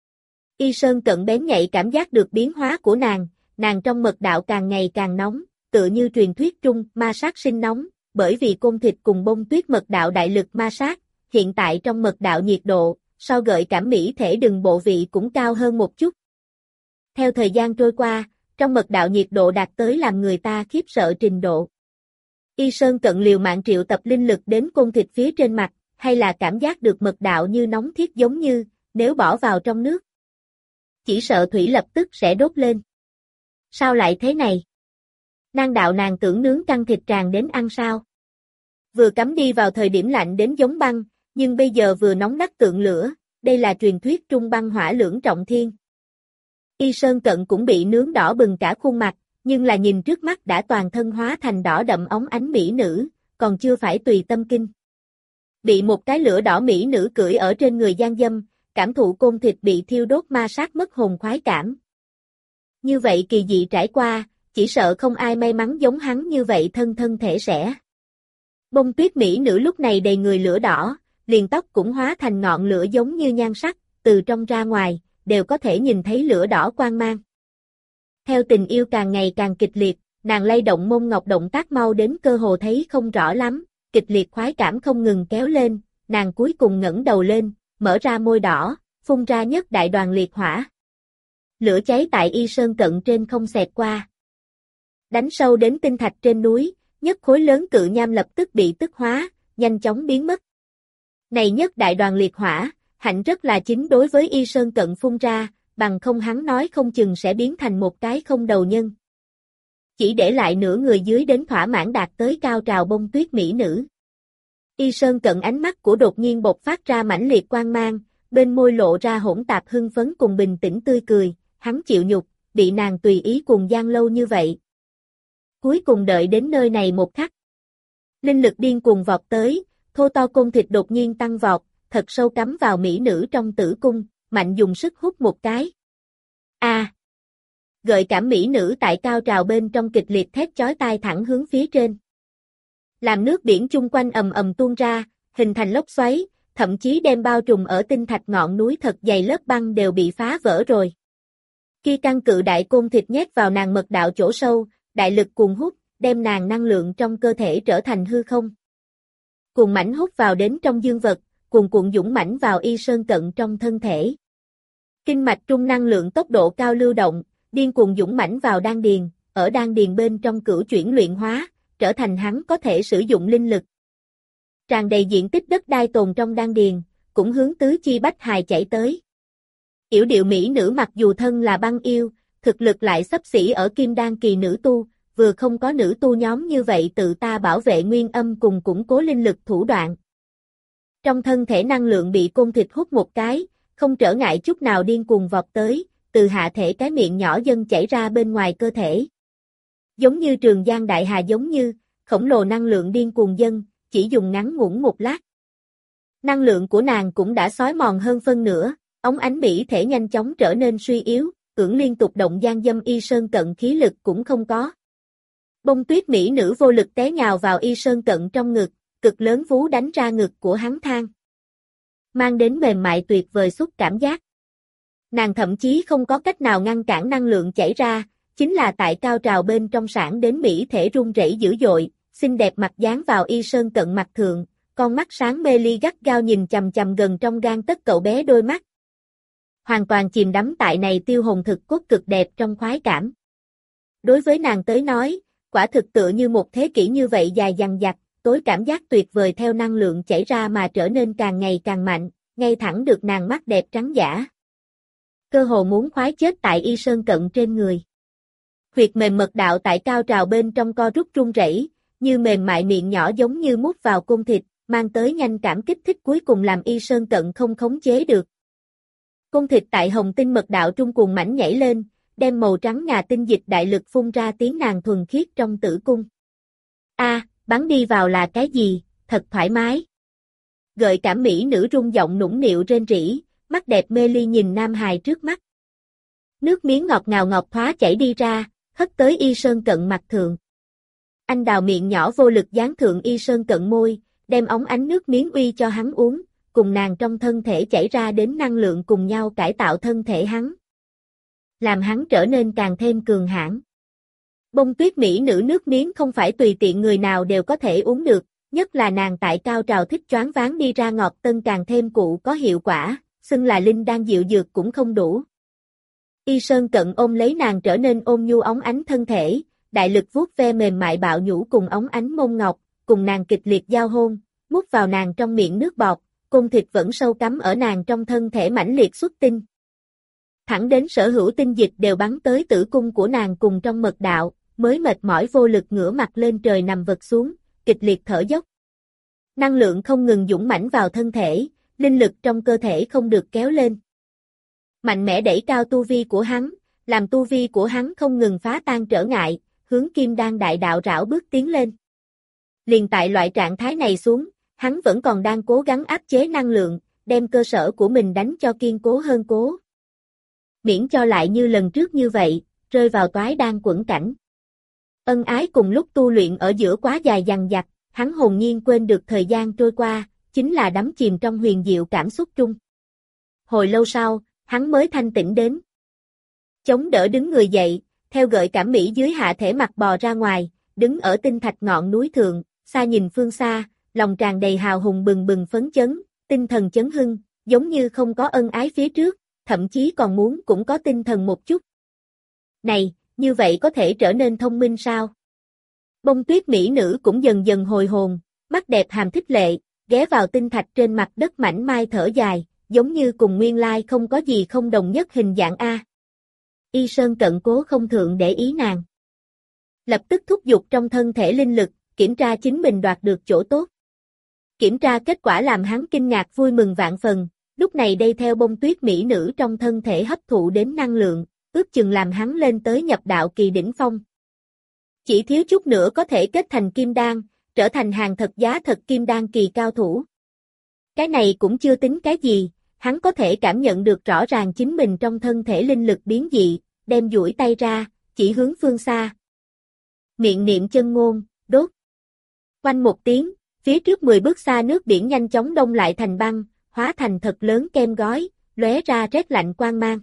Y Sơn Cận bén nhạy cảm giác được biến hóa của nàng trong mật đạo càng ngày càng nóng, tựa như truyền thuyết trung ma sát sinh nóng, bởi vì côn thịt cùng bông tuyết mật đạo đại lực ma sát, hiện tại trong mật đạo nhiệt độ, so gợi cảm mỹ thể đừng bộ vị cũng cao hơn một chút. Theo thời gian trôi qua, trong mật đạo nhiệt độ đạt tới làm người ta khiếp sợ trình độ. Y Sơn Cận liều mạng triệu tập linh lực đến côn thịt phía trên mặt, hay là cảm giác được mật đạo như nóng thiết giống như, nếu bỏ vào trong nước. Chỉ sợ thủy lập tức sẽ đốt lên. Sao lại thế này? Nàng tưởng nướng căng thịt tràn đến ăn sao? Vừa cắm đi vào thời điểm lạnh đến giống băng, nhưng bây giờ vừa nóng đắt tượng lửa, đây là truyền thuyết trung băng hỏa lưỡng trọng thiên. Y Sơn Cận cũng bị nướng đỏ bừng cả khuôn mặt, nhưng là nhìn trước mắt đã toàn thân hóa thành đỏ đậm óng ánh mỹ nữ, còn chưa phải tùy tâm kinh. Bị một cái lửa đỏ mỹ nữ cưỡi ở trên người gian dâm, cảm thụ côn thịt bị thiêu đốt ma sát mất hồn khoái cảm. Như vậy kỳ dị trải qua, chỉ sợ không ai may mắn giống hắn như vậy thân thể sẽ. Bông tuyết mỹ nữ lúc này đầy người lửa đỏ, liền tóc cũng hóa thành ngọn lửa giống như nhan sắc, từ trong ra ngoài, đều có thể nhìn thấy lửa đỏ quang mang. Theo tình yêu càng ngày càng kịch liệt, nàng lay động mông ngọc động tác mau đến cơ hồ thấy không rõ lắm, kịch liệt khoái cảm không ngừng kéo lên, nàng cuối cùng ngẩng đầu lên, mở ra môi đỏ, phun ra nhất đại đoàn liệt hỏa. Lửa cháy tại Y Sơn Cận trên không xẹt qua. Đánh sâu đến tinh thạch trên núi, nhất khối lớn cự nham lập tức bị tức hóa, nhanh chóng biến mất. Này nhất đại đoàn liệt hỏa, hạnh rất là chính đối với Y Sơn Cận phun ra, bằng không hắn nói không chừng sẽ biến thành một cái không đầu nhân. Chỉ để lại nửa người dưới đến thỏa mãn đạt tới cao trào bông tuyết mỹ nữ. Y Sơn Cận ánh mắt của đột nhiên bộc phát ra mãnh liệt quang mang, bên môi lộ ra hỗn tạp hưng phấn cùng bình tĩnh tươi cười, hắn chịu nhục, bị nàng tùy ý cuồng gian lâu như vậy. Cuối cùng đợi đến nơi này một khắc. Linh lực điên cuồng vọt tới, thô to côn thịt đột nhiên tăng vọt, thật sâu cắm vào mỹ nữ trong tử cung, mạnh dùng sức hút một cái. Gợi cảm mỹ nữ tại cao trào bên trong kịch liệt thét chói tai thẳng hướng phía trên. Làm nước biển chung quanh ầm ầm tuôn ra, hình thành lốc xoáy, thậm chí đem bao trùm ở tinh thạch ngọn núi thật dày lớp băng đều bị phá vỡ rồi. Khi căn cự đại côn thịt nhét vào nàng mật đạo chỗ sâu, đại lực cuồng hút, đem nàng năng lượng trong cơ thể trở thành hư không. Cuồng mãnh hút vào đến trong dương vật, cuồn cuộn dũng mãnh vào Y Sơn Cận trong thân thể. Kinh mạch trung năng lượng tốc độ cao lưu động, điên cuồng dũng mãnh vào đan điền, ở đan điền bên trong cửu chuyển luyện hóa, trở thành hắn có thể sử dụng linh lực. Tràn đầy diện tích đất đai tồn trong đan điền, cũng hướng tứ chi bách hài chảy tới. Yểu điệu mỹ nữ mặc dù thân là băng yêu, thực lực lại xấp xỉ ở kim đan kỳ nữ tu, vừa không có nữ tu nhóm như vậy tự ta bảo vệ nguyên âm cùng củng cố linh lực thủ đoạn. Trong thân thể năng lượng bị côn thịt hút một cái, không trở ngại chút nào điên cuồng vọt tới, từ hạ thể cái miệng nhỏ dâng chảy ra bên ngoài cơ thể. Giống như Trường Giang Đại Hà giống như, khổng lồ năng lượng điên cuồng dâng, chỉ dùng ngắn ngủn một lát. Năng lượng của nàng cũng đã xói mòn hơn phân nửa, ống ánh mỹ thể nhanh chóng trở nên suy yếu, cưỡng liên tục động gian dâm Y Sơn Cận khí lực cũng không có. Bông tuyết mỹ nữ vô lực té nhào vào Y Sơn Cận trong ngực, cực lớn vú đánh ra ngực của hắn thang. Mang đến mềm mại tuyệt vời xúc cảm giác. Nàng thậm chí không có cách nào ngăn cản năng lượng chảy ra, chính là tại cao trào bên trong sản đến mỹ thể run rẩy dữ dội, xinh đẹp mặt dán vào Y Sơn Cận mặt thượng, con mắt sáng mê ly gắt gao nhìn chằm chằm gần trong gang tấc cậu bé đôi mắt. Hoàn toàn chìm đắm tại này tiêu hồn thực cốt cực đẹp trong khoái cảm. Đối với nàng tới nói, quả thực tựa như một thế kỷ như vậy dài dằng dặc, tối cảm giác tuyệt vời theo năng lượng chảy ra mà trở nên càng ngày càng mạnh, ngay thẳng được nàng mắt đẹp trắng dã. Cơ hồ muốn khoái chết tại Y Sơn Cận trên người. Huyệt mềm mật đạo tại cao trào bên trong co rút run rẩy, như mềm mại miệng nhỏ giống như mút vào côn thịt, mang tới nhanh cảm kích thích cuối cùng làm Y Sơn Cận không khống chế được. Côn thịt tại hồng tinh mật đạo trung cuồng mảnh nhảy lên, đem màu trắng ngà tinh dịch đại lực phun ra tiếng nàng thuần khiết trong tử cung. Bắn đi vào là cái gì, thật thoải mái. Gợi cảm mỹ nữ rung giọng nũng nịu rên rỉ, mắt đẹp mê ly nhìn nam hài trước mắt. Nước miếng ngọt ngào ngọt thoá chảy đi ra, hất tới Y Sơn Cận mặt thượng. Anh đào miệng nhỏ vô lực dán thượng Y Sơn Cận môi, đem ống ánh nước miếng uy cho hắn uống, cùng nàng trong thân thể chảy ra đến năng lượng cùng nhau cải tạo thân thể hắn. Làm hắn trở nên càng thêm cường hãn. Bông tuyết mỹ nữ nước miếng không phải tùy tiện người nào đều có thể uống được, nhất là nàng tại cao trào thích choáng váng đi ra ngọt tân càng thêm cụ có hiệu quả, xưng là linh đan dịu dược cũng không đủ. Y Sơn Cận ôm lấy nàng trở nên ôm nhu óng ánh thân thể, đại lực vuốt ve mềm mại bạo nhũ cùng óng ánh mông ngọc, cùng nàng kịch liệt giao hôn, mút vào nàng trong miệng nước bọt, côn thịt vẫn sâu cắm ở nàng trong thân thể mãnh liệt xuất tinh. Thẳng đến sở hữu tinh dịch đều bắn tới tử cung của nàng cùng trong mật đạo, mới mệt mỏi vô lực ngửa mặt lên trời nằm vật xuống, kịch liệt thở dốc. Năng lượng không ngừng dũng mãnh vào thân thể, linh lực trong cơ thể không được kéo lên. Mạnh mẽ đẩy cao tu vi của hắn, làm tu vi của hắn không ngừng phá tan trở ngại, hướng kim đan đại đạo rảo bước tiến lên. Liền tại loại trạng thái này xuống, hắn vẫn còn đang cố gắng áp chế năng lượng, đem cơ sở của mình đánh cho kiên cố hơn cố. Miễn cho lại như lần trước như vậy, rơi vào toái đan quẫn cảnh. Ân ái cùng lúc tu luyện ở giữa quá dài dằng dặc, hắn hồn nhiên quên được thời gian trôi qua, chính là đắm chìm trong huyền diệu cảm xúc trung. Hồi lâu sau, hắn mới thanh tỉnh đến. Chống đỡ đứng người dậy, theo gợi cảm mỹ dưới hạ thể mặt bò ra ngoài, đứng ở tinh thạch ngọn núi thượng, xa nhìn phương xa, lòng tràn đầy hào hùng bừng bừng phấn chấn, tinh thần chấn hưng, giống như không có ân ái phía trước, thậm chí còn muốn cũng có tinh thần một chút. Này, như vậy có thể trở nên thông minh sao? Bông tuyết mỹ nữ cũng dần dần hồi hồn, mắt đẹp hàm thích lệ, ghé vào tinh thạch trên mặt đất mảnh mai thở dài, giống như cùng nguyên lai không có gì không đồng nhất hình dạng A. Y Sơn Cận cố không thượng để ý nàng. Lập tức thúc giục trong thân thể linh lực, kiểm tra chính mình đoạt được chỗ tốt. Kiểm tra kết quả làm hắn kinh ngạc vui mừng vạn phần, lúc này đây theo bông tuyết mỹ nữ trong thân thể hấp thụ đến năng lượng, ước chừng làm hắn lên tới nhập đạo kỳ đỉnh phong. Chỉ thiếu chút nữa có thể kết thành kim đan, trở thành hàng thật giá thật kim đan kỳ cao thủ. Cái này cũng chưa tính cái gì, hắn có thể cảm nhận được rõ ràng chính mình trong thân thể linh lực biến dị, đem duỗi tay ra, chỉ hướng phương xa. Miệng niệm chân ngôn, đốt. Quanh một tiếng, phía trước 10 bước xa nước biển nhanh chóng đông lại thành băng, hóa thành thật lớn kem gói, lóe ra rét lạnh quang mang.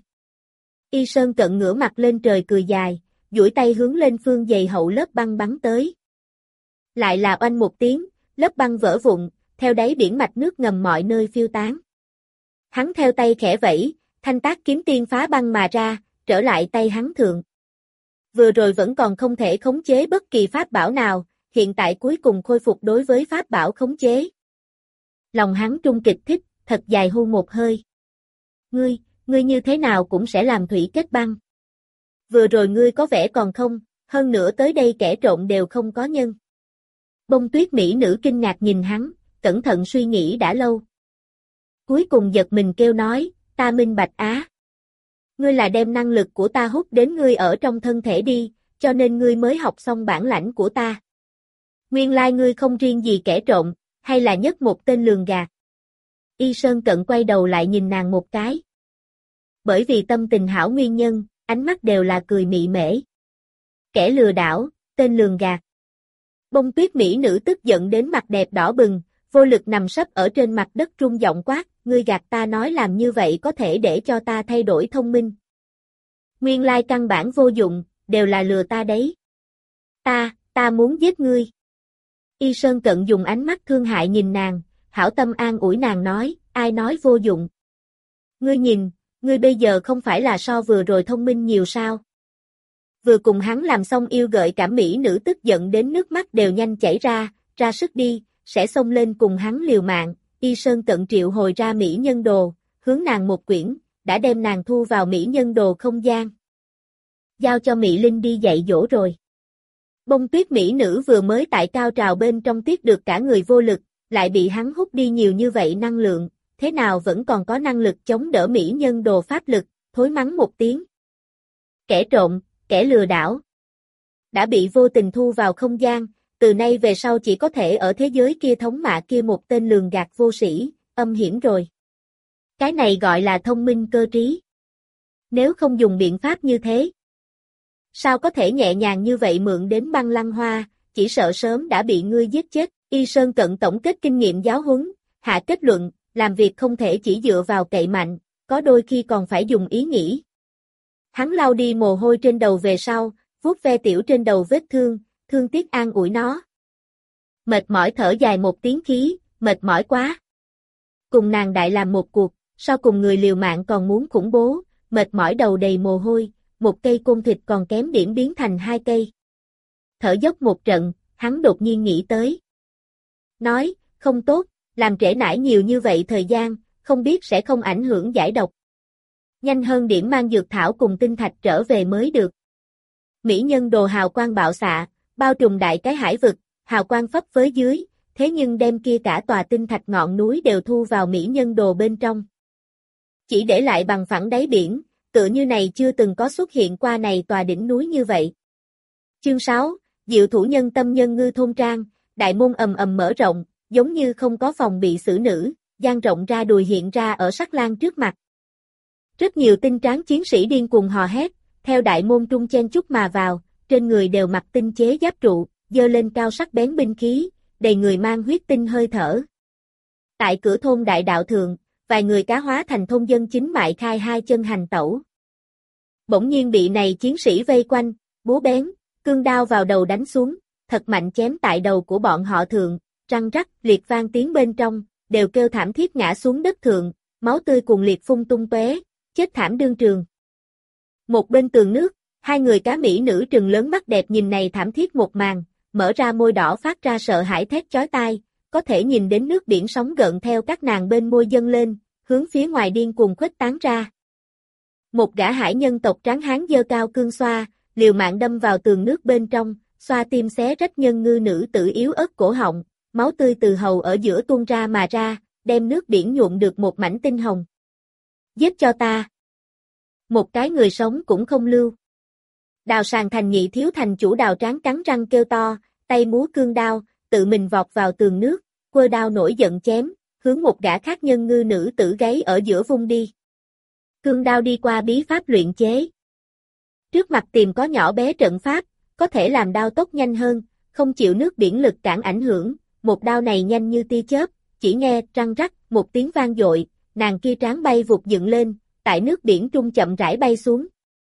Y Sơn Cận ngửa mặt lên trời cười dài, duỗi tay hướng lên phương dày hậu lớp băng bắn tới. Lại là oanh một tiếng, lớp băng vỡ vụn, theo đáy biển mạch nước ngầm mọi nơi phiêu tán. Hắn theo tay khẽ vẫy, thanh tác kiếm tiên phá băng mà ra, trở lại tay hắn thượng. Vừa rồi vẫn còn không thể khống chế bất kỳ pháp bảo nào, hiện tại cuối cùng khôi phục đối với pháp bảo khống chế. Lòng hắn trung kịch thích, thật dài hu một hơi. Ngươi ngươi như thế nào cũng sẽ làm thủy kết băng. Vừa rồi ngươi có vẻ còn không, hơn nữa tới đây kẻ trộm đều không có nhân. Bông tuyết mỹ nữ kinh ngạc nhìn hắn, cẩn thận suy nghĩ đã lâu. Cuối cùng giật mình kêu nói, ta minh bạch á. Ngươi là đem năng lực của ta hút đến ngươi ở trong thân thể đi, cho nên ngươi mới học xong bản lãnh của ta. Nguyên lai ngươi không riêng gì kẻ trộm, hay là nhất một tên lường gạt. Y Sơn Cận quay đầu lại nhìn nàng một cái. Bởi vì tâm tình hảo nguyên nhân, ánh mắt đều là cười mị mễ. Kẻ lừa đảo, tên lường gạt. Bông tuyết mỹ nữ tức giận đến mặt đẹp đỏ bừng, vô lực nằm sấp ở trên mặt đất run giọng quát, ngươi gạt ta nói làm như vậy có thể để cho ta thay đổi thông minh. Nguyên lai căn bản vô dụng, đều là lừa ta đấy. Ta muốn giết ngươi. Y Sơn Cận dùng ánh mắt thương hại nhìn nàng, hảo tâm an ủi nàng nói, ai nói vô dụng. Ngươi nhìn, ngươi bây giờ không phải là so vừa rồi thông minh nhiều sao. Vừa cùng hắn làm xong yêu gợi cảm mỹ nữ tức giận đến nước mắt đều nhanh chảy ra sức đi, sẽ xông lên cùng hắn liều mạng. Y Sơn Cận triệu hồi ra mỹ nhân đồ, hướng nàng một quyển, đã đem nàng thu vào mỹ nhân đồ không gian. Giao cho Mỹ Linh đi dạy dỗ rồi. Bông tuyết mỹ nữ vừa mới tại cao trào bên trong tuyết được cả người vô lực, lại bị hắn hút đi nhiều như vậy năng lượng, thế nào vẫn còn có năng lực chống đỡ mỹ nhân đồ pháp lực, thối mắng một tiếng. Kẻ trộm, kẻ lừa đảo. Đã bị vô tình thu vào không gian, từ nay về sau chỉ có thể ở thế giới kia thống mạ kia một tên lường gạt vô sĩ, âm hiểm rồi. Cái này gọi là thông minh cơ trí. Nếu không dùng biện pháp như thế, sao có thể nhẹ nhàng như vậy mượn đến băng lăng hoa, chỉ sợ sớm đã bị ngươi giết chết. Y Sơn Cận tổng kết kinh nghiệm giáo huấn, hạ kết luận, làm việc không thể chỉ dựa vào cậy mạnh, có đôi khi còn phải dùng ý nghĩ. Hắn lau đi mồ hôi trên đầu về sau, vuốt ve tiểu trên đầu vết thương, thương tiếc an ủi nó. Mệt mỏi thở dài một tiếng khí, mệt mỏi quá. Cùng nàng đại làm một cuộc, sau cùng người liều mạng còn muốn khủng bố, mệt mỏi đầu đầy mồ hôi, một cây côn thịt còn kém điểm biến thành 2 cây. Thở dốc một trận, hắn đột nhiên nghĩ tới. Nói, không tốt, làm trễ nải nhiều như vậy thời gian, không biết sẽ không ảnh hưởng giải độc. Nhanh hơn điểm mang dược thảo cùng tinh thạch trở về mới được. Mỹ nhân đồ hào quang bạo xạ, bao trùm đại cái hải vực, hào quang phấp với dưới, thế nhưng đem kia cả tòa tinh thạch ngọn núi đều thu vào mỹ nhân đồ bên trong. Chỉ để lại bằng phẳng đáy biển, tựa như này chưa từng có xuất hiện qua này tòa đỉnh núi như vậy. Chương 6, Diệu thủ nhân tâm nhân ngư thôn trang, đại môn ầm ầm mở rộng, giống như không có phòng bị xử nữ, dang rộng ra đùi hiện ra ở sắc lang trước mặt. Rất nhiều tinh tráng chiến sĩ điên cuồng hò hét, theo đại môn trung chen chúc mà vào, trên người đều mặc tinh chế giáp trụ, giơ lên cao sắc bén binh khí, đầy người mang huyết tinh hơi thở. Tại cửa thôn đại đạo thượng, vài người cá hóa thành thôn dân chính mại khai hai chân hành tẩu. Bỗng nhiên bị này chiến sĩ vây quanh, búa bén, cương đao vào đầu đánh xuống, thật mạnh chém tại đầu của bọn họ thượng, răng rắc, liệt vang tiếng bên trong, đều kêu thảm thiết ngã xuống đất thượng, máu tươi cuồn liệt phun tung tóe, chết thảm đương trường. Một bên tường nước, hai người cá mỹ nữ trừng lớn mắt đẹp nhìn này thảm thiết một màn, mở ra môi đỏ phát ra sợ hãi thét chói tai, có thể nhìn đến nước biển sóng gợn theo các nàng bên môi dâng lên, hướng phía ngoài điên cuồng khuếch tán ra. Một gã hải nhân tộc tráng hán giơ cao cương xoa, liều mạng đâm vào tường nước bên trong, xoa tim xé rách nhân ngư nữ tử yếu ớt cổ họng, máu tươi từ hầu ở giữa tuôn ra mà ra, đem nước biển nhuộm được một mảnh tinh hồng. Giết cho ta! Một cái người sống cũng không lưu. Đào Sàng Thành nhị thiếu thành chủ Đào Tráng cắn răng kêu to, tay múa cương đao, tự mình vọt vào tường nước, quơ đao nổi giận chém, hướng một gã khác nhân ngư nữ tử gáy ở giữa vung đi. Cương đao đi qua bí pháp luyện chế. Trước mặt tìm có nhỏ bé trận pháp, có thể làm đao tốc nhanh hơn, không chịu nước biển lực cản ảnh hưởng, một đao này nhanh như tia chớp, chỉ nghe răng rắc một tiếng vang dội, nàng kia tráng bay vụt dựng lên, tại nước biển trung chậm rãi bay xuống.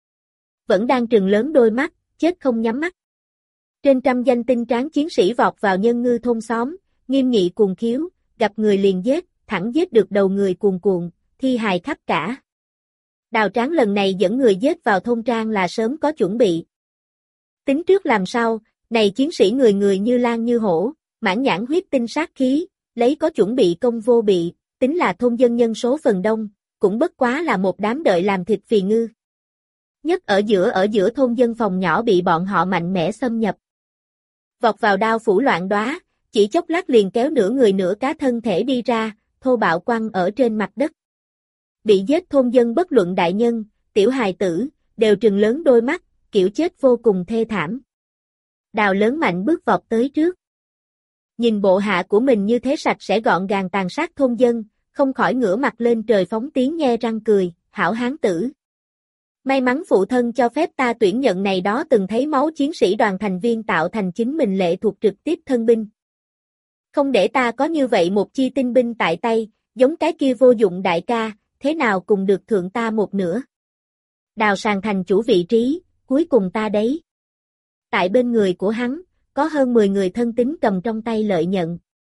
Vẫn đang trừng lớn đôi mắt, chết không nhắm mắt. Trên trăm danh tinh tráng chiến sĩ vọt vào nhân ngư thôn xóm, nghiêm nghị cuồng khiếu, gặp người liền giết, thẳng giết được đầu người cuồn cuộn, thi hài khắp cả. Đào Tráng lần này dẫn người giết vào thôn trang là sớm có chuẩn bị. Tính trước làm sao, này chiến sĩ người người như lang như hổ, mãn nhãn huyết tinh sát khí, lấy có chuẩn bị công vô bị, tính là thôn dân nhân số phần đông, cũng bất quá là một đám đợi làm thịt phì ngư. Nhất ở giữa thôn dân phòng nhỏ bị bọn họ mạnh mẽ xâm nhập. Vọt vào đao phủ loạn đóa, chỉ chốc lát liền kéo nửa người nửa cá thân thể đi ra, thô bạo quăng ở trên mặt đất. Bị giết thôn dân bất luận đại nhân, tiểu hài tử, đều trừng lớn đôi mắt, kiểu chết vô cùng thê thảm. Đào lớn mạnh bước vọt tới trước. Nhìn bộ hạ của mình như thế sạch sẽ gọn gàng tàn sát thôn dân, không khỏi ngửa mặt lên trời phóng tiếng nhe răng cười, hảo hán tử. May mắn phụ thân cho phép ta tuyển nhận này đó từng thấy máu chiến sĩ đoàn thành viên tạo thành chính mình lệ thuộc trực tiếp thân binh. Không để ta có như vậy một chi tinh binh tại tay, giống cái kia vô dụng đại ca, thế nào cùng được thượng ta một nửa. Đào Sàng thành chủ vị trí, cuối cùng ta đấy. Tại bên người của hắn, có hơn 10 người thân tín cầm trong tay lợi nhận.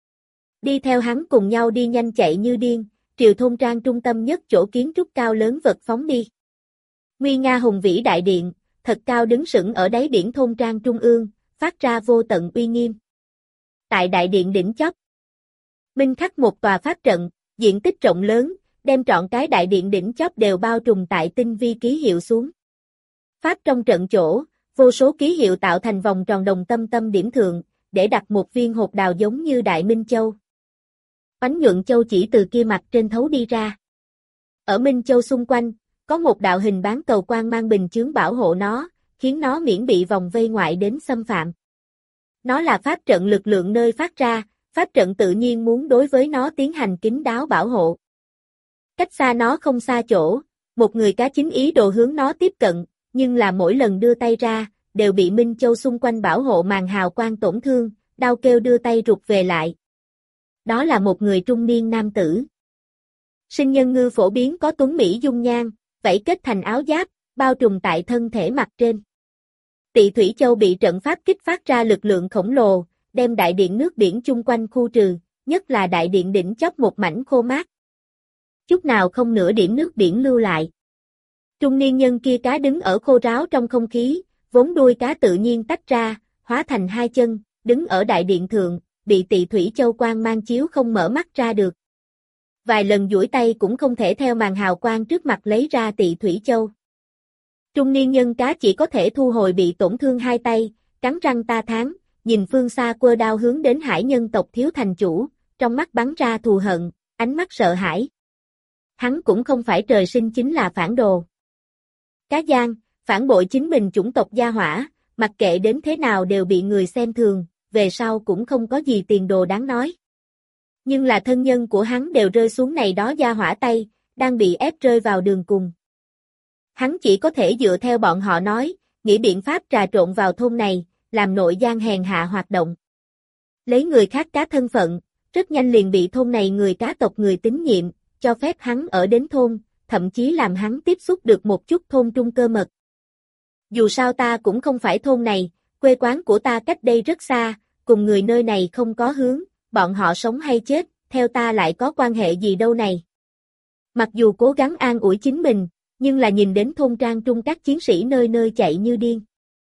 Đi theo hắn cùng nhau đi nhanh chạy như điên, triều thôn trang trung tâm nhất chỗ kiến trúc cao lớn vật phóng đi. Nguy nga hùng vĩ đại điện, thật cao đứng sững ở đáy biển thôn trang trung ương, phát ra vô tận uy nghiêm. Tại đại điện đỉnh chóp, minh khắc một tòa pháp trận, diện tích rộng lớn, đem trọn cái đại điện đỉnh chóp đều bao trùm tại tinh vi ký hiệu xuống. Pháp trong trận chỗ, vô số ký hiệu tạo thành vòng tròn đồng tâm tâm điểm thượng, để đặt một viên hột đào giống như đại minh châu. Ánh nhuận châu chỉ từ kia mặt trên thấu đi ra. Ở minh châu xung quanh, có một đạo hình bán cầu quang mang bình chướng bảo hộ nó, khiến nó miễn bị vòng vây ngoại đến xâm phạm. Nó là pháp trận lực lượng nơi phát ra, pháp trận tự nhiên muốn đối với nó tiến hành kín đáo bảo hộ. Cách xa nó không xa chỗ, một người cá chính ý đồ hướng nó tiếp cận, nhưng là mỗi lần đưa tay ra, đều bị Minh Châu xung quanh bảo hộ màn hào quang tổn thương, đau kêu đưa tay rụt về lại. Đó là một người trung niên nam tử. Sinh nhân ngư phổ biến có tuấn mỹ dung nhan, vảy kết thành áo giáp, bao trùm tại thân thể mặt trên. Tị Thủy Châu bị trận pháp kích phát ra lực lượng khổng lồ, đem đại điện nước biển chung quanh khu trừ, nhất là đại điện đỉnh chóp một mảnh khô mát. Chút nào không nửa điểm nước biển lưu lại. Trung niên nhân kia cá đứng ở khô ráo trong không khí, vốn đuôi cá tự nhiên tách ra, hóa thành hai chân, đứng ở đại điện thượng, bị Tị Thủy Châu quang mang chiếu không mở mắt ra được. Vài lần duỗi tay cũng không thể theo màn hào quang trước mặt lấy ra Tị Thủy Châu. Trung niên nhân cá chỉ có thể thu hồi bị tổn thương hai tay, cắn răng ta thán, nhìn phương xa quơ đao hướng đến hải nhân tộc thiếu thành chủ, trong mắt bắn ra thù hận, ánh mắt sợ hãi. Hắn cũng không phải trời sinh chính là phản đồ. Cá gian, phản bội chính mình chủng tộc gia hỏa, mặc kệ đến thế nào đều bị người xem thường, về sau cũng không có gì tiền đồ đáng nói. Nhưng là thân nhân của hắn đều rơi xuống này đó gia hỏa tay, đang bị ép rơi vào đường cùng. Hắn chỉ có thể dựa theo bọn họ nói, nghĩ biện pháp trà trộn vào thôn này, làm nội gian hèn hạ hoạt động. Lấy người khác cá thân phận, rất nhanh liền bị thôn này người cá tộc người tín nhiệm, cho phép hắn ở đến thôn, thậm chí làm hắn tiếp xúc được một chút thôn trung cơ mật. Dù sao ta cũng không phải thôn này, quê quán của ta cách đây rất xa, cùng người nơi này không có hướng, bọn họ sống hay chết, theo ta lại có quan hệ gì đâu này. Mặc dù cố gắng an ủi chính mình, nhưng là nhìn đến thôn trang trung các chiến sĩ nơi nơi chạy như điên.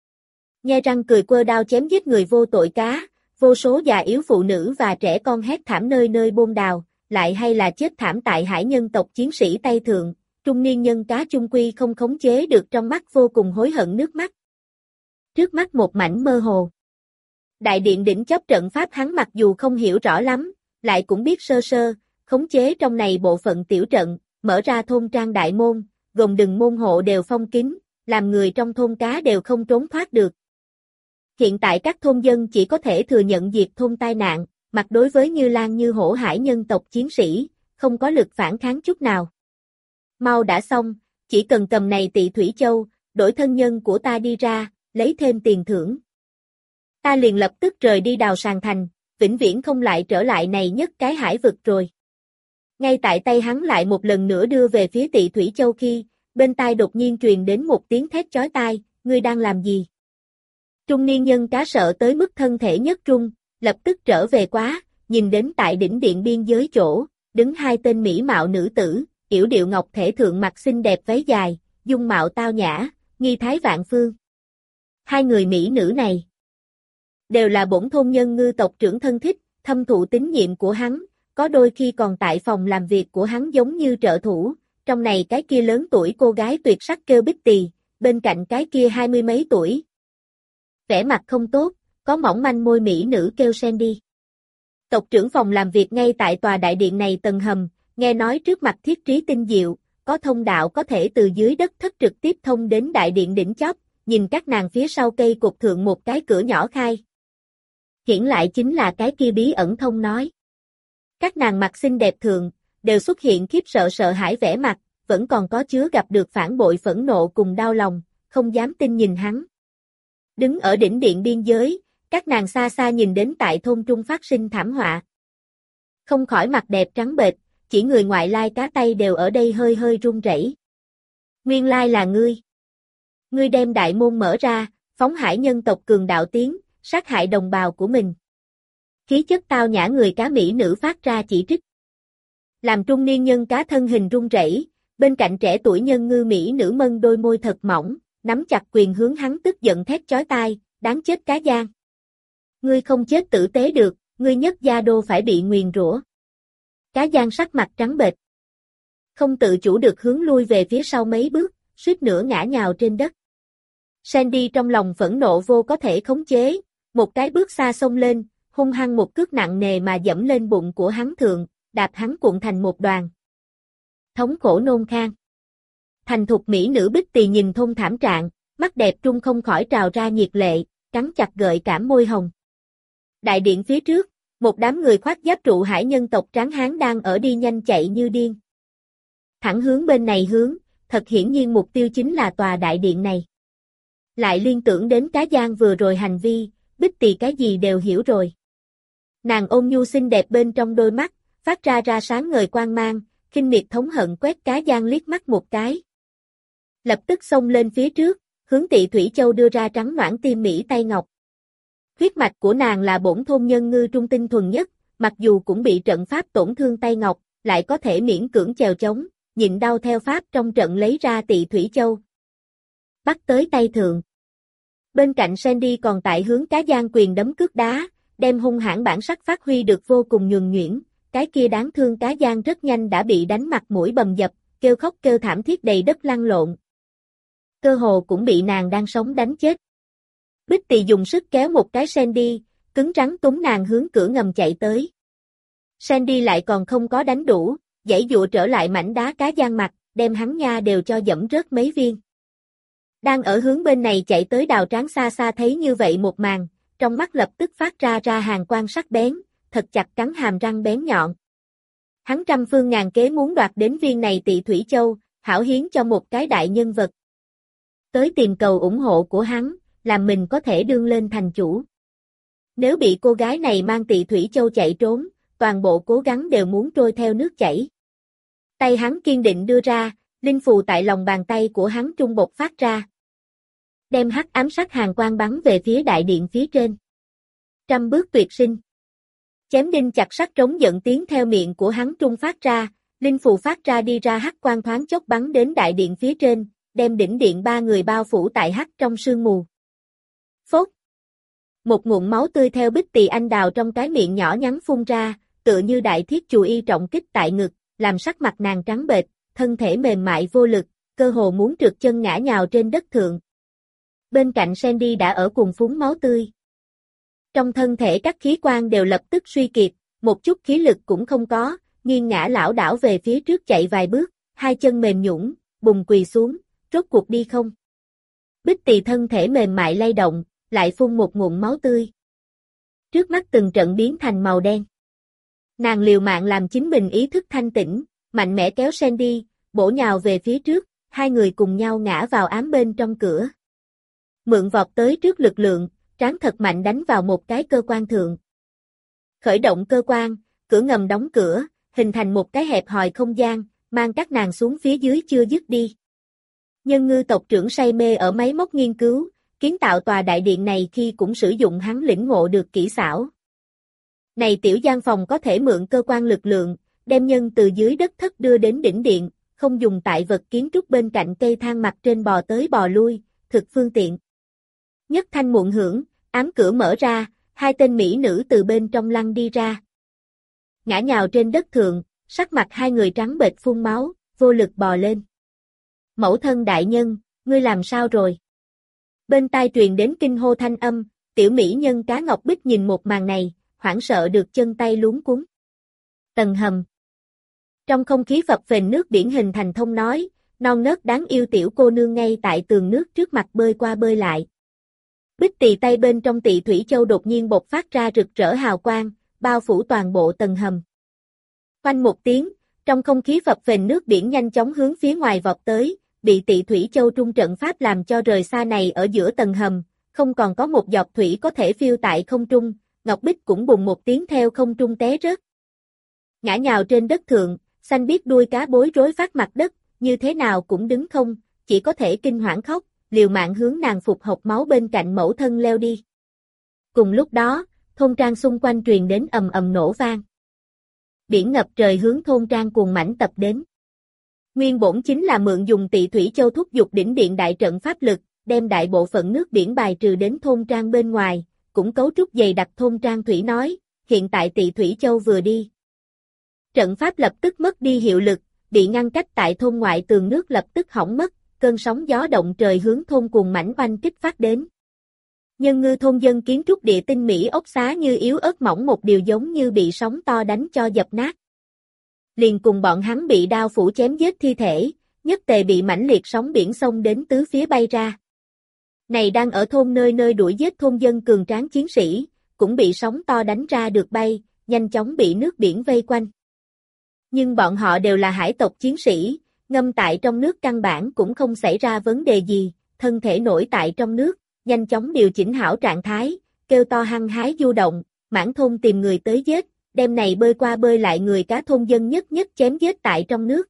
Nhe răng cười quơ đao chém giết người vô tội cá, vô số già yếu phụ nữ và trẻ con hét thảm nơi nơi bôn đào, lại hay là chết thảm tại hải nhân tộc chiến sĩ Tây Thượng, trung niên nhân cá chung quy không khống chế được trong mắt vô cùng hối hận nước mắt. Trước mắt một mảnh mơ hồ. Đại điện đỉnh chóp trận pháp hắn mặc dù không hiểu rõ lắm, lại cũng biết sơ sơ, khống chế trong này bộ phận tiểu trận, mở ra thôn trang đại môn, gồm đừng môn hộ đều phong kín, làm người trong thôn cá đều không trốn thoát được. Hiện tại các thôn dân chỉ có thể thừa nhận diệt thôn tai nạn, mặt đối với như lang như hổ hải nhân tộc chiến sĩ, không có lực phản kháng chút nào. Mau đã xong, chỉ cần cầm này Tị Thủy Châu, đổi thân nhân của ta đi ra, lấy thêm tiền thưởng. Ta liền lập tức rời đi Đào Sàng thành, vĩnh viễn không lại trở lại này nhất cái hải vực rồi. Ngay tại tay hắn lại một lần nữa đưa về phía Tị Thủy Châu khi, bên tai đột nhiên truyền đến một tiếng thét chói tai, ngươi đang làm gì? Trung niên nhân cá sợ tới mức thân thể nhất trung, lập tức trở về quá, nhìn đến tại đỉnh điện biên giới chỗ, đứng hai tên mỹ mạo nữ tử, yểu điệu ngọc thể thượng mặc xinh đẹp váy dài, dung mạo tao nhã, nghi thái vạn phương. Hai người mỹ nữ này đều là bổn thôn nhân ngư tộc trưởng thân thích, thâm thụ tín nhiệm của hắn, có đôi khi còn tại phòng làm việc của hắn giống như trợ thủ, trong này cái kia lớn tuổi cô gái tuyệt sắc kêu Bích Tì, bên cạnh cái kia 20 mấy tuổi. Vẻ mặt không tốt, có mỏng manh môi mỹ nữ kêu Sandy. Tộc trưởng phòng làm việc ngay tại tòa đại điện này tầng hầm, nghe nói trước mặt thiết trí tinh diệu, có thông đạo có thể từ dưới đất thất trực tiếp thông đến đại điện đỉnh chóp, nhìn các nàng phía sau cây cột thượng một cái cửa nhỏ khai. Hiển lại chính là cái kia bí ẩn thông nói. Các nàng mặt xinh đẹp thượng, đều xuất hiện khiếp sợ sợ hãi vẻ mặt, vẫn còn có chứa gặp được phản bội phẫn nộ cùng đau lòng, không dám tin nhìn hắn. Đứng ở đỉnh điện biên giới, các nàng xa xa nhìn đến tại thôn trung phát sinh thảm họa. Không khỏi mặt đẹp trắng bệch, chỉ người ngoại lai cá tay đều ở đây hơi hơi run rẩy. Nguyên lai là ngươi. Ngươi đem đại môn mở ra, phóng hải nhân tộc cường đạo tiến, sát hại đồng bào của mình. Khí chất tao nhã người cá mỹ nữ phát ra chỉ trích. Làm trung niên nhân cá thân hình run rẩy, bên cạnh trẻ tuổi nhân ngư mỹ nữ mân đôi môi thật mỏng, nắm chặt quyền hướng hắn tức giận thét chói tai, đáng chết cá giang. Ngươi không chết tử tế được, ngươi nhất gia đô phải bị nguyền rủa. Cá giang sắc mặt trắng bệch. Không tự chủ được hướng lui về phía sau mấy bước, suýt nữa ngã nhào trên đất. Sandy trong lòng phẫn nộ vô có thể khống chế, một cái bước xa xông lên, hung hăng một cước nặng nề mà dẫm lên bụng của hắn thượng, đạp hắn cuộn thành một đoàn. Thống khổ nôn khan. Thành thục mỹ nữ Bích Tì nhìn thôn thảm trạng, mắt đẹp trung không khỏi trào ra nhiệt lệ, cắn chặt gợi cảm môi hồng. Đại điện phía trước, một đám người khoác giáp trụ hải nhân tộc tráng hán đang ở đi nhanh chạy như điên. Thẳng hướng bên này hướng, thật hiển nhiên mục tiêu chính là tòa đại điện này. Lại liên tưởng đến cá giang vừa rồi hành vi, Bích Tì cái gì đều hiểu rồi. Nàng ôn nhu xinh đẹp bên trong đôi mắt, phát ra sáng ngời quang mang, khinh miệt thống hận quét cá giang liếc mắt một cái. Lập tức xông lên phía trước, hướng Tị Thủy Châu đưa ra trắng noãn tim mỹ tay ngọc. Huyết mạch của nàng là bổn thôn nhân ngư trung tinh thuần nhất, mặc dù cũng bị trận pháp tổn thương tay ngọc, lại có thể miễn cưỡng chèo chống, nhịn đau theo pháp trong trận lấy ra Tị Thủy Châu. Bắt tới tay thượng. Bên cạnh Sandy còn tại hướng cá giang quyền đấm cước đá, đem hung hãn bản sắc phát huy được vô cùng nhuần nhuyễn, cái kia đáng thương cá giang rất nhanh đã bị đánh mặt mũi bầm dập, kêu khóc kêu thảm thiết đầy đất lăn lộn. Cơ hồ cũng bị nàng đang sống đánh chết. Bích Tì dùng sức kéo một cái Sandy, cứng rắn túm nàng hướng cửa ngầm chạy tới. Sandy lại còn không có đánh đủ, giãy giụa trở lại mảnh đá cá giang mặt, đem hắn nha đều cho dẫm rớt mấy viên. Đang ở hướng bên này chạy tới Đào Tráng xa xa thấy như vậy một màn, trong mắt lập tức phát ra hàn quang sắc bén, thật chặt cắn hàm răng bén nhọn. Hắn trăm phương ngàn kế muốn đoạt đến viên này Tị Thủy Châu, hảo hiến cho một cái đại nhân vật. Tới tìm cầu ủng hộ của hắn, làm mình có thể đương lên thành chủ. Nếu bị cô gái này mang Tị Thủy Châu chạy trốn, toàn bộ cố gắng đều muốn trôi theo nước chảy. Tay hắn kiên định đưa ra, linh phù tại lòng bàn tay của hắn trung bột phát ra. Đem hắc ám sắc hàn quang bắn về phía đại điện phía trên. Trăm bước tuyệt sinh. Chém đinh chặt sắt trống giận tiếng theo miệng của hắn trung phát ra, linh phù phát ra đi ra hắc quang thoáng chốc bắn đến đại điện phía trên, đem đỉnh điện ba người bao phủ tại hắc trong sương mù. Phốt. Một ngụm máu tươi theo Bích Tì anh đào trong cái miệng nhỏ nhắn phun ra, tựa như đại thiết chù y trọng kích tại ngực, làm sắc mặt nàng trắng bệch, thân thể mềm mại vô lực, cơ hồ muốn trượt chân ngã nhào trên đất thượng. Bên cạnh Sandy đã ở cùng phúng máu tươi. Trong thân thể các khí quan đều lập tức suy kiệt, một chút khí lực cũng không có, nghiêng ngã lảo đảo về phía trước chạy vài bước, hai chân mềm nhũn, bùng quỳ xuống, rốt cuộc đi không. Bích Tì thân thể mềm mại lay động, lại phun một ngụm máu tươi. Trước mắt từng trận biến thành màu đen. Nàng liều mạng làm chính mình ý thức thanh tĩnh, mạnh mẽ kéo Sandy, bổ nhào về phía trước, hai người cùng nhau ngã vào ám bên trong cửa. Mượn vọt tới trước lực lượng, trán thật mạnh đánh vào một cái cơ quan thượng. Khởi động cơ quan, cửa ngầm đóng cửa, hình thành một cái hẹp hòi không gian, mang các nàng xuống phía dưới chưa dứt đi. Nhân ngư tộc trưởng say mê ở máy móc nghiên cứu, kiến tạo tòa đại điện này khi cũng sử dụng hắn lĩnh ngộ được kỹ xảo. Này tiểu gian phòng có thể mượn cơ quan lực lượng, đem nhân từ dưới đất thất đưa đến đỉnh điện, không dùng tại vật kiến trúc bên cạnh cây thang mặt trên bò tới bò lui, thực phương tiện. Nhất thanh muộn hưởng, ám cửa mở ra, hai tên mỹ nữ từ bên trong lăn đi ra. Ngã nhào trên đất thượng, sắc mặt hai người trắng bệch phun máu, vô lực bò lên. Mẫu thân đại nhân, ngươi làm sao rồi? Bên tai truyền đến kinh hô thanh âm, tiểu mỹ nhân cá ngọc bích nhìn một màn này, hoảng sợ được chân tay luống cuống. Tầng hầm. Trong không khí phập phềnh nước biển hình thành thông nói, non nớt đáng yêu tiểu cô nương ngay tại tường nước trước mặt bơi qua bơi lại. Bích tỳ tay bên trong Tị Thủy Châu đột nhiên bộc phát ra rực rỡ hào quang, bao phủ toàn bộ tầng hầm. Phanh một tiếng, trong không khí phập phềnh nước biển nhanh chóng hướng phía ngoài vọt tới, bị Tị Thủy Châu trung trận pháp làm cho rời xa này ở giữa tầng hầm, không còn có một giọt thủy có thể phiêu tại không trung, Ngọc Bích cũng bùng một tiếng theo không trung té rớt. Ngã nhào trên đất thượng, xanh biếc đuôi cá bối rối phát mặt đất, như thế nào cũng đứng không, chỉ có thể kinh hoảng khóc, liều mạng hướng nàng phục hộc máu bên cạnh mẫu thân leo đi. Cùng lúc đó, thôn trang xung quanh truyền đến ầm ầm nổ vang. Biển ngập trời hướng thôn trang cuồng mãnh tập đến. Nguyên bổn chính là mượn dùng Tị Thủy Châu thúc giục đỉnh điện đại trận pháp lực, đem đại bộ phận nước biển bài trừ đến thôn trang bên ngoài, cũng cấu trúc dày đặc thôn trang thủy nói, hiện tại Tị Thủy Châu vừa đi. Trận pháp lập tức mất đi hiệu lực, bị ngăn cách tại thôn ngoại tường nước lập tức hỏng mất, cơn sóng gió động trời hướng thôn cuồng mãnh oanh kích phát đến. Nhân ngư thôn dân kiến trúc địa tinh mỹ ốc xá như yếu ớt mỏng một điều giống như bị sóng to đánh cho dập nát. Liền cùng bọn hắn bị đao phủ chém giết thi thể, nhất tề bị mãnh liệt sóng biển xông đến tứ phía bay ra. Này đang ở thôn nơi nơi đuổi giết thôn dân cường tráng chiến sĩ, cũng bị sóng to đánh ra được bay, nhanh chóng bị nước biển vây quanh. Nhưng bọn họ đều là hải tộc chiến sĩ, ngâm tại trong nước căn bản cũng không xảy ra vấn đề gì, thân thể nổi tại trong nước, nhanh chóng điều chỉnh hảo trạng thái, kêu to hăng hái du động, mãn thôn tìm người tới giết, đem này bơi qua bơi lại người cá thôn dân nhất nhất chém giết tại trong nước.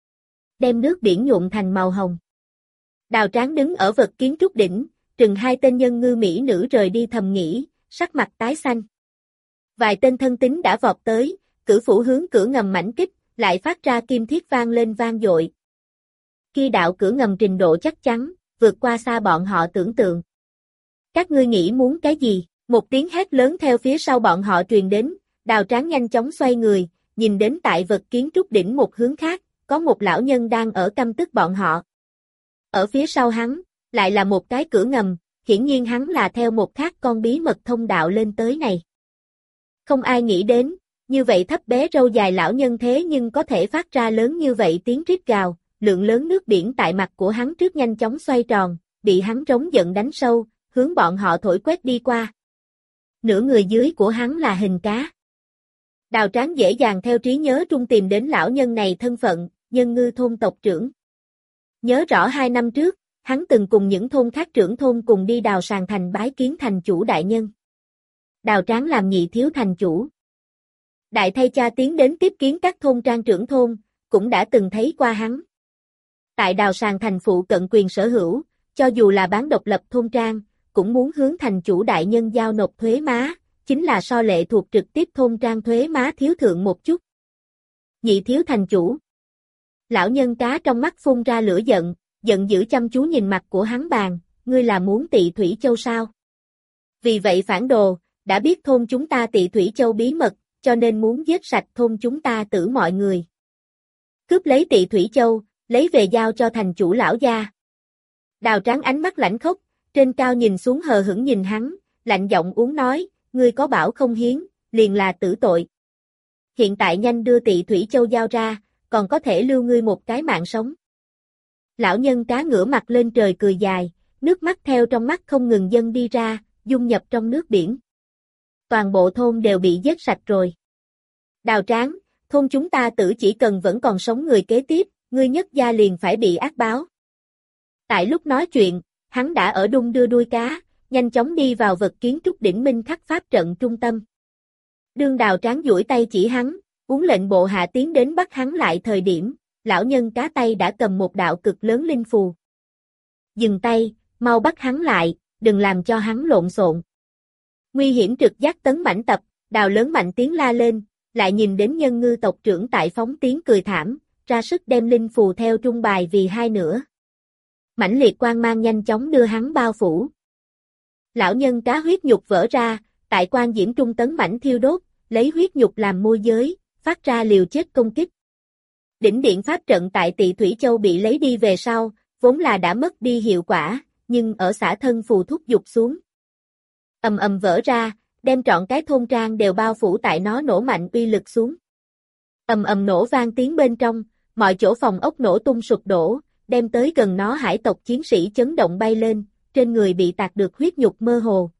Đem nước biển nhuộm thành màu hồng. Đào Tráng đứng ở vật kiến trúc đỉnh, trừng hai tên nhân ngư mỹ nữ rời đi thầm nghĩ, sắc mặt tái xanh. Vài tên thân tín đã vọt tới, cử phủ hướng cửa ngầm mãnh kích, lại phát ra kim thiết vang lên vang dội. Kia đạo cửa ngầm trình độ chắc chắn, vượt qua xa bọn họ tưởng tượng. Các ngươi nghĩ muốn cái gì? Một tiếng hét lớn theo phía sau bọn họ truyền đến, Đào Tráng nhanh chóng xoay người, nhìn đến tại vật kiến trúc đỉnh một hướng khác, có một lão nhân đang ở căm tức bọn họ. Ở phía sau hắn, lại là một cái cửa ngầm, hiển nhiên hắn là theo một khác con bí mật thông đạo lên tới này. Không ai nghĩ đến, như vậy thấp bé râu dài lão nhân thế nhưng có thể phát ra lớn như vậy tiếng rít gào, lượng lớn nước biển tại mặt của hắn trước nhanh chóng xoay tròn, bị hắn trống giận đánh sâu, hướng bọn họ thổi quét đi qua. Nửa người dưới của hắn là hình cá. Đào Tráng dễ dàng theo trí nhớ trung tìm đến lão nhân này thân phận, nhân ngư thôn tộc trưởng. Nhớ rõ 2 năm trước, hắn từng cùng những thôn khác trưởng thôn cùng đi Đào Sàng Thành bái kiến thành chủ đại nhân. Đào Tráng làm nhị thiếu thành chủ. Đại thay cha tiến đến tiếp kiến các thôn trang trưởng thôn, cũng đã từng thấy qua hắn. Tại Đào Sàng Thành phụ cận quyền sở hữu, cho dù là bán độc lập thôn trang, cũng muốn hướng thành chủ đại nhân giao nộp thuế má, chính là so lệ thuộc trực tiếp thôn trang thuế má thiếu thượng một chút. Nhị thiếu thành chủ. Lão nhân cá trong mắt phun ra lửa giận, giận dữ chăm chú nhìn mặt của hắn bàn, ngươi là muốn Tị Thủy Châu sao? Vì vậy phản đồ, đã biết thôn chúng ta Tị Thủy Châu bí mật, cho nên muốn giết sạch thôn chúng ta tử mọi người. Cướp lấy Tị Thủy Châu, lấy về giao cho thành chủ lão gia. Đào Tráng ánh mắt lãnh khốc, trên cao nhìn xuống hờ hững nhìn hắn, lạnh giọng uống nói, ngươi có bảo không hiến, liền là tử tội. Hiện tại nhanh đưa Tị Thủy Châu giao ra, còn có thể lưu ngươi một cái mạng sống. Lão nhân cá ngửa mặt lên trời cười dài, nước mắt theo trong mắt không ngừng dâng đi ra, dung nhập trong nước biển. Toàn bộ thôn đều bị giết sạch rồi. Đào Tráng, thôn chúng ta tử chỉ cần vẫn còn sống người kế tiếp, ngươi nhất gia liền phải bị ác báo. Tại lúc nói chuyện, hắn đã ở đung đưa đuôi cá, nhanh chóng đi vào vật kiến trúc đỉnh minh khắc pháp trận trung tâm. Đương Đào Tráng duỗi tay chỉ hắn, uống lệnh bộ hạ tiến đến bắt hắn lại thời điểm, lão nhân cá tay đã cầm một đạo cực lớn linh phù. Dừng tay, mau bắt hắn lại, đừng làm cho hắn lộn xộn. Nguy hiểm trực giác tấn mãnh tập, Đào lớn mạnh tiếng la lên, lại nhìn đến nhân ngư tộc trưởng tại phóng tiếng cười thảm, ra sức đem linh phù theo trung bài vì hai nửa. Mãnh liệt quang mang nhanh chóng đưa hắn bao phủ. Lão nhân cá huyết nhục vỡ ra, tại quang diễm trung tấn mãnh thiêu đốt, lấy huyết nhục làm môi giới, phát ra liều chết công kích. Đỉnh điện pháp trận tại Tị Thủy Châu bị lấy đi về sau, vốn là đã mất đi hiệu quả, nhưng ở xả thân phù thúc giục xuống. Ầm ầm vỡ ra, đem trọn cái thôn trang đều bao phủ tại nó nổ mạnh uy lực xuống. Ầm ầm nổ vang tiếng bên trong, mọi chỗ phòng ốc nổ tung sụp đổ, đem tới gần nó hải tộc chiến sĩ chấn động bay lên, trên người bị tạc được huyết nhục mơ hồ.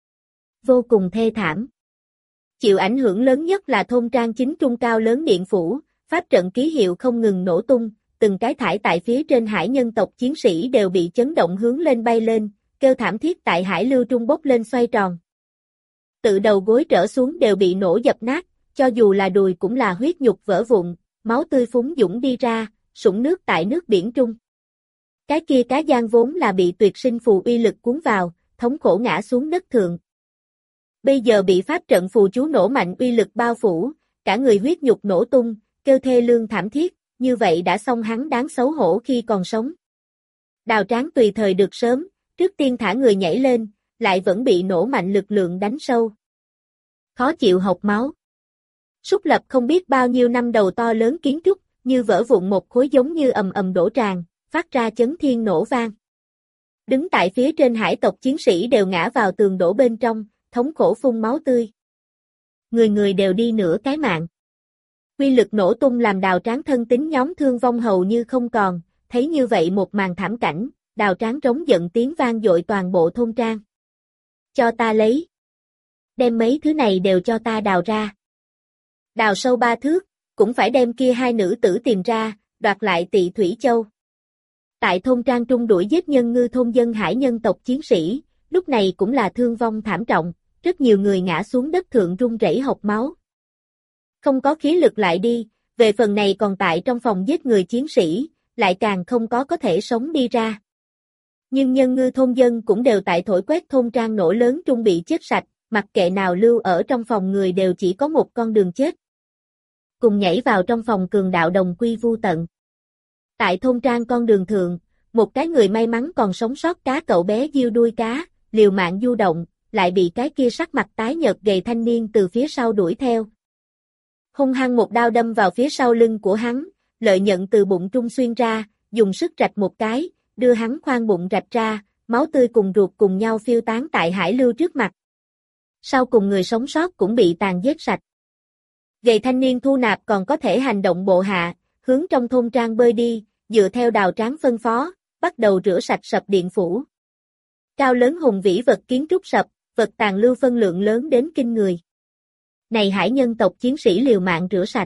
Vô cùng thê thảm. Chịu ảnh hưởng lớn nhất là thôn trang chính trung cao lớn điện phủ, pháp trận ký hiệu không ngừng nổ tung, từng cái thải tại phía trên hải nhân tộc chiến sĩ đều bị chấn động hướng lên bay lên, kêu thảm thiết tại hải lưu trung bốc lên xoay tròn. Tự đầu gối trở xuống đều bị nổ dập nát, cho dù là đùi cũng là huyết nhục vỡ vụn, máu tươi phúng dũng đi ra, sũng nước tại nước biển trung. Cái kia cá giang vốn là bị tuyệt sinh phù uy lực cuốn vào, thống khổ ngã xuống đất thượng. Bây giờ bị pháp trận phù chú nổ mạnh uy lực bao phủ, cả người huyết nhục nổ tung, kêu thê lương thảm thiết, như vậy đã xong hắn đáng xấu hổ khi còn sống. Đào Tráng tùy thời được sớm, trước tiên thả người nhảy lên, lại vẫn bị nổ mạnh lực lượng đánh sâu. Khó chịu hộc máu. Súc lập không biết bao nhiêu năm đầu to lớn kiến trúc, như vỡ vụn một khối giống như ầm ầm đổ tràn, phát ra chấn thiên nổ vang. Đứng tại phía trên hải tộc chiến sĩ đều ngã vào tường đổ bên trong, thống khổ phun máu tươi. Người người đều đi nửa cái mạng. Uy lực nổ tung làm Đào Tráng thân tín nhóm thương vong hầu như không còn, thấy như vậy một màn thảm cảnh, Đào Tráng trống giận tiếng vang dội toàn bộ thôn trang. Cho ta lấy. Đem mấy thứ này đều cho ta đào ra. Đào sâu 3 thước, cũng phải đem kia hai nữ tử tìm ra, đoạt lại Tị Thủy Châu. Tại thôn trang trung đuổi giết nhân ngư thôn dân hải nhân tộc chiến sĩ, lúc này cũng là thương vong thảm trọng, rất nhiều người ngã xuống đất thượng run rẩy hộc máu. Không có khí lực lại đi, về phần này còn tại trong phòng giết người chiến sĩ, lại càng không có thể sống đi ra. Nhưng nhân ngư thôn dân cũng đều tại thổi quét thôn trang nổ lớn trung bị chết sạch, mặc kệ nào lưu ở trong phòng người đều chỉ có một con đường chết. Cùng nhảy vào trong phòng cường đạo đồng quy vu tận. Tại thôn trang con đường thượng, một cái người may mắn còn sống sót cá cậu bé diêu đuôi cá, liều mạng du động, lại bị cái kia sắc mặt tái nhợt gầy thanh niên từ phía sau đuổi theo. Hung hăng một đao đâm vào phía sau lưng của hắn, lợi nhận từ bụng trung xuyên ra, dùng sức rạch một cái, đưa hắn khoang bụng rạch ra, máu tươi cùng ruột cùng nhau phiêu tán tại hải lưu trước mặt. Sau cùng người sống sót cũng bị tàn giết sạch. Gầy thanh niên thu nạp còn có thể hành động bộ hạ, hướng trong thôn trang bơi đi, dựa theo Đào Tráng phân phó, bắt đầu rửa sạch sập điện phủ. Cao lớn hùng vĩ vật kiến trúc sập, vật tàn lưu phân lượng lớn đến kinh người. Này hải nhân tộc chiến sĩ liều mạng rửa sạch.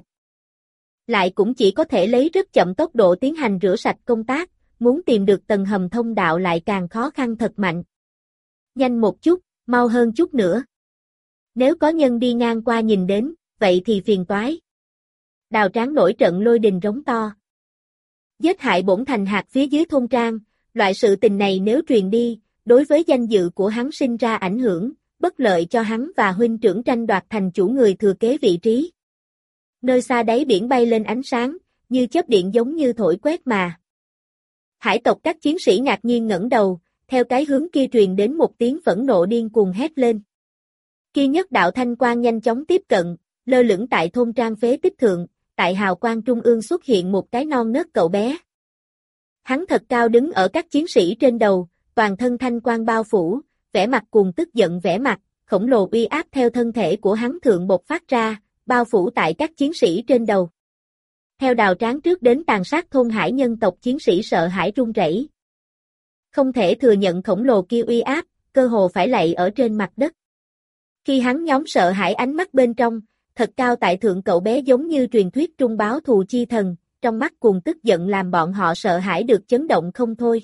Lại cũng chỉ có thể lấy rất chậm tốc độ tiến hành rửa sạch công tác, muốn tìm được tầng hầm thông đạo lại càng khó khăn thật mạnh. Nhanh một chút, mau hơn chút nữa. Nếu có nhân đi ngang qua nhìn đến, vậy thì phiền toái. Đào Tráng nổi trận lôi đình rống to. Giết hại bổn thành hạt phía dưới thôn trang, loại sự tình này nếu truyền đi, đối với danh dự của hắn sinh ra ảnh hưởng, bất lợi cho hắn và huynh trưởng tranh đoạt thành chủ người thừa kế vị trí. Nơi xa đáy biển bay lên ánh sáng, như chớp điện giống như thổi quét mà. Hải tộc các chiến sĩ ngạc nhiên ngẩng đầu, theo cái hướng kia truyền đến một tiếng phẫn nộ điên cuồng hét lên. Kia nhất đạo thanh quang nhanh chóng tiếp cận, lơ lửng tại thôn trang phế tích thượng, tại hào quang trung ương xuất hiện một cái non nớt cậu bé. Hắn thật cao đứng ở các chiến sĩ trên đầu, toàn thân thanh quang bao phủ, vẻ mặt cuồng tức giận vẻ mặt, khổng lồ uy áp theo thân thể của hắn thượng bộc phát ra, bao phủ tại các chiến sĩ trên đầu. Theo Đào Tráng trước đến tàn sát thôn hải nhân tộc chiến sĩ sợ hãi run rẩy. Không thể thừa nhận khổng lồ kia uy áp, cơ hồ phải lạy ở trên mặt đất. Khi hắn nhóm sợ hãi ánh mắt bên trong, thật cao tại thượng cậu bé giống như truyền thuyết trung báo thù chi thần, trong mắt cuồng tức giận làm bọn họ sợ hãi được chấn động không thôi.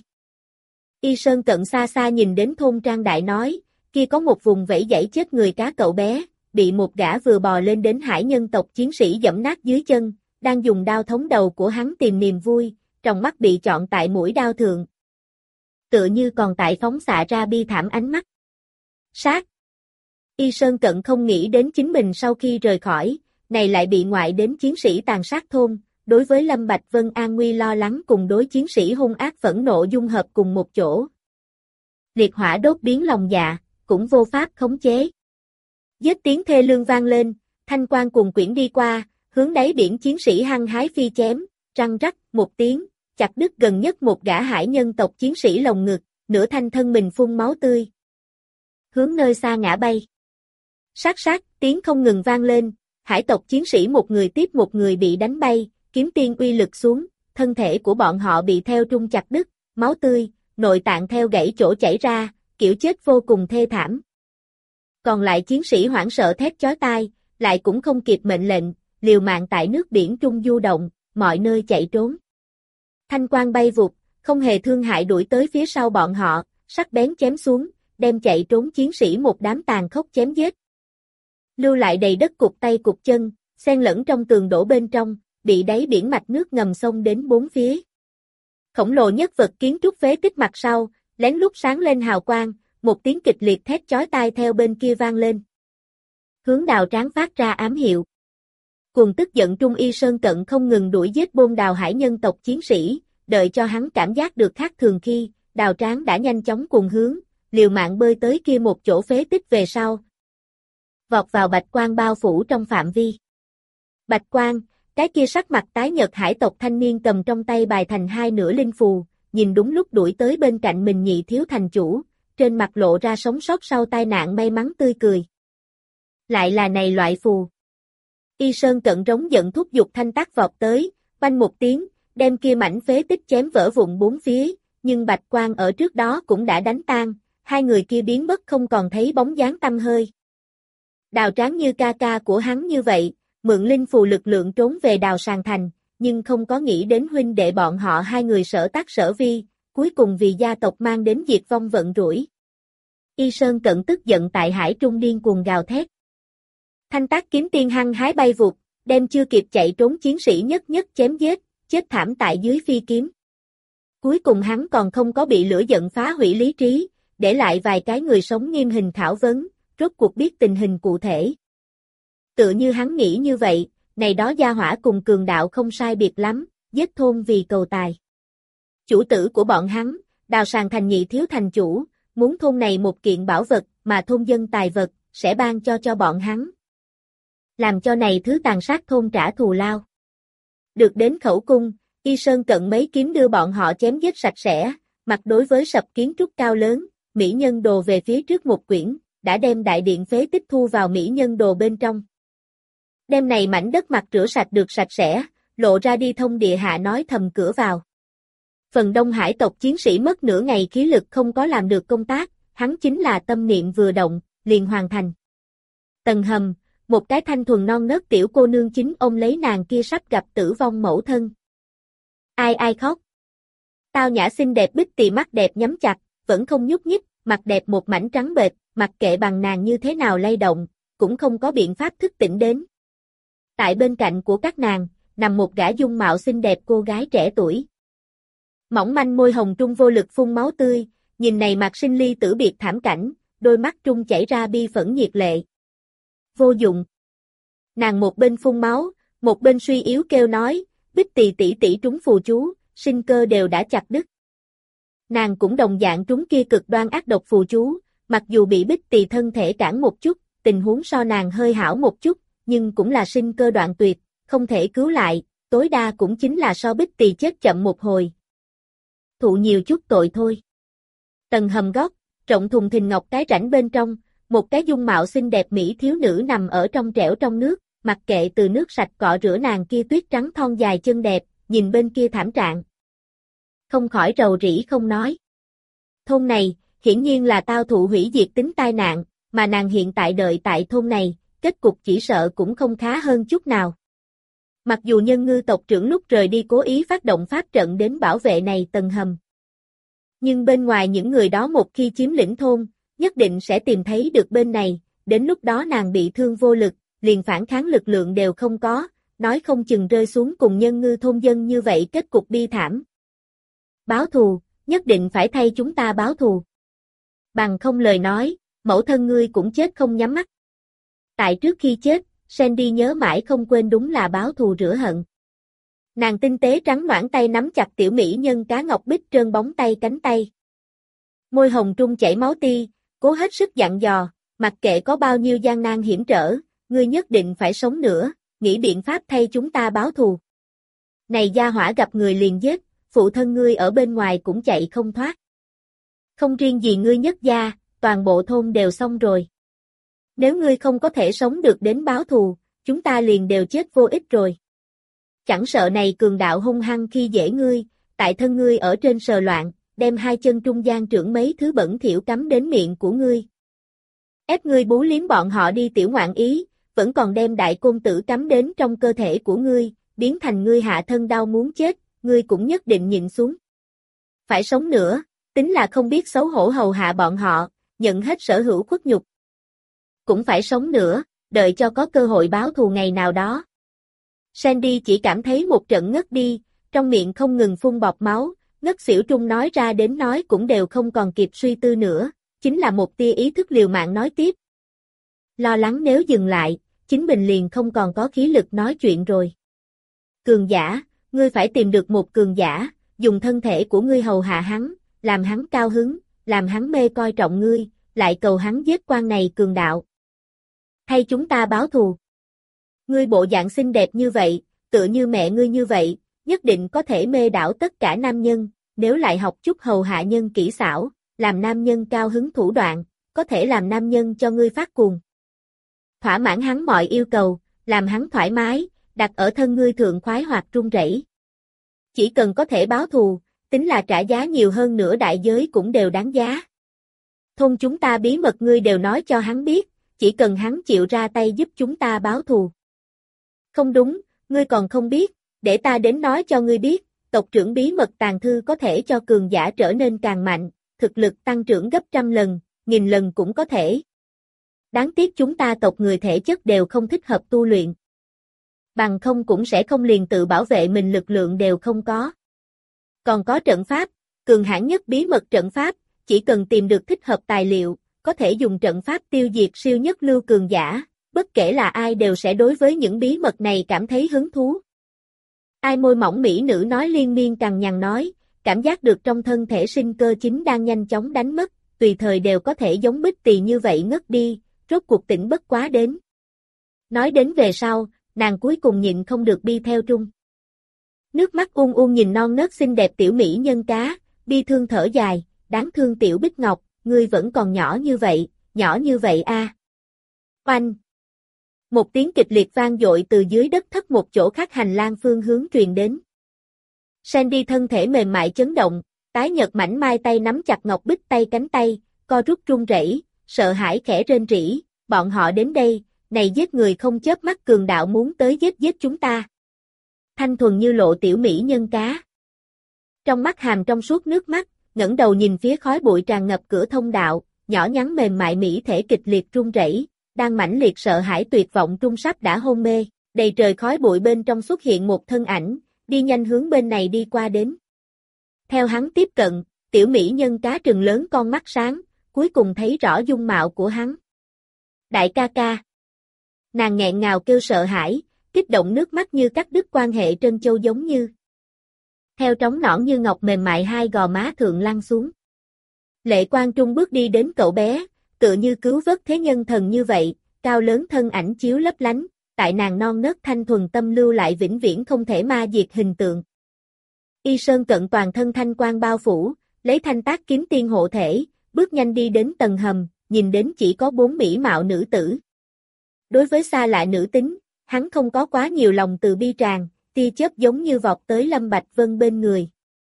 Y Sơn Cận xa xa nhìn đến thôn trang đại nói, kia có một vùng vẫy dãy chết người cá cậu bé, bị một gã vừa bò lên đến hải nhân tộc chiến sĩ giẫm nát dưới chân, đang dùng đao thống đầu của hắn tìm niềm vui, trong mắt bị chọn tại mũi đao thượng. Tựa như còn tại phóng xạ ra bi thảm ánh mắt. Sát! Y Sơn Cận không nghĩ đến chính mình sau khi rời khỏi, này lại bị ngoại đến chiến sĩ tàn sát thôn, đối với Lâm Bạch Vân an nguy lo lắng cùng đối chiến sĩ hung ác phẫn nộ dung hợp cùng một chỗ. Liệt hỏa đốt biến lòng dạ, cũng vô pháp khống chế. Giết tiếng thê lương vang lên, thanh quang cùng quyển đi qua, hướng đáy biển chiến sĩ hăng hái phi chém, răng rắc một tiếng, chặt đứt gần nhất một gã hải nhân tộc chiến sĩ lồng ngực, nửa thanh thân mình phun máu tươi. Hướng nơi xa ngã bay. Sát sát, tiếng không ngừng vang lên, hải tộc chiến sĩ một người tiếp một người bị đánh bay, kiếm tiên uy lực xuống, thân thể của bọn họ bị theo trung chặt đứt, máu tươi, nội tạng theo gãy chỗ chảy ra, kiểu chết vô cùng thê thảm. Còn lại chiến sĩ hoảng sợ thét chói tai, lại cũng không kịp mệnh lệnh, liều mạng tại nước biển trung du động, mọi nơi chạy trốn. Thanh quang bay vụt, không hề thương hại đuổi tới phía sau bọn họ, sắc bén chém xuống, đem chạy trốn chiến sĩ một đám tàn khốc chém giết. Lưu lại đầy đất cục tay cục chân, xen lẫn trong tường đổ bên trong, bị đáy biển mạch nước ngầm xông đến bốn phía. Khổng lồ nhất vật kiến trúc phế tích mặt sau, lén lút sáng lên hào quang, một tiếng kịch liệt thét chói tai theo bên kia vang lên. Hướng Đào Tráng phát ra ám hiệu. Cuồng tức giận Trung Y Sơn Cận không ngừng đuổi giết Bôn Đào hải nhân tộc chiến sĩ, đợi cho hắn cảm giác được khác thường khi, Đào Tráng đã nhanh chóng cùng hướng, liều mạng bơi tới kia một chỗ phế tích về sau. Vọt vào bạch quang bao phủ trong phạm vi. Bạch quang, cái kia sắc mặt tái nhợt hải tộc thanh niên cầm trong tay bài thành hai nửa linh phù, nhìn đúng lúc đuổi tới bên cạnh mình nhị thiếu thành chủ, trên mặt lộ ra sống sót sau tai nạn may mắn tươi cười. Lại là này loại phù. Y Sơn Cận rống giận thúc giục thanh tác vọt tới, oanh một tiếng, đem kia mảnh phế tích chém vỡ vụn bốn phía, nhưng bạch quang ở trước đó cũng đã đánh tan, hai người kia biến mất không còn thấy bóng dáng tăm hơi. Đào Tráng như ca ca của hắn như vậy, mượn linh phù lực lượng trốn về Đào Sàng Thành, nhưng không có nghĩ đến huynh đệ bọn họ hai người sở tác sở vi, cuối cùng vì gia tộc mang đến diệt vong vận rủi. Y Sơn Cận tức giận tại hải trung điên cuồng gào thét. Thanh tác kiếm tiên hăng hái bay vụt, đem chưa kịp chạy trốn chiến sĩ nhất nhất chém giết, chết thảm tại dưới phi kiếm. Cuối cùng hắn còn không có bị lửa giận phá hủy lý trí, để lại vài cái người sống nghiêm hình khảo vấn, rốt cuộc biết tình hình cụ thể. Tựa như hắn nghĩ như vậy, này đó gia hỏa cùng cường đạo không sai biệt lắm, giết thôn vì cầu tài. Chủ tử của bọn hắn, Đào Sàng Thành nhị thiếu thành chủ, muốn thôn này một kiện bảo vật mà thôn dân tài vật, sẽ ban cho bọn hắn. Làm cho này thứ tàn sát thôn trả thù lao. Được đến khẩu cung, Y Sơn Cận mấy kiếm đưa bọn họ chém giết sạch sẽ, mặt đối với sập kiến trúc cao lớn, mỹ nhân đồ về phía trước một quyển, đã đem đại điện phế tích thu vào mỹ nhân đồ bên trong. Đêm này mảnh đất mặt rửa sạch được sạch sẽ, lộ ra đi thông địa hạ nói thầm cửa vào. Phần đông hải tộc chiến sĩ mất nửa ngày khí lực không có làm được công tác, hắn chính là tâm niệm vừa động, liền hoàn thành. Tầng hầm, một cái thanh thuần non nớt tiểu cô nương chính ôm lấy nàng kia sắp gặp tử vong mẫu thân. Ai ai khóc? Tao nhã xinh đẹp Bích Tì mắt đẹp nhắm chặt, vẫn không nhúc nhích, mặt đẹp một mảnh trắng bệch, mặc kệ bằng nàng như thế nào lay động, cũng không có biện pháp thức tỉnh đến. Tại bên cạnh của các nàng, nằm một gã dung mạo xinh đẹp cô gái trẻ tuổi. Mỏng manh môi hồng trung vô lực phun máu tươi, nhìn này mặt sinh ly tử biệt thảm cảnh, đôi mắt trung chảy ra bi phẫn nhiệt lệ. Vô dụng. Nàng một bên phun máu, một bên suy yếu kêu nói, Bích Tì tỷ tỷ trúng phù chú, sinh cơ đều đã chặt đứt. Nàng cũng đồng dạng trúng kia cực đoan ác độc phù chú, mặc dù bị Bích Tì thân thể cản một chút, tình huống so nàng hơi hảo một chút, nhưng cũng là sinh cơ đoạn tuyệt, không thể cứu lại, tối đa cũng chính là so Bích Tì chết chậm một hồi. Thụ nhiều chút tội thôi. Tầng hầm góc, rộng thùng thình ngọc cái rãnh bên trong, một cái dung mạo xinh đẹp mỹ thiếu nữ nằm ở trong trẻo trong nước, mặc kệ từ nước sạch cọ rửa nàng kia tuyết trắng thon dài chân đẹp, nhìn bên kia thảm trạng. Không khỏi rầu rĩ không nói. Thôn này, hiển nhiên là tao thụ hủy diệt tính tai nạn, mà nàng hiện tại đợi tại thôn này, kết cục chỉ sợ cũng không khá hơn chút nào. Mặc dù nhân ngư tộc trưởng lúc rời đi cố ý phát động pháp trận đến bảo vệ này tầng hầm. Nhưng bên ngoài những người đó một khi chiếm lĩnh thôn, nhất định sẽ tìm thấy được bên này, đến lúc đó nàng bị thương vô lực, liền phản kháng lực lượng đều không có, nói không chừng rơi xuống cùng nhân ngư thôn dân như vậy kết cục bi thảm. Báo thù, nhất định phải thay chúng ta báo thù. Bằng không lời nói, mẫu thân ngươi cũng chết không nhắm mắt. Tại trước khi chết, Sandy nhớ mãi không quên đúng là báo thù rửa hận. Nàng tinh tế trắng nõn tay nắm chặt tiểu mỹ nhân cá ngọc bích trơn bóng tay cánh tay. Môi hồng trung chảy máu ti, cố hết sức dặn dò, mặc kệ có bao nhiêu gian nan hiểm trở, ngươi nhất định phải sống nữa, nghĩ biện pháp thay chúng ta báo thù. Này gia hỏa gặp người liền giết, phụ thân ngươi ở bên ngoài cũng chạy không thoát. Không riêng gì ngươi nhất gia, toàn bộ thôn đều xong rồi. Nếu ngươi không có thể sống được đến báo thù, chúng ta liền đều chết vô ích rồi. Chẳng sợ này cường đạo hung hăng khi dễ ngươi, tại thân ngươi ở trên sờ loạn, đem hai chân trung gian trưởng mấy thứ bẩn thỉu cắm đến miệng của ngươi. Ép ngươi bú liếm bọn họ đi tiểu ngoạn ý, vẫn còn đem đại côn tử cắm đến trong cơ thể của ngươi, biến thành ngươi hạ thân đau muốn chết, ngươi cũng nhất định nhịn xuống. Phải sống nữa, tính là không biết xấu hổ hầu hạ bọn họ, nhận hết sở hữu khuất nhục. Cũng phải sống nữa, đợi cho có cơ hội báo thù ngày nào đó. Sandy chỉ cảm thấy một trận ngất đi, trong miệng không ngừng phun bọt máu, ngất xỉu trung nói ra đến nói cũng đều không còn kịp suy tư nữa, chính là một tia ý thức liều mạng nói tiếp. Lo lắng nếu dừng lại, chính mình liền không còn có khí lực nói chuyện rồi. Cường giả, ngươi phải tìm được một cường giả, dùng thân thể của ngươi hầu hạ hắn, làm hắn cao hứng, làm hắn mê coi trọng ngươi, lại cầu hắn giết quan này cường đạo. Thay chúng ta báo thù. Ngươi bộ dạng xinh đẹp như vậy, tựa như mẹ ngươi như vậy, nhất định có thể mê đảo tất cả nam nhân, nếu lại học chút hầu hạ nhân kỹ xảo, làm nam nhân cao hứng thủ đoạn, có thể làm nam nhân cho ngươi phát cuồng. Thỏa mãn hắn mọi yêu cầu, làm hắn thoải mái, đặt ở thân ngươi thượng khoái hoặc run rẩy. Chỉ cần có thể báo thù, tính là trả giá nhiều hơn nữa đại giới cũng đều đáng giá. Thôn chúng ta bí mật ngươi đều nói cho hắn biết, chỉ cần hắn chịu ra tay giúp chúng ta báo thù. Không đúng, ngươi còn không biết, để ta đến nói cho ngươi biết, tộc trưởng bí mật tàng thư có thể cho cường giả trở nên càng mạnh, thực lực tăng trưởng gấp 100 lần, 1000 lần cũng có thể. Đáng tiếc chúng ta tộc người thể chất đều không thích hợp tu luyện. Bằng không cũng sẽ không liền tự bảo vệ mình lực lượng đều không có. Còn có trận pháp, cường hãn nhất bí mật trận pháp, chỉ cần tìm được thích hợp tài liệu, có thể dùng trận pháp tiêu diệt siêu nhất lưu cường giả, bất kể là ai đều sẽ đối với những bí mật này cảm thấy hứng thú. Ai môi mỏng mỹ nữ nói liên miên cằn nhằn nói, cảm giác được trong thân thể sinh cơ chính đang nhanh chóng đánh mất, tùy thời đều có thể giống Bích Tỳ như vậy ngất đi, rốt cuộc tỉnh bất quá đến. Nói đến về sau, nàng cuối cùng nhịn không được bi theo trung. Nước mắt nhìn non nớt xinh đẹp tiểu mỹ nhân cá, bi thương thở dài, đáng thương tiểu Bích Ngọc, ngươi vẫn còn nhỏ như vậy a. Oanh! Một tiếng kịch liệt vang dội từ dưới đất thấp một chỗ khác hành lang phương hướng truyền đến. Sandy thân thể mềm mại chấn động, tái nhợt mảnh mai tay nắm chặt Ngọc Bích tay cánh tay, co rút run rẩy, sợ hãi khẽ rên rỉ, bọn họ đến đây, này giết người không chớp mắt cường đạo muốn tới giết chúng ta. Thanh thuần như lộ tiểu mỹ nhân cá. Trong mắt hàm trong suốt nước mắt, ngẩng đầu nhìn phía khói bụi tràn ngập cửa thông đạo, nhỏ nhắn mềm mại mỹ thể kịch liệt run rẩy, đang mãnh liệt sợ hãi tuyệt vọng trung sắp đã hôn mê, đầy trời khói bụi bên trong xuất hiện một thân ảnh, đi nhanh hướng bên này đi qua đến. Theo hắn tiếp cận, tiểu mỹ nhân cá trừng lớn con mắt sáng, cuối cùng thấy rõ dung mạo của hắn. Đại ca ca. Nàng nghẹn ngào kêu sợ hãi, kích động nước mắt như cắt đứt quan hệ trân châu giống như. Theo trống nõn như ngọc mềm mại hai gò má thượng lăn xuống. Lệ Quang Trung bước đi đến cậu bé, tựa như cứu vớt thế nhân thần như vậy, cao lớn thân ảnh chiếu lấp lánh, tại nàng non nớt thanh thuần tâm lưu lại vĩnh viễn không thể ma diệt hình tượng. Y Sơn Cận toàn thân thanh quang bao phủ, lấy thanh tác kiếm tiên hộ thể, bước nhanh đi đến tầng hầm, nhìn đến chỉ có 4 mỹ mạo nữ tử. Đối với xa lạ nữ tính, hắn không có quá nhiều lòng từ bi tràn, tia chớp giống như vọt tới Lâm Bạch Vân bên người.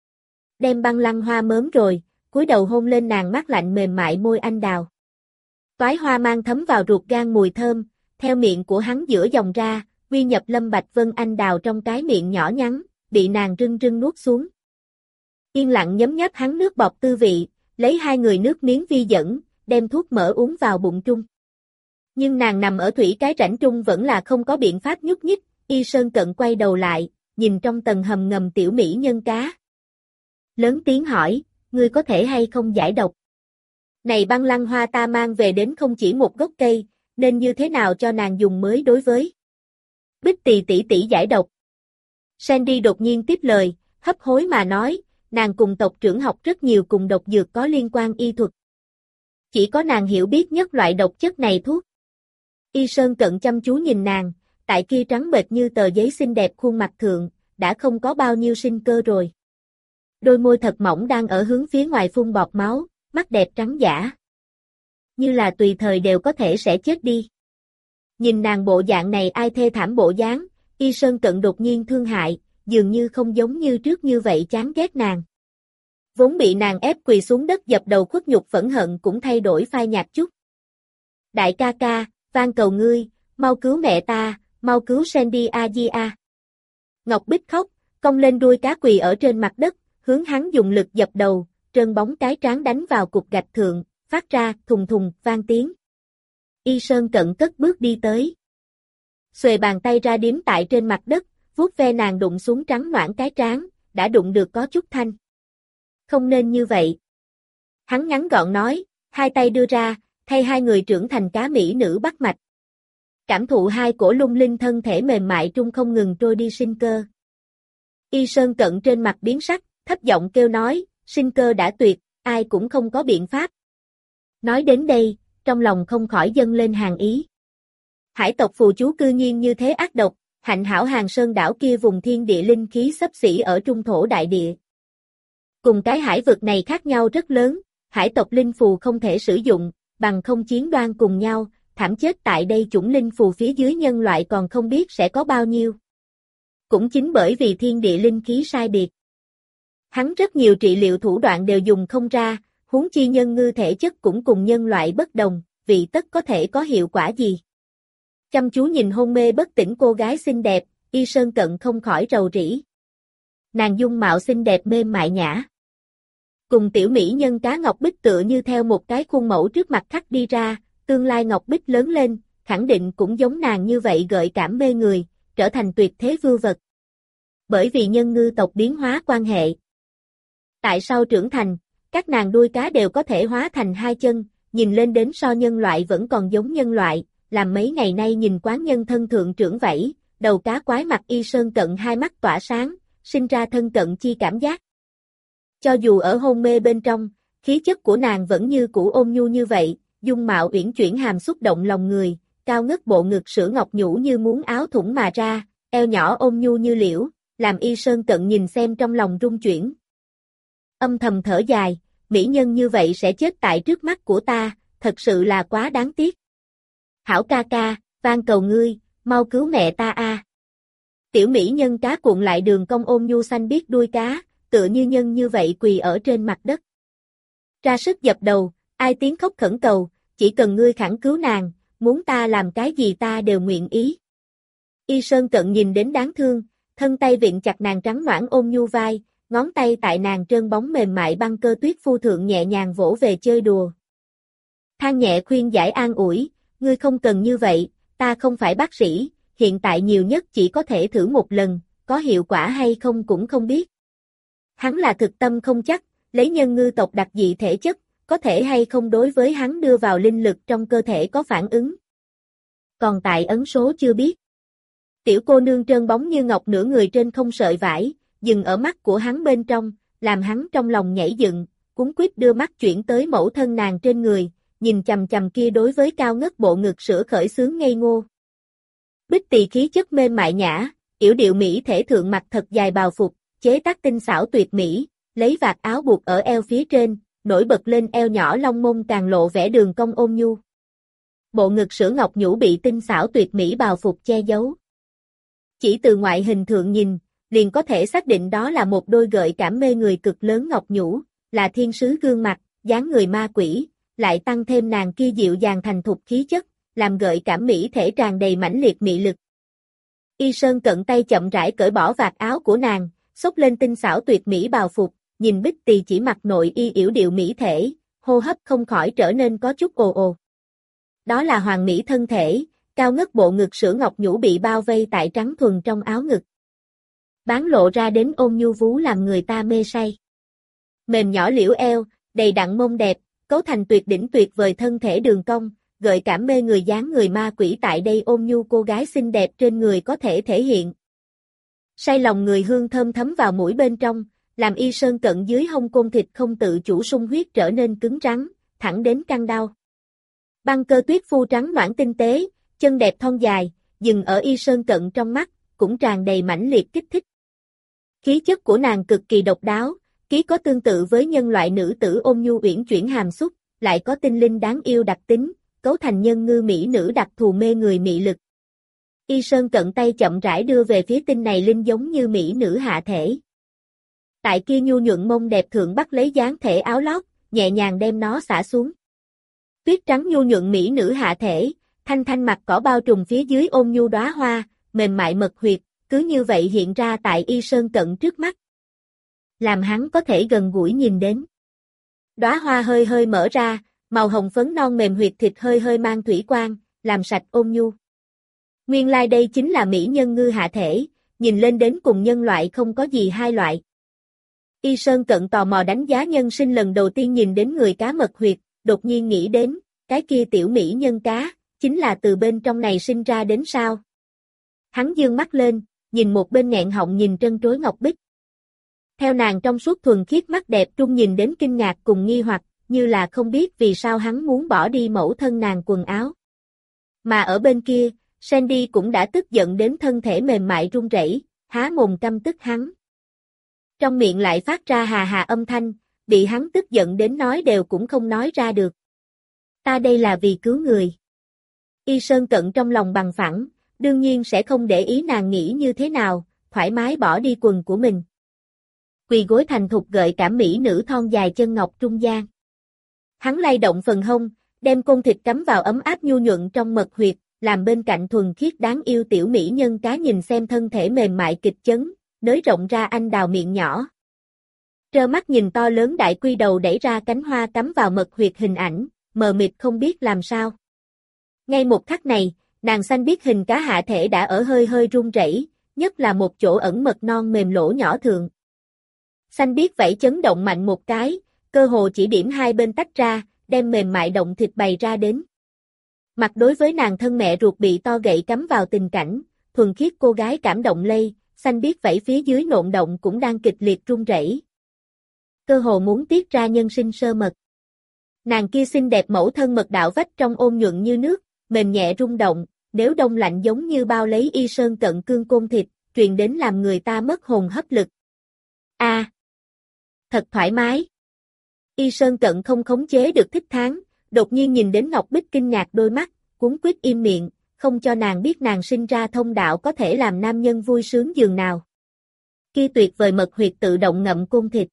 Đem băng lăng hoa mớm rồi, cúi đầu hôn lên nàng mát lạnh mềm mại môi anh đào. Toái hoa mang thấm vào ruột gan mùi thơm, theo miệng của hắn giữa dòng ra, quy nhập Lâm Bạch Vân anh đào trong cái miệng nhỏ nhắn, bị nàng rưng rưng nuốt xuống. Yên lặng nhấm nháp hắn nước bọt tư vị, lấy hai người nước miếng vi dẫn, đem thuốc mỡ uống vào bụng trung. Nhưng nàng nằm ở thủy cái rãnh trung vẫn là không có biện pháp nhúc nhích, Y Sơn Cận quay đầu lại, nhìn trong tầng hầm ngầm tiểu mỹ nhân cá. Lớn tiếng hỏi, ngươi có thể hay không giải độc? Này băng lăng hoa ta mang về đến không chỉ một gốc cây, nên như thế nào cho nàng dùng mới đối với? Bích Tỳ tỷ tỷ giải độc. Sandy đột nhiên tiếp lời, hấp hối mà nói, nàng cùng tộc trưởng học rất nhiều cùng độc dược có liên quan y thuật. Chỉ có nàng hiểu biết nhất loại độc chất này thuốc. Y Sơn Cận chăm chú nhìn nàng, tại kia trắng bệch như tờ giấy xinh đẹp khuôn mặt thượng, đã không có bao nhiêu sinh cơ rồi. Đôi môi thật mỏng đang ở hướng phía ngoài phun bọt máu, mắt đẹp trắng dã. Như là tùy thời đều có thể sẽ chết đi. Nhìn nàng bộ dạng này ai thê thảm bộ dáng, Y Sơn Cận đột nhiên thương hại, dường như không giống như trước như vậy chán ghét nàng. Vốn bị nàng ép quỳ xuống đất dập đầu khuất nhục phẫn hận cũng thay đổi phai nhạt chút. Đại ca ca, van cầu ngươi, mau cứu mẹ ta, mau cứu Sandy Agia. Ngọc Bích khóc, cong lên đuôi cá quỳ ở trên mặt đất, hướng hắn dùng lực dập đầu, trơn bóng cái trán đánh vào cục gạch thượng, phát ra thùng thùng vang tiếng. Y Sơn Cận cất bước đi tới. Xuề bàn tay ra điếm tại trên mặt đất, vuốt ve nàng đụng xuống trắng noãn cái trán, đã đụng được có chút thanh. Không nên như vậy. Hắn ngắn gọn nói, hai tay đưa ra, thay hai người trưởng thành cá mỹ nữ bắt mạch. Cảm thụ hai cổ lung linh thân thể mềm mại trung không ngừng trôi đi sinh cơ. Y Sơn Cận trên mặt biến sắc, thấp giọng kêu nói, sinh cơ đã tuyệt, ai cũng không có biện pháp. Nói đến đây, trong lòng không khỏi dâng lên hàng ý. Hải tộc phù chú cư nhiên như thế ác độc, hạnh hảo Hàng Sơn đảo kia vùng thiên địa linh khí xấp xỉ ở trung thổ đại địa. Cùng cái hải vực này khác nhau rất lớn, hải tộc linh phù không thể sử dụng, bằng không chiến đoan cùng nhau, thảm chết tại đây chủng linh phù phía dưới nhân loại còn không biết sẽ có bao nhiêu. Cũng chính bởi vì thiên địa linh khí sai biệt. Hắn rất nhiều trị liệu thủ đoạn đều dùng không ra, huống chi nhân ngư thể chất cũng cùng nhân loại bất đồng, vì tất có thể có hiệu quả gì. Chăm chú nhìn hôn mê bất tỉnh cô gái xinh đẹp, Y Sơn Cận không khỏi rầu rĩ. Nàng dung mạo xinh đẹp mềm mại nhã. Cùng tiểu mỹ nhân cá ngọc bích tựa như theo một cái khuôn mẫu trước mặt khắc đi ra, tương lai ngọc bích lớn lên, khẳng định cũng giống nàng như vậy gợi cảm mê người, trở thành tuyệt thế vưu vật. Bởi vì nhân ngư tộc biến hóa quan hệ. Tại sau trưởng thành, các nàng đuôi cá đều có thể hóa thành hai chân, nhìn lên đến so nhân loại vẫn còn giống nhân loại, làm mấy ngày nay nhìn quán nhân thân thượng trưởng vẫy, đầu cá quái mặt Y Sơn Cận hai mắt tỏa sáng, sinh ra thân cận chi cảm giác. Cho dù ở hôn mê bên trong, khí chất của nàng vẫn như cũ ôn nhu như vậy, dung mạo uyển chuyển hàm xúc động lòng người, cao ngất bộ ngực sữa ngọc nhũ như muốn áo thủng mà ra, eo nhỏ ôn nhu như liễu, làm Y Sơn Cận nhìn xem trong lòng rung chuyển. Âm thầm thở dài, mỹ nhân như vậy sẽ chết tại trước mắt của ta, thật sự là quá đáng tiếc. Hảo ca ca, van cầu ngươi, mau cứu mẹ ta a. Tiểu mỹ nhân cá cuộn lại đường cong ôn nhu xanh biếc đuôi cá, tựa như nhân như vậy quỳ ở trên mặt đất. Ra sức dập đầu, ai tiếng khóc khẩn cầu, chỉ cần ngươi khẳng cứu nàng, muốn ta làm cái gì ta đều nguyện ý. Y Sơn Cận nhìn đến đáng thương, thân tay vịn chặt nàng trắng noãn ôn nhu vai, ngón tay tại nàng trơn bóng mềm mại băng cơ tuyết phu thượng nhẹ nhàng vỗ về chơi đùa. Than nhẹ khuyên giải an ủi, ngươi không cần như vậy, ta không phải bác sĩ, hiện tại nhiều nhất chỉ có thể thử một lần, có hiệu quả hay không cũng không biết. Hắn là thực tâm không chắc, lấy nhân ngư tộc đặc dị thể chất, có thể hay không đối với hắn đưa vào linh lực trong cơ thể có phản ứng. Còn tại ấn số chưa biết. Tiểu cô nương trơn bóng như ngọc nửa người trên không sợi vải, dừng ở mắt của hắn bên trong, làm hắn trong lòng nhảy dựng, cuống quýt đưa mắt chuyển tới mẫu thân nàng trên người, nhìn chằm chằm kia đối với cao ngất bộ ngực sữa khởi sướng ngây ngô. Bích tỳ khí chất mềm mại nhã, yểu điệu mỹ thể thượng mặt thật dài bào phục, chế tác tinh xảo tuyệt mỹ, lấy vạt áo buộc ở eo phía trên, nổi bật lên eo nhỏ long mông càng lộ vẻ đường cong ôn nhu. Bộ ngực sữa ngọc nhũ bị tinh xảo tuyệt mỹ bào phục che giấu. Chỉ từ ngoại hình thượng nhìn, liền có thể xác định đó là một đôi gợi cảm mê người cực lớn ngọc nhũ, là thiên sứ gương mặt, dáng người ma quỷ, lại tăng thêm nàng kia dịu dàng thành thục khí chất, làm gợi cảm mỹ thể tràn đầy mãnh liệt mị lực. Y Sơn Cận tay chậm rãi cởi bỏ vạt áo của nàng, xốc lên tinh xảo tuyệt mỹ bào phục, nhìn Bích Tỳ chỉ mặc nội y yểu điệu mỹ thể, hô hấp không khỏi trở nên có chút ồ ồ. Đó là hoàng mỹ thân thể, cao ngất bộ ngực sữa ngọc nhũ bị bao vây tại trắng thuần trong áo ngực. Bán lộ ra đến ôn nhu vú làm người ta mê say. Mềm nhỏ liễu eo, đầy đặn mông đẹp, cấu thành tuyệt đỉnh tuyệt vời thân thể đường cong, gợi cảm mê người dáng người ma quỷ tại đây ôn nhu cô gái xinh đẹp trên người có thể thể hiện. Say lòng người hương thơm thấm vào mũi bên trong, làm Y Sơn Cận dưới hông côn thịt không tự chủ sung huyết trở nên cứng rắn, thẳng đến căng đau. Băng cơ tuyết phu trắng noãn tinh tế, chân đẹp thon dài, dừng ở Y Sơn Cận trong mắt, cũng tràn đầy mãnh liệt kích thích. Khí chất của nàng cực kỳ độc đáo, ký có tương tự với nhân loại nữ tử ôn nhu uyển chuyển hàm xúc, lại có tinh linh đáng yêu đặc tính, cấu thành nhân ngư mỹ nữ đặc thù mê người mị lực. Y Sơn cận tay chậm rãi đưa về phía tinh này linh giống như mỹ nữ hạ thể. Tại kia nhu nhuận mông đẹp thượng bắt lấy dáng thể áo lót, nhẹ nhàng đem nó xả xuống. Tuyết trắng nhu nhuận mỹ nữ hạ thể, thanh thanh mặt cỏ bao trùm phía dưới ôn nhu đóa hoa, mềm mại mật huyệt, cứ như vậy hiện ra tại Y Sơn cận trước mắt. Làm hắn có thể gần gũi nhìn đến. Đóa hoa hơi hơi mở ra, màu hồng phấn non mềm huyệt thịt hơi hơi mang thủy quang, làm sạch ôn nhu. Nguyên lai đây chính là mỹ nhân ngư hạ thể, nhìn lên đến cùng nhân loại không có gì hai loại. Y Sơn cận tò mò đánh giá nhân sinh lần đầu tiên nhìn đến người cá mật huyệt, đột nhiên nghĩ đến, cái kia tiểu mỹ nhân cá, chính là từ bên trong này sinh ra đến sao. Hắn dương mắt lên, nhìn một bên nghẹn họng nhìn trân trối ngọc bích. Theo nàng trong suốt thuần khiết mắt đẹp trung nhìn đến kinh ngạc cùng nghi hoặc, như là không biết vì sao hắn muốn bỏ đi mẫu thân nàng quần áo. Mà ở bên kia, Sandy cũng đã tức giận đến thân thể mềm mại run rẩy, há mồm căm tức hắn. Trong miệng lại phát ra hà hà âm thanh, bị hắn tức giận đến nói đều cũng không nói ra được. Ta đây là vì cứu người. Y Sơn cận trong lòng bằng phẳng, đương nhiên sẽ không để ý nàng nghĩ như thế nào, thoải mái bỏ đi quần của mình. Quỳ gối thành thục gợi cảm mỹ nữ thon dài chân ngọc trung gian. Hắn lay động phần hông, đem côn thịt cắm vào ấm áp nhu nhuận trong mật huyệt, làm bên cạnh thuần khiết đáng yêu tiểu mỹ nhân cá nhìn xem thân thể mềm mại kịch chấn, nới rộng ra anh đào miệng nhỏ. Trơ mắt nhìn to lớn đại quy đầu đẩy ra cánh hoa cắm vào mật huyệt hình ảnh, mờ mịt không biết làm sao. Ngay một khắc này, nàng xanh biết hình cá hạ thể đã ở hơi hơi run rẩy, nhất là một chỗ ẩn mật non mềm lỗ nhỏ thượng. Xanh biết vảy chấn động mạnh một cái, cơ hồ chỉ điểm hai bên tách ra, đem mềm mại động thịt bày ra đến. Mặt đối với nàng thân mẹ ruột bị to gậy cắm vào tình cảnh, thuần khiết cô gái cảm động lây, xanh biết vảy phía dưới nộn động cũng đang kịch liệt run rẩy. Cơ hồ muốn tiết ra nhân sinh sơ mật. Nàng kia xinh đẹp mẫu thân mật đạo vách trong ôn nhuận như nước, mềm nhẹ rung động, nếu đông lạnh giống như bao lấy Y Sơn cận cương côn thịt, truyền đến làm người ta mất hồn hấp lực. Thật thoải mái. Y Sơn cận không khống chế được thích thán, đột nhiên nhìn đến Ngọc Bích kinh ngạc đôi mắt, cuống quýt im miệng, không cho nàng biết nàng sinh ra thông đạo có thể làm nam nhân vui sướng dường nào. Kia tuyệt vời mật huyệt tự động ngậm côn thịt.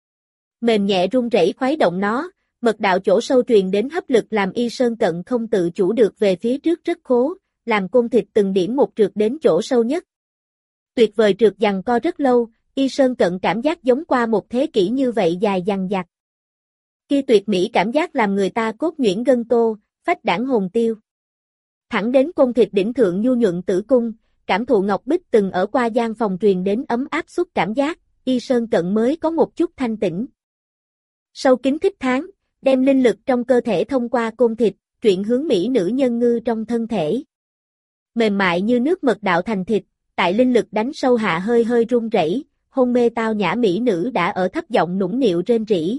Mềm nhẹ run rẩy khuấy động nó, mật đạo chỗ sâu truyền đến hấp lực làm Y Sơn cận không tự chủ được về phía trước rất khố, làm côn thịt từng điểm một trượt đến chỗ sâu nhất. Tuyệt vời trượt giằng co rất lâu, Y Sơn cận cảm giác giống qua một thế kỷ như vậy dài dằng dặc. Kia tuyệt mỹ cảm giác làm người ta cốt nhuyễn gân tô, phách đãng hồn tiêu. Thẳng đến côn thịt đỉnh thượng nhu nhuận tử cung, cảm thụ Ngọc Bích từng ở qua gian phòng truyền đến ấm áp xúc cảm giác, Y Sơn cận mới có một chút thanh tĩnh. Sâu kín thích thán, đem linh lực trong cơ thể thông qua côn thịt, chuyển hướng mỹ nữ nhân ngư trong thân thể. Mềm mại như nước mật đạo thành thịt, tại linh lực đánh sâu hạ hơi hơi run rẩy, hôn mê tao nhã mỹ nữ đã ở thấp giọng nũng nịu rên rỉ.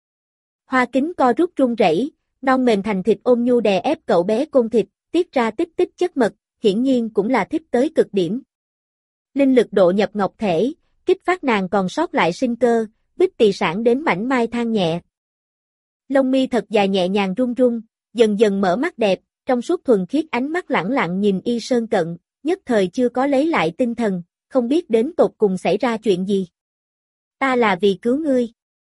Hoa kính co rút run rẩy, non mềm thành thịt ôm nhu đè ép cậu bé côn thịt, tiết ra tích tích chất mật, hiển nhiên cũng là thích tới cực điểm. Linh lực độ nhập ngọc thể, kích phát nàng còn sót lại sinh cơ, bích tỳ sản đến mảnh mai than nhẹ. Lông mi thật dài nhẹ nhàng run run, dần dần mở mắt đẹp, trong suốt thuần khiết ánh mắt lẳng lặng nhìn Y Sơn cận, nhất thời chưa có lấy lại tinh thần, không biết đến tột cùng xảy ra chuyện gì. Ta là vì cứu ngươi.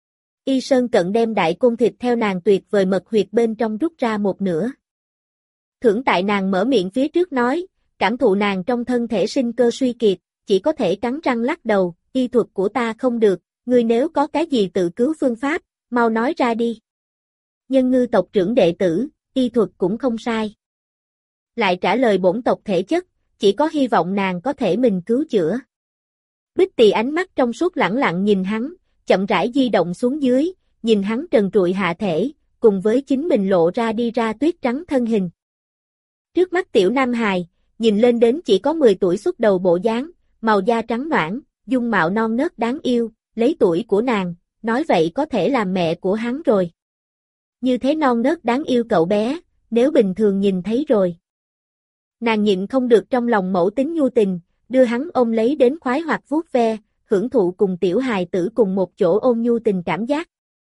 Y Sơn cận đem đại côn thịt theo nàng tuyệt vời mật huyệt bên trong rút ra một nửa. Thưởng tại nàng mở miệng phía trước nói, cảm thụ nàng trong thân thể sinh cơ suy kiệt, chỉ có thể cắn răng lắc đầu, y thuật của ta không được, ngươi nếu có cái gì tự cứu phương pháp, mau nói ra đi. Nhân ngư tộc trưởng đệ tử, y thuật cũng không sai. Lại trả lời bổn tộc thể chất, chỉ có hy vọng nàng có thể mình cứu chữa. Bích Tỳ ánh mắt trong suốt lẳng lặng nhìn hắn, chậm rãi di động xuống dưới, nhìn hắn trần trụi hạ thể, cùng với chính mình lộ ra đi ra tuyết trắng thân hình. Trước mắt tiểu nam hài, nhìn lên đến chỉ có 10 tuổi xuất đầu bộ dáng, màu da trắng nõn, dung mạo non nớt đáng yêu, lấy tuổi của nàng, nói vậy có thể làm mẹ của hắn rồi. Như thế non nớt đáng yêu cậu bé, nếu bình thường nhìn thấy rồi. Nàng nhịn không được trong lòng mẫu tính nhu tình, đưa hắn ôm lấy đến khoái hoặc vuốt ve, hưởng thụ cùng tiểu hài tử cùng một chỗ ôn nhu tình cảm giác.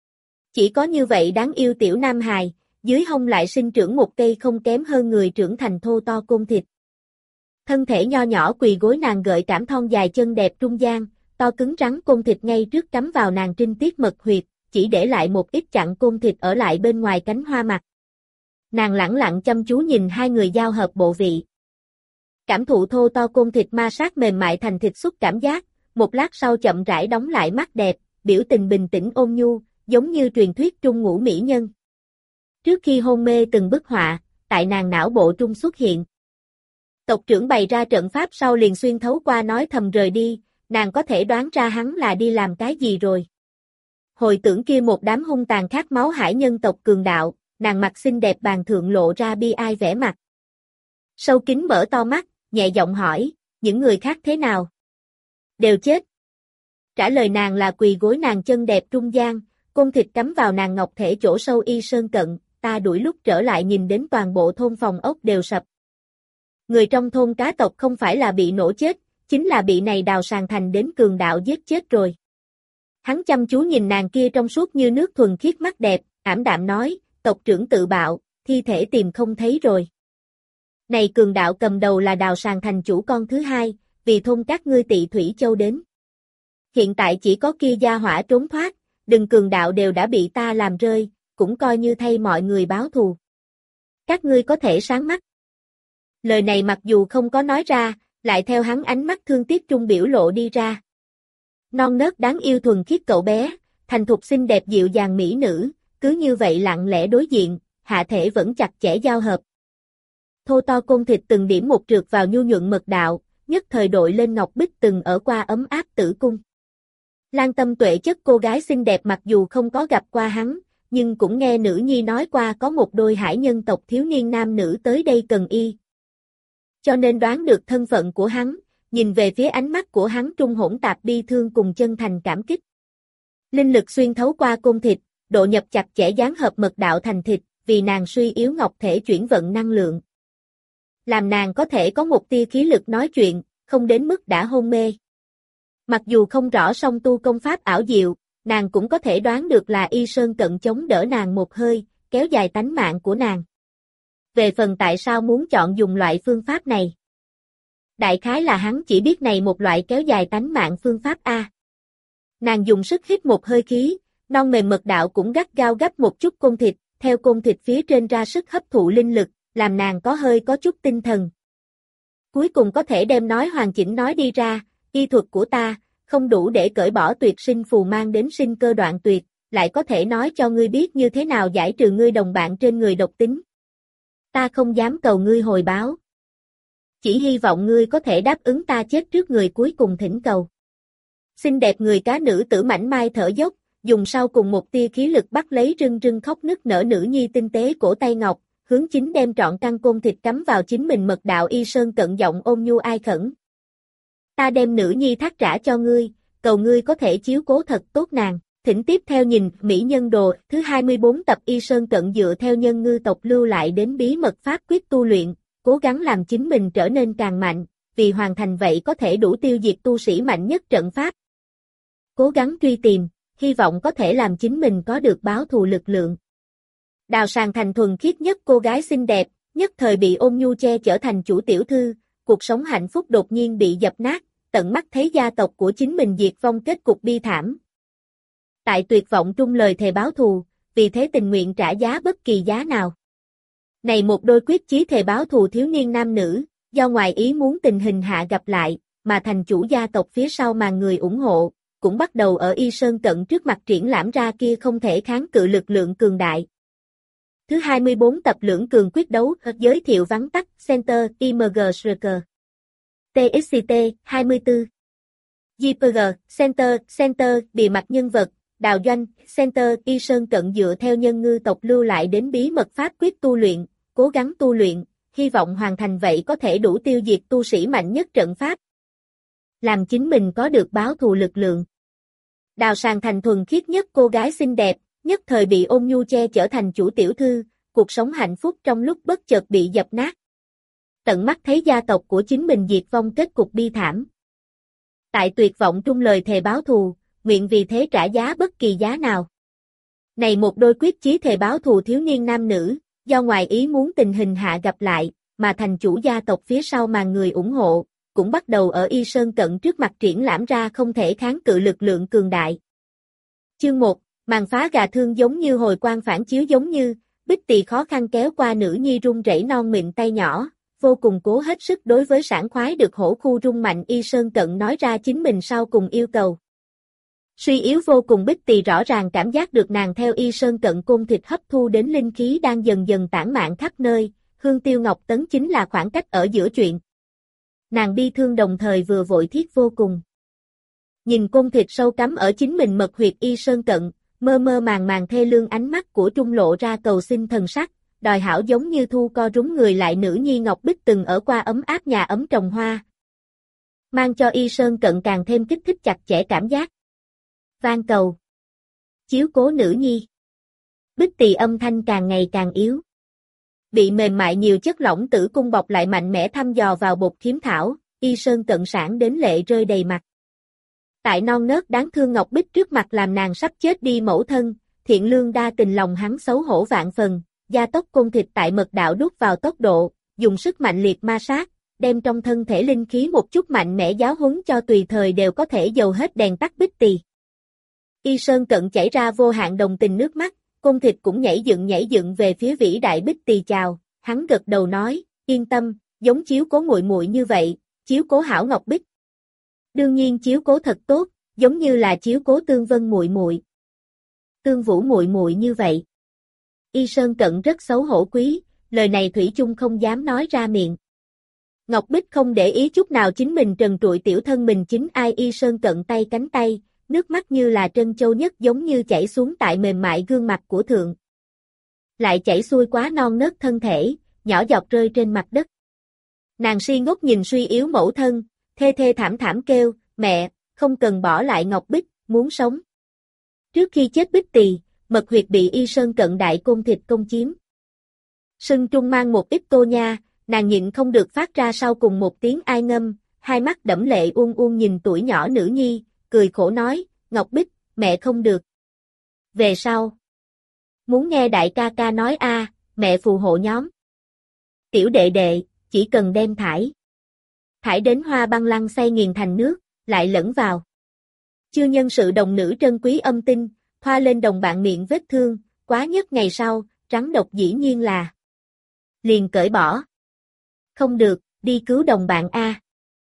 Chỉ có như vậy đáng yêu tiểu nam hài, dưới hông lại sinh trưởng một cây không kém hơn người trưởng thành thô to côn thịt. Thân thể nho nhỏ quỳ gối nàng gợi cảm thon dài chân đẹp trung gian, to cứng rắn côn thịt ngay trước cắm vào nàng trinh tiết mật huyệt, chỉ để lại một ít chặn côn thịt ở lại bên ngoài cánh hoa mặt. Nàng lẳng lặng chăm chú nhìn hai người giao hợp bộ vị. Cảm thụ thô to côn thịt ma sát mềm mại thành thịt xúc cảm giác, một lát sau chậm rãi đóng lại mắt đẹp, biểu tình bình tĩnh ôn nhu, giống như truyền thuyết trung ngũ mỹ nhân. Trước khi hôn mê từng bức họa, tại nàng não bộ trung xuất hiện. Tộc trưởng bày ra trận pháp sau liền xuyên thấu qua nói thầm rời đi, nàng có thể đoán ra hắn là đi làm cái gì rồi. Hồi tưởng kia một đám hung tàn khát máu hải nhân tộc cường đạo, nàng mặt xinh đẹp bàn thượng lộ ra bi ai vẻ mặt. Sâu kín mở to mắt, nhẹ giọng hỏi, những người khác thế nào? Đều chết. Trả lời nàng là quỳ gối nàng chân đẹp trung gian, côn thịt cắm vào nàng ngọc thể chỗ sâu y sơn cận, ta đuổi lúc trở lại nhìn đến toàn bộ thôn phòng ốc đều sập. Người trong thôn cá tộc không phải là bị nổ chết, chính là bị này đào sàn thành đến cường đạo giết chết rồi. Hắn chăm chú nhìn nàng kia trong suốt như nước thuần khiết mắt đẹp, ảm đạm nói, tộc trưởng tự bạo, thi thể tìm không thấy rồi. Này cường đạo cầm đầu là đào sàn thành chủ con thứ hai, vì thôn các ngươi Tị Thủy Châu đến. Hiện tại chỉ có kia gia hỏa trốn thoát, đừng cường đạo đều đã bị ta làm rơi, cũng coi như thay mọi người báo thù. Các ngươi có thể sáng mắt. Lời này mặc dù không có nói ra, lại theo hắn ánh mắt thương tiếc trung biểu lộ đi ra. Non nớt đáng yêu thuần khiết cậu bé, thành thục xinh đẹp dịu dàng mỹ nữ, cứ như vậy lặng lẽ đối diện, hạ thể vẫn chặt chẽ giao hợp. Thô to côn thịt từng điểm một trượt vào nhu nhuận mật đạo, nhất thời đội lên ngọc bích từng ở qua ấm áp tử cung. Lan Tâm Tuệ chất cô gái xinh đẹp mặc dù không có gặp qua hắn, nhưng cũng nghe nữ nhi nói qua có một đôi hải nhân tộc thiếu niên nam nữ tới đây cần y. Cho nên đoán được thân phận của hắn, nhìn về phía ánh mắt của hắn trung hỗn tạp bi thương cùng chân thành cảm kích. Linh lực xuyên thấu qua côn thịt, độ nhập chặt chẽ dán hợp mật đạo thành thịt, vì nàng suy yếu ngọc thể chuyển vận năng lượng. Làm nàng có thể có một tia khí lực nói chuyện, không đến mức đã hôn mê. Mặc dù không rõ song tu công pháp ảo diệu, nàng cũng có thể đoán được là Y Sơn Cận chống đỡ nàng một hơi, kéo dài tánh mạng của nàng. Về phần tại sao muốn chọn dùng loại phương pháp này? Đại khái là hắn chỉ biết này một loại kéo dài tánh mạng phương pháp A. Nàng dùng sức hít một hơi khí, non mềm mật đạo cũng gắt gao gấp một chút côn thịt, theo côn thịt phía trên ra sức hấp thụ linh lực, làm nàng có chút tinh thần. Cuối cùng có thể đem nói hoàn chỉnh nói đi ra, y thuật của ta, không đủ để cởi bỏ tuyệt sinh phù mang đến sinh cơ đoạn tuyệt, lại có thể nói cho ngươi biết như thế nào giải trừ ngươi đồng bạn trên người độc tính. Ta không dám cầu ngươi hồi báo. Chỉ hy vọng ngươi có thể đáp ứng ta chết trước người cuối cùng thỉnh cầu. Xinh đẹp người cá nữ tử mảnh mai thở dốc, dùng sau cùng một tia khí lực bắt lấy rưng rưng khóc nức nở nữ nhi tinh tế cổ tay ngọc, hướng chính đem trọn căn côn thịt cắm vào chính mình mật đạo Y Sơn Cận giọng ôn nhu ai khẩn. Ta đem nữ nhi thác trả cho ngươi, cầu ngươi có thể chiếu cố thật tốt nàng. Thỉnh tiếp theo nhìn Mỹ Nhân Đồ thứ 24 tập Y Sơn Cận dựa theo nhân ngư tộc lưu lại đến bí mật pháp quyết tu luyện, cố gắng làm chính mình trở nên càng mạnh, vì hoàn thành vậy có thể đủ tiêu diệt tu sĩ mạnh nhất trận pháp. Cố gắng truy tìm, hy vọng có thể làm chính mình có được báo thù lực lượng. Đào Sàn Thành thuần khiết nhất cô gái xinh đẹp, nhất thời bị ôn nhu che trở thành chủ tiểu thư, cuộc sống hạnh phúc đột nhiên bị dập nát, tận mắt thấy gia tộc của chính mình diệt vong kết cục bi thảm. Tại tuyệt vọng trung lời thề báo thù, vì thế tình nguyện trả giá bất kỳ giá nào. Này một đôi quyết chí thề báo thù thiếu niên nam nữ, do ngoài ý muốn tình hình hạ gặp lại, mà thành chủ gia tộc phía sau màn người ủng hộ, cũng bắt đầu ở Y Sơn Cận trước mặt triển lãm ra kia không thể kháng cự lực lượng cường đại. Thứ 24 tập lưỡng cường quyết đấu, giới thiệu vắn tắt, Center, IMG Striker. TXT, 24. JPG, Center, bìa mặt nhân vật, Đào Doanh, Center, Y Sơn Cận dựa theo nhân ngư tộc lưu lại đến bí mật pháp quyết tu luyện, cố gắng tu luyện, hy vọng hoàn thành vậy có thể đủ tiêu diệt tu sĩ mạnh nhất trận pháp. Làm chính mình có được báo thù lực lượng. Đào Sàn Thành thuần khiết nhất cô gái xinh đẹp, nhất thời bị ôn nhu che trở thành chủ tiểu thư, cuộc sống hạnh phúc trong lúc bất chợt bị dập nát. Tận mắt thấy gia tộc của chính mình diệt vong kết cục bi thảm. Tại tuyệt vọng trung lời thề báo thù, nguyện vì thế trả giá bất kỳ giá nào. Này một đôi quyết chí thề báo thù thiếu niên nam nữ, do ngoài ý muốn tình hình hạ gặp lại, mà thành chủ gia tộc phía sau màn người ủng hộ, cũng bắt đầu ở Y Sơn Cận trước mặt triển lãm ra không thể kháng cự lực lượng cường đại. Chương 1, màn phá gà thương giống như hồi quang phản chiếu giống như, Bích Tỳ khó khăn kéo qua nữ nhi run rẩy non mịn tay nhỏ, vô cùng cố hết sức đối với sảng khoái được hổ khu rung mạnh Y Sơn Cận nói ra chính mình sau cùng yêu cầu. Suy yếu vô cùng Bích Tỳ rõ ràng cảm giác được nàng theo Y Sơn Cận côn thịt hấp thu đến linh khí đang dần dần tản mạn khắp nơi, Hương Tiêu Ngọc Tấn chính là khoảng cách ở giữa chuyện. Nàng bi thương đồng thời vừa vội thiết vô cùng. Nhìn côn thịt sâu cắm ở chính mình mật huyệt Y Sơn Cận, mơ mơ màng màng thê lương ánh mắt của Trung lộ ra cầu xin thần sắc, đòi hảo giống như thu co rúng người lại nữ nhi Ngọc Bích từng ở qua ấm áp nhà ấm trồng hoa. Mang cho Y Sơn Cận càng thêm kích thích chặt chẽ cảm giác. Van cầu. Chiếu cố nữ nhi. Bích Tỳ âm thanh càng ngày càng yếu. Bị mềm mại nhiều chất lỏng tử cung bọc lại mạnh mẽ thăm dò vào bột khiếm thảo, Y Sơn Cận sản đến lệ rơi đầy mặt. Tại non nớt đáng thương Ngọc Bích trước mặt làm nàng sắp chết đi mẫu thân, thiện lương đa tình lòng hắn xấu hổ vạn phần, gia tốc côn thịt tại mật đạo đút vào tốc độ, dùng sức mạnh liệt ma sát, đem trong thân thể linh khí một chút mạnh mẽ giáo huấn cho tùy thời đều có thể dầu hết đèn tắt Bích Tỳ. Y Sơn Cận chảy ra vô hạn đồng tình nước mắt, côn thịt cũng nhảy dựng về phía vĩ đại Bích Tỳ chào, hắn gật đầu nói, yên tâm, giống chiếu cố muội muội như vậy, chiếu cố hảo Ngọc Bích. Đương nhiên chiếu cố thật tốt, giống như là chiếu cố Tương Vân muội muội, Tương Vũ muội muội như vậy. Y Sơn Cận rất xấu hổ quý, lời này thủy chung không dám nói ra miệng. Ngọc Bích không để ý chút nào chính mình trần trụi tiểu thân mình chính ai Y Sơn Cận tay cánh tay, nước mắt như là trân châu nhất giống như chảy xuống tại mềm mại gương mặt của thượng. Lại chảy xuôi quá non nớt thân thể, nhỏ giọt rơi trên mặt đất. Nàng si ngốc nhìn suy yếu mẫu thân, thê thê thảm thảm kêu, mẹ, không cần bỏ lại Ngọc Bích, muốn sống. Trước khi chết Bích Tỳ, mật huyệt bị Y Sơn Cận đại côn thịt công chiếm. Sưng trung mang một ít tô nha, nàng nhịn không được phát ra sau cùng một tiếng ai ngâm, hai mắt đẫm lệ uôn nhìn tuổi nhỏ nữ nhi, cười khổ nói, Ngọc Bích, mẹ không được. Về sau. Muốn nghe đại ca ca nói a, mẹ phù hộ nhóm. Tiểu đệ đệ, chỉ cần đem thải đến hoa băng lăng xay nghiền thành nước, lại lẫn vào. Chưa nhân sự đồng nữ trân quý âm tinh, thoa lên đồng bạn miệng vết thương, quá nhất ngày sau, trắng độc dĩ nhiên là. Liền cởi bỏ. Không được, đi cứu đồng bạn a.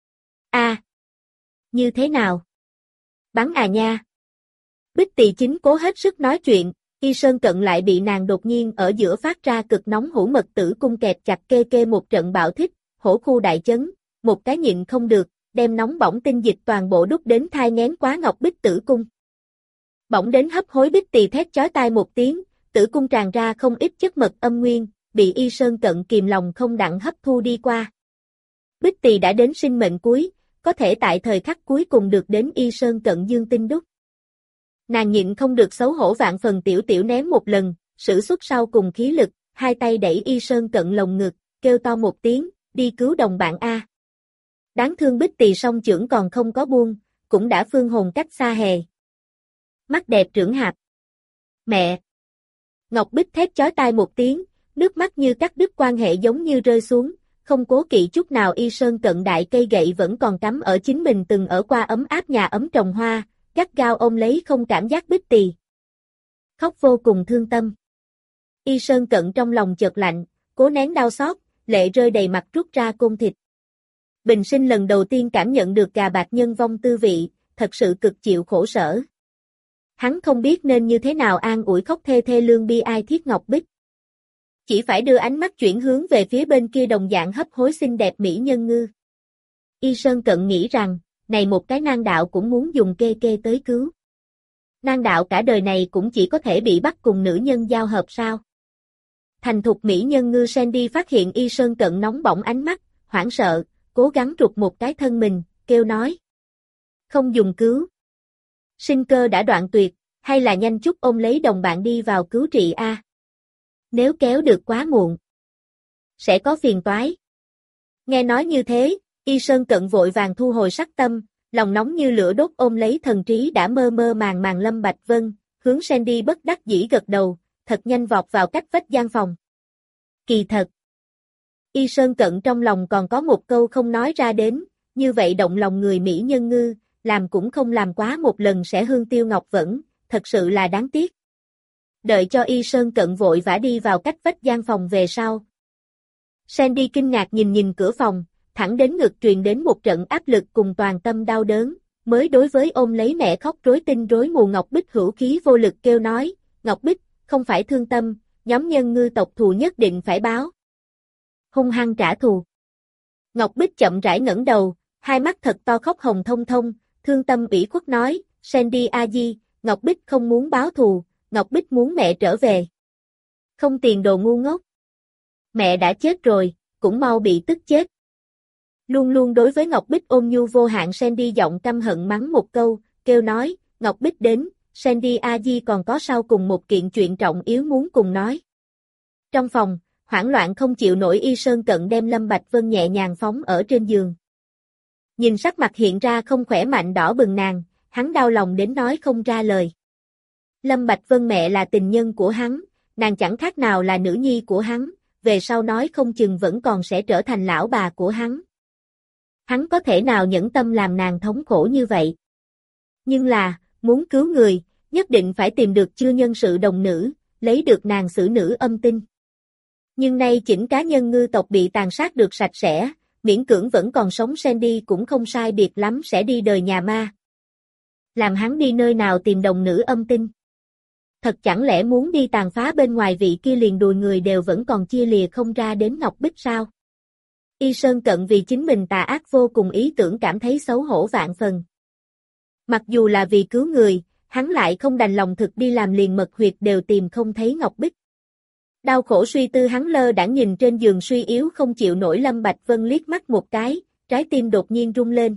A. Như thế nào? Bắn à nha. Bích Tỳ chính cố hết sức nói chuyện, Y Sơn Cận lại bị nàng đột nhiên ở giữa phát ra cực nóng hữu mật tử cung kẹp chặt kê một trận bạo thích, hổ khu đại chấn, một cái nhịn không được, đem nóng bỏng tinh dịch toàn bộ đút đến thai nghén quá Ngọc Bích tử cung. Bỏng đến hấp hối Bích Tỳ thét chói tai một tiếng, tử cung tràn ra không ít chất mật âm nguyên, bị Y Sơn Cận kìm lòng không đặng hấp thu đi qua. Bích Tỳ đã đến sinh mệnh cuối, có thể tại thời khắc cuối cùng được đến Y Sơn Cận dương tinh đúc. Nàng nhịn không được xấu hổ vạn phần tiểu ném một lần, sử xuất sau cùng khí lực, hai tay đẩy Y Sơn Cận lồng ngực, kêu to một tiếng, đi cứu đồng bạn a. Đáng thương Bích Tỳ song chưởng còn không có buông, cũng đã phương hồn cách xa hề. Mắt đẹp trưởng hạp. Mẹ! Ngọc Bích thét chói tai một tiếng, nước mắt như cắt đứt quan hệ giống như rơi xuống, không cố kỵ chút nào Y Sơn Cận đại cây gậy vẫn còn cắm ở chính mình từng ở qua ấm áp nhà ấm trồng hoa, gắt gao ôm lấy không cảm giác Bích Tỳ. Khóc vô cùng thương tâm. Y Sơn Cận trong lòng chợt lạnh, cố nén đau xót, lệ rơi đầy mặt rút ra côn thịt. Bình sinh lần đầu tiên cảm nhận được gà bạc nhân vong tư vị, thật sự cực chịu khổ sở. Hắn không biết nên như thế nào an ủi khóc thê thê lương bi ai thiết Ngọc Bích. Chỉ phải đưa ánh mắt chuyển hướng về phía bên kia đồng dạng hấp hối xinh đẹp mỹ nhân ngư. Y Sơn Cận nghĩ rằng, này một cái nang đạo cũng muốn dùng kê tới cứu. Nang đạo cả đời này cũng chỉ có thể bị bắt cùng nữ nhân giao hợp sao. Thành thục mỹ nhân ngư Sandy phát hiện Y Sơn Cận nóng bỏng ánh mắt, hoảng sợ, cố gắng trục một cái thân mình, kêu nói. Không dùng cứu. Sinh cơ đã đoạn tuyệt, hay là nhanh chút ôm lấy đồng bạn đi vào cứu trị a. Nếu kéo được quá muộn, sẽ có phiền toái. Nghe nói như thế, Y Sơn Cận vội vàng thu hồi sắc tâm, Lòng nóng như lửa đốt ôm lấy thần trí đã mơ mơ màng màng Lâm Bạch Vân, hướng Sandy bất đắc dĩ gật đầu, thật nhanh vọt vào cách vách gian phòng. Kỳ thật. Y Sơn Cận trong lòng còn có một câu không nói ra đến, như vậy động lòng người mỹ nhân ngư, làm cũng không làm quá một lần sẽ hương tiêu ngọc vẫn, thật sự là đáng tiếc. Đợi cho Y Sơn Cận vội vã đi vào cách vách gian phòng về sau. Sandy kinh ngạc nhìn cửa phòng, thẳng đến ngực truyền đến một trận áp lực cùng toàn tâm đau đớn, mới đối với ôm lấy mẹ khóc rối tinh rối mù Ngọc Bích hữu khí vô lực kêu nói, Ngọc Bích, không phải thương tâm, nhóm nhân ngư tộc thù nhất định phải báo. Hung hăng trả thù. Ngọc Bích chậm rãi ngẩng đầu, hai mắt thật to khóc hồng thông thông, thương tâm ủy khuất nói, Sandy a di, Ngọc Bích không muốn báo thù, Ngọc Bích muốn mẹ trở về. Không tiền đồ ngu ngốc. Mẹ đã chết rồi, cũng mau bị tức chết. Luôn luôn đối với Ngọc Bích ôn nhu vô hạn Sandy giọng căm hận mắng một câu, kêu nói, Ngọc Bích đến, Sandy a di còn có sau cùng một kiện chuyện trọng yếu muốn cùng nói. Trong phòng, hoảng loạn không chịu nổi Y Sơn Cận đem Lâm Bạch Vân nhẹ nhàng phóng ở trên giường. Nhìn sắc mặt hiện ra không khỏe mạnh đỏ bừng nàng, hắn đau lòng đến nói không ra lời. Lâm Bạch Vân mẹ là tình nhân của hắn, nàng chẳng khác nào là nữ nhi của hắn, về sau nói không chừng vẫn còn sẽ trở thành lão bà của hắn. Hắn có thể nào nhẫn tâm làm nàng thống khổ như vậy? Nhưng là, muốn cứu người, nhất định phải tìm được chưa nhân sự đồng nữ, lấy được nàng xử nữ âm tinh. Nhưng nay chỉnh cá nhân ngư tộc bị tàn sát được sạch sẽ, miễn cưỡng vẫn còn sống Sandy cũng không sai biệt lắm sẽ đi đời nhà ma. Làm hắn đi nơi nào tìm đồng nữ âm tinh? Thật chẳng lẽ muốn đi tàn phá bên ngoài vị kia liền đùi người đều vẫn còn chia lìa không ra đến Ngọc Bích sao? Y Sơn Cận vì chính mình tà ác vô cùng ý tưởng cảm thấy xấu hổ vạn phần. Mặc dù là vì cứu người, hắn lại không đành lòng thực đi làm liền mật huyệt đều tìm không thấy Ngọc Bích. Đau khổ suy tư hắn lơ đãng nhìn trên giường suy yếu không chịu nổi Lâm Bạch Vân liếc mắt một cái, trái tim đột nhiên rung lên.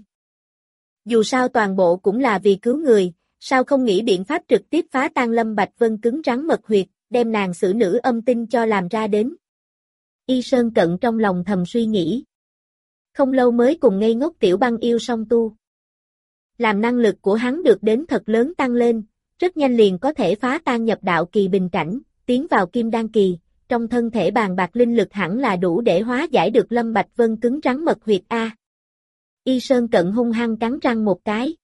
Dù sao toàn bộ cũng là vì cứu người, sao không nghĩ biện pháp trực tiếp phá tan Lâm Bạch Vân cứng rắn mật huyệt, đem nàng xử nữ âm tinh cho làm ra đến. Y Sơn Cận trong lòng thầm suy nghĩ. Không lâu mới cùng ngây ngốc Tiểu Băng yêu song tu. Làm năng lực của hắn được đến thật lớn tăng lên, rất nhanh liền có thể phá tan nhập đạo kỳ bình cảnh, tiến vào kim đan kỳ, trong thân thể bàn bạc linh lực hẳn là đủ để hóa giải được Lâm Bạch Vân cứng rắn mật huyệt A. Y Sơn Cận hung hăng cắn răng một cái.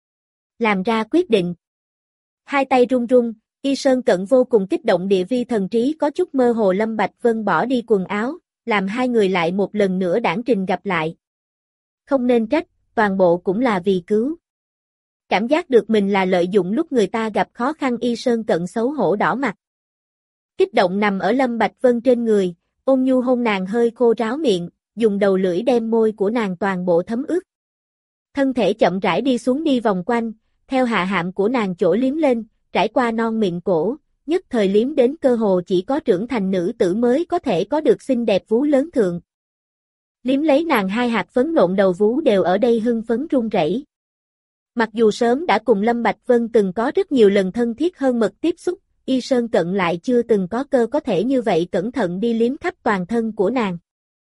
Làm ra quyết định. Hai tay run run, Y Sơn Cận vô cùng kích động địa vi thần trí có chút mơ hồ Lâm Bạch Vân bỏ đi quần áo, làm hai người lại một lần nữa đãng trình gặp lại. Không nên trách, toàn bộ cũng là vì cứu. Cảm giác được mình là lợi dụng lúc người ta gặp khó khăn Y Sơn Cận xấu hổ đỏ mặt. Kích động nằm ở Lâm Bạch Vân trên người, ôn nhu hôn nàng hơi khô ráo miệng, dùng đầu lưỡi đem môi của nàng toàn bộ thấm ướt. Thân thể chậm rãi đi xuống đi vòng quanh, theo hạ hạm của nàng chỗ liếm lên, trải qua non miệng cổ, nhất thời liếm đến cơ hồ chỉ có trưởng thành nữ tử mới có thể có được xinh đẹp vú lớn thượng. Liếm lấy nàng hai hạt phấn nộn đầu vú đều ở đây hưng phấn run rẩy. Mặc dù sớm đã cùng Lâm Bạch Vân từng có rất nhiều lần thân thiết hơn mật tiếp xúc, Y Sơn Cận lại chưa từng có cơ có thể như vậy cẩn thận đi liếm khắp toàn thân của nàng.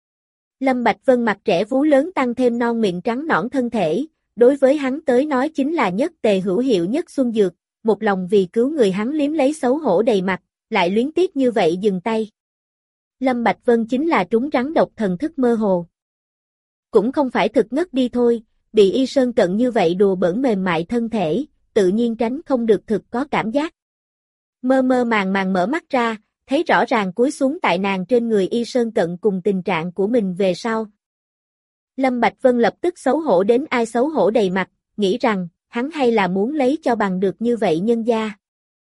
Lâm Bạch Vân mặt trẻ vú lớn tăng thêm non miệng trắng nõn thân thể, đối với hắn tới nói chính là nhất tề hữu hiệu nhất xuân dược, một lòng vì cứu người hắn liếm lấy xấu hổ đầy mặt, lại luyến tiếc như vậy dừng tay. Lâm Bạch Vân chính là trúng rắn độc thần thức mơ hồ. Cũng không phải thực ngất đi thôi, bị Y Sơn Cận như vậy đùa bỡn mềm mại thân thể, tự nhiên tránh không được thực có cảm giác. Mơ mơ màng màng mở mắt ra, thấy rõ ràng cúi xuống tại nàng trên người Y Sơn Cận cùng tình trạng của mình về sau. Lâm Bạch Vân lập tức xấu hổ đến ai xấu hổ đầy mặt, nghĩ rằng, hắn hay là muốn lấy cho bằng được như vậy nhân gia.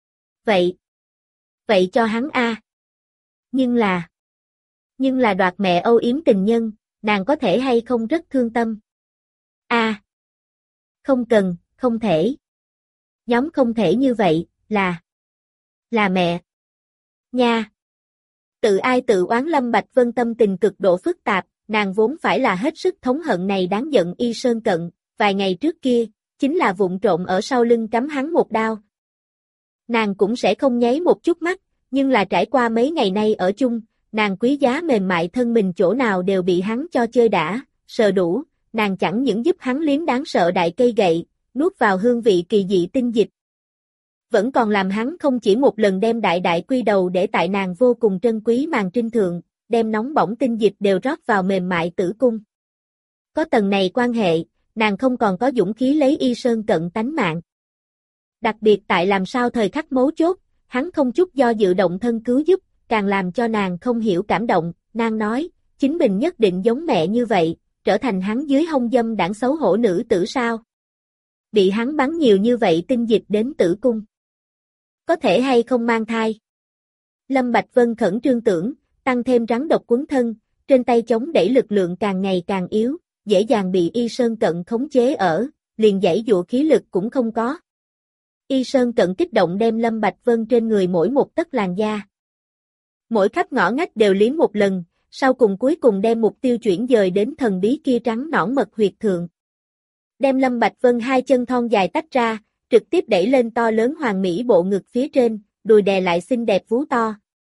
Vậy cho hắn a. Nhưng là đoạt mẹ âu yếm tình nhân, nàng có thể hay không rất thương tâm. A. Không cần, không thể. Nhóm không thể như vậy, là mẹ. Nha. Tự ai tự oán Lâm Bạch Vân tâm tình cực độ phức tạp, nàng vốn phải là hết sức thống hận này đáng giận Y Sơn Cận, vài ngày trước kia, chính là vụng trộn ở sau lưng cắm hắn một đao. Nàng cũng sẽ không nháy một chút mắt, nhưng là trải qua mấy ngày nay ở chung, nàng quý giá mềm mại thân mình chỗ nào đều bị hắn cho chơi đã, sờ đủ, nàng chẳng những giúp hắn liếm đáng sợ đại cây gậy, nuốt vào hương vị kỳ dị tinh dịch. Vẫn còn làm hắn không chỉ một lần đem đại đại quy đầu để tại nàng vô cùng trân quý màn trinh thượng, đem nóng bỏng tinh dịch đều rót vào mềm mại tử cung. Có tầng này quan hệ, nàng không còn có dũng khí lấy Y Sơn Cận tánh mạng. Đặc biệt tại làm sao thời khắc mấu chốt, hắn không chút do dự động thân cứu giúp, càng làm cho nàng không hiểu cảm động, nàng nói, chính mình nhất định giống mẹ như vậy, trở thành hắn dưới hông dâm đảng xấu hổ nữ tử sao. Bị hắn bắn nhiều như vậy tinh dịch đến tử cung. Có thể hay không mang thai? Lâm Bạch Vân khẩn trương tưởng, tăng thêm rắn độc quấn thân, trên tay chống đẩy lực lượng càng ngày càng yếu, dễ dàng bị Y Sơn Cận khống chế liền giãy dụa khí lực cũng không có. Y Sơn Cận kích động đem Lâm Bạch Vân trên người mỗi một tấc làn da. Mỗi khắp ngõ ngách đều liếm một lần, sau cùng cuối cùng đem mục tiêu chuyển dời đến thần bí kia trắng nõn mật huyệt thượng. Đem Lâm Bạch Vân hai chân thon dài tách ra, trực tiếp đẩy lên to lớn hoàn mỹ bộ ngực phía trên, đùi đè lại xinh đẹp vú to.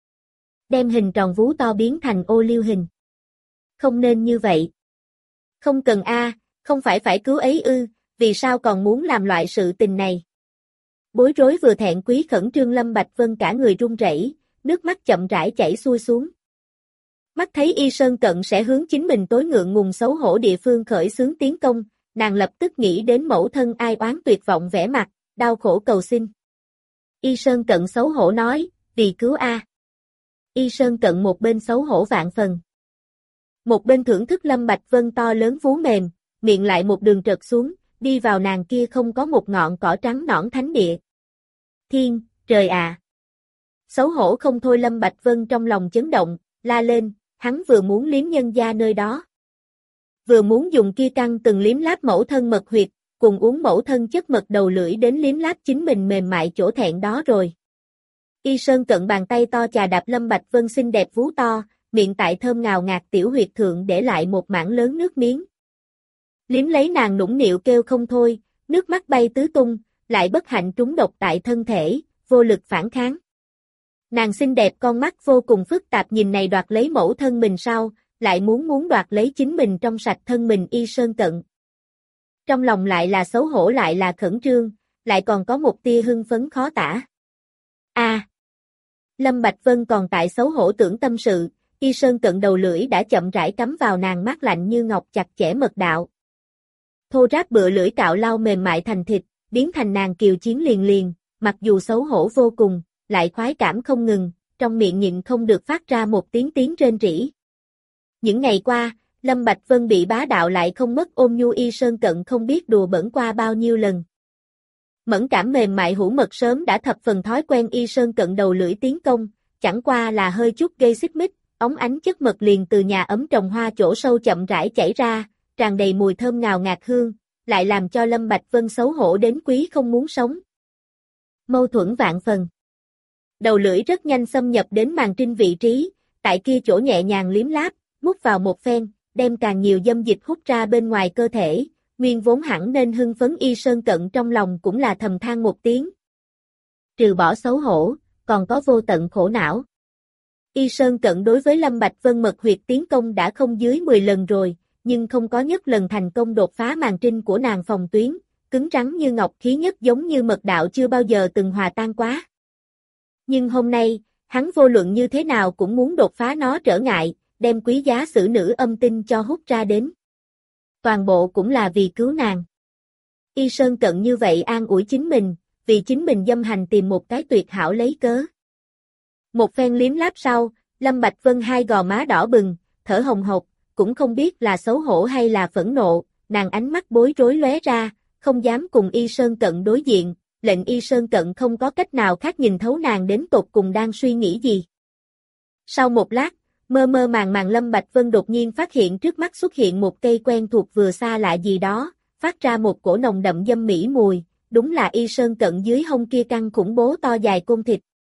Đem hình tròn vú to biến thành ô liu hình. Không nên như vậy. Không cần không phải cứu ấy ư, vì sao còn muốn làm loại sự tình này. Bối rối vừa thẹn quý khẩn trương Lâm Bạch Vân cả người run rẩy, nước mắt chậm rãi chảy xuôi xuống. Mắt thấy Y Sơn Cận sẽ hướng chính mình tối ngượng ngùng xấu hổ địa phương khởi xướng tiến công, nàng lập tức nghĩ đến mẫu thân ai oán tuyệt vọng vẻ mặt, đau khổ cầu xin. Y Sơn Cận xấu hổ nói, vì cứu Y Sơn Cận một bên xấu hổ vạn phần. Một bên thưởng thức Lâm Bạch Vân to lớn vú mềm, miệng lại một đường trật xuống, đi vào nàng kia không có một ngọn cỏ trắng nõn thánh địa. Thiên, trời à! Xấu hổ không thôi Lâm Bạch Vân trong lòng chấn động, la lên, hắn vừa muốn liếm nhân gia nơi đó. Vừa muốn dùng kia căng từng liếm láp mẫu thân mật huyệt, cùng uống mẫu thân chất mật đầu lưỡi đến liếm láp chính mình mềm mại chỗ thẹn đó rồi. Y Sơn Cận bàn tay to chà đạp Lâm Bạch Vân xinh đẹp vú to, miệng tại thơm ngào ngạt tiểu huyệt thượng để lại một mảng lớn nước miếng. Liếm lấy nàng nũng nịu kêu không thôi, nước mắt bay tứ tung, lại bất hạnh trúng độc tại thân thể, vô lực phản kháng. Nàng xinh đẹp con mắt vô cùng phức tạp nhìn này đoạt lấy mẫu thân mình sau, lại muốn đoạt lấy chính mình trong sạch thân mình Y Sơn Cận. Trong lòng lại là xấu hổ lại là khẩn trương, lại còn có một tia hưng phấn khó tả. Lâm Bạch Vân còn tại xấu hổ tưởng tâm sự, Y Sơn Cận đầu lưỡi đã chậm rãi cắm vào nàng mát lạnh như ngọc chặt chẽ mật đạo. Thô ráp bựa lưỡi cạo lau mềm mại thành thịt, biến thành nàng kiều chiến liền, mặc dù xấu hổ vô cùng, lại khoái cảm không ngừng, trong miệng nhịn không được phát ra một tiếng rên rỉ. Những ngày qua, Lâm Bạch Vân bị bá đạo lại không mất ôm nhu Y Sơn Cận không biết đùa bỡn qua bao nhiêu lần. Mẫn cảm mềm mại hữu mật sớm đã thập phần thói quen Y Sơn Cận đầu lưỡi tiến công, chẳng qua là hơi chút gây xích mích, óng ánh chất mật liền từ nhà ấm trồng hoa chỗ sâu chậm rãi chảy ra, tràn đầy mùi thơm ngào ngạt hương, lại làm cho Lâm Bạch Vân xấu hổ đến quý không muốn sống. Mâu thuẫn vạn phần. Đầu lưỡi rất nhanh xâm nhập đến màng trinh vị trí, tại kia chỗ nhẹ nhàng liếm láp, mút vào một phen, đem càng nhiều dâm dịch hút ra bên ngoài cơ thể, nguyên vốn hẳn nên hưng phấn Y Sơn Cận trong lòng cũng là thầm than một tiếng. Trừ bỏ xấu hổ, còn có vô tận khổ não. Y Sơn Cận đối với Lâm Bạch Vân mật huyệt tiến công đã không dưới 10 lần rồi, nhưng không có nhất lần thành công đột phá màn trinh của nàng phòng tuyến, cứng rắn như ngọc khí nhất giống như mật đạo chưa bao giờ từng hòa tan quá. Nhưng hôm nay, hắn vô luận như thế nào cũng muốn đột phá nó trở ngại, đem quý giá xử nữ âm tinh cho hút ra đến. Toàn bộ cũng là vì cứu nàng. Y Sơn Cận như vậy an ủi chính mình, vì chính mình dâm hành tìm một cái tuyệt hảo lấy cớ. Một phen liếm láp sau, Lâm Bạch Vân hai gò má đỏ bừng, thở hồng hộc, cũng không biết là xấu hổ hay là phẫn nộ, nàng ánh mắt bối rối lóe ra, không dám cùng Y Sơn Cận đối diện, lệnh Y Sơn Cận không có cách nào khác nhìn thấu nàng đến tột cùng đang suy nghĩ gì. Sau một lát, mơ màng Lâm Bạch Vân đột nhiên phát hiện trước mắt xuất hiện một cây quen thuộc vừa xa lạ gì đó, phát ra một cổ nồng đậm dâm mỹ mùi, đúng là Y Sơn Cận dưới hông kia căng khủng bố to dài côn thịt.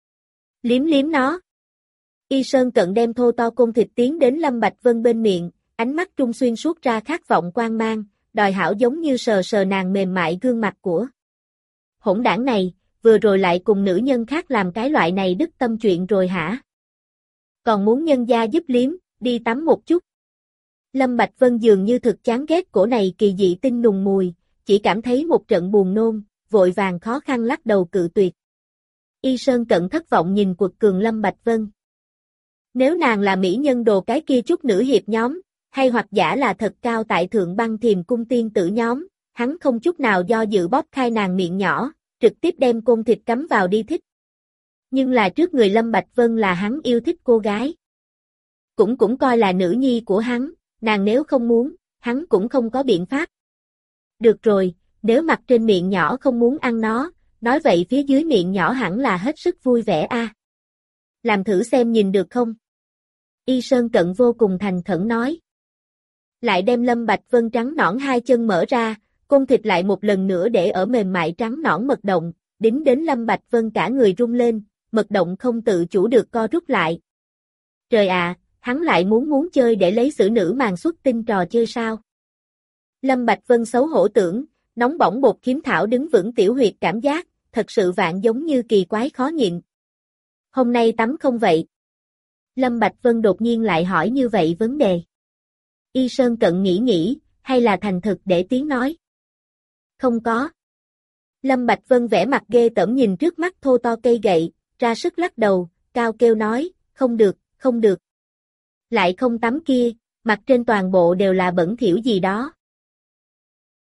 Liếm nó. Y Sơn Cận đem thô to côn thịt tiến đến Lâm Bạch Vân bên miệng, ánh mắt trung xuyên suốt ra khát vọng quang mang, đòi hảo giống như sờ nàng mềm mại gương mặt của. Hỗn đảng này, vừa rồi lại cùng nữ nhân khác làm cái loại này đứt tâm chuyện rồi hả? Còn muốn nhân gia giúp liếm, đi tắm một chút. Lâm Bạch Vân dường như thực chán ghét cổ này kỳ dị tinh nùng mùi, chỉ cảm thấy một trận buồn nôn, vội vàng khó khăn lắc đầu cự tuyệt. Y Sơn Cận thất vọng nhìn quật cường Lâm Bạch Vân. Nếu nàng là mỹ nhân đồ cái kia chút nữ hiệp nhóm, hay hoặc giả là thật cao tại thượng băng thiềm cung tiên tử nhóm, hắn không chút nào do dự bóp khai nàng miệng nhỏ, trực tiếp đem côn thịt cắm vào đi thích. Nhưng là trước người Lâm Bạch Vân là hắn yêu thích cô gái. Cũng coi là nữ nhi của hắn, nàng nếu không muốn, hắn cũng không có biện pháp. Được rồi, nếu mặt trên miệng nhỏ không muốn ăn nó, nói vậy phía dưới miệng nhỏ hẳn là hết sức vui vẻ a. Làm thử xem nhìn được không? Y Sơn Cận vô cùng thành khẩn nói. Lại đem Lâm Bạch Vân trắng nõn hai chân mở ra, côn thịt lại một lần nữa để ở mềm mại trắng nõn mật động, đính đến Lâm Bạch Vân cả người rung lên, mật động không tự chủ được co rút lại. Trời ạ, hắn lại muốn chơi để lấy xử nữ màn xuất tinh trò chơi sao? Lâm Bạch Vân xấu hổ tưởng, nóng bỏng bột khiếm thảo đứng vững tiểu huyệt cảm giác, thật sự vạn giống như kỳ quái khó nhịn. Hôm nay tắm không vậy? Lâm Bạch Vân đột nhiên lại hỏi như vậy vấn đề. Y Sơn Cận nghĩ, hay là thành thực để tiếng nói. Không có. Lâm Bạch Vân vẻ mặt ghê tởm nhìn trước mắt thô to cây gậy, ra sức lắc đầu, cao kêu nói, không được, không được. Lại không tắm kia, mặt trên toàn bộ đều là bẩn thỉu gì đó.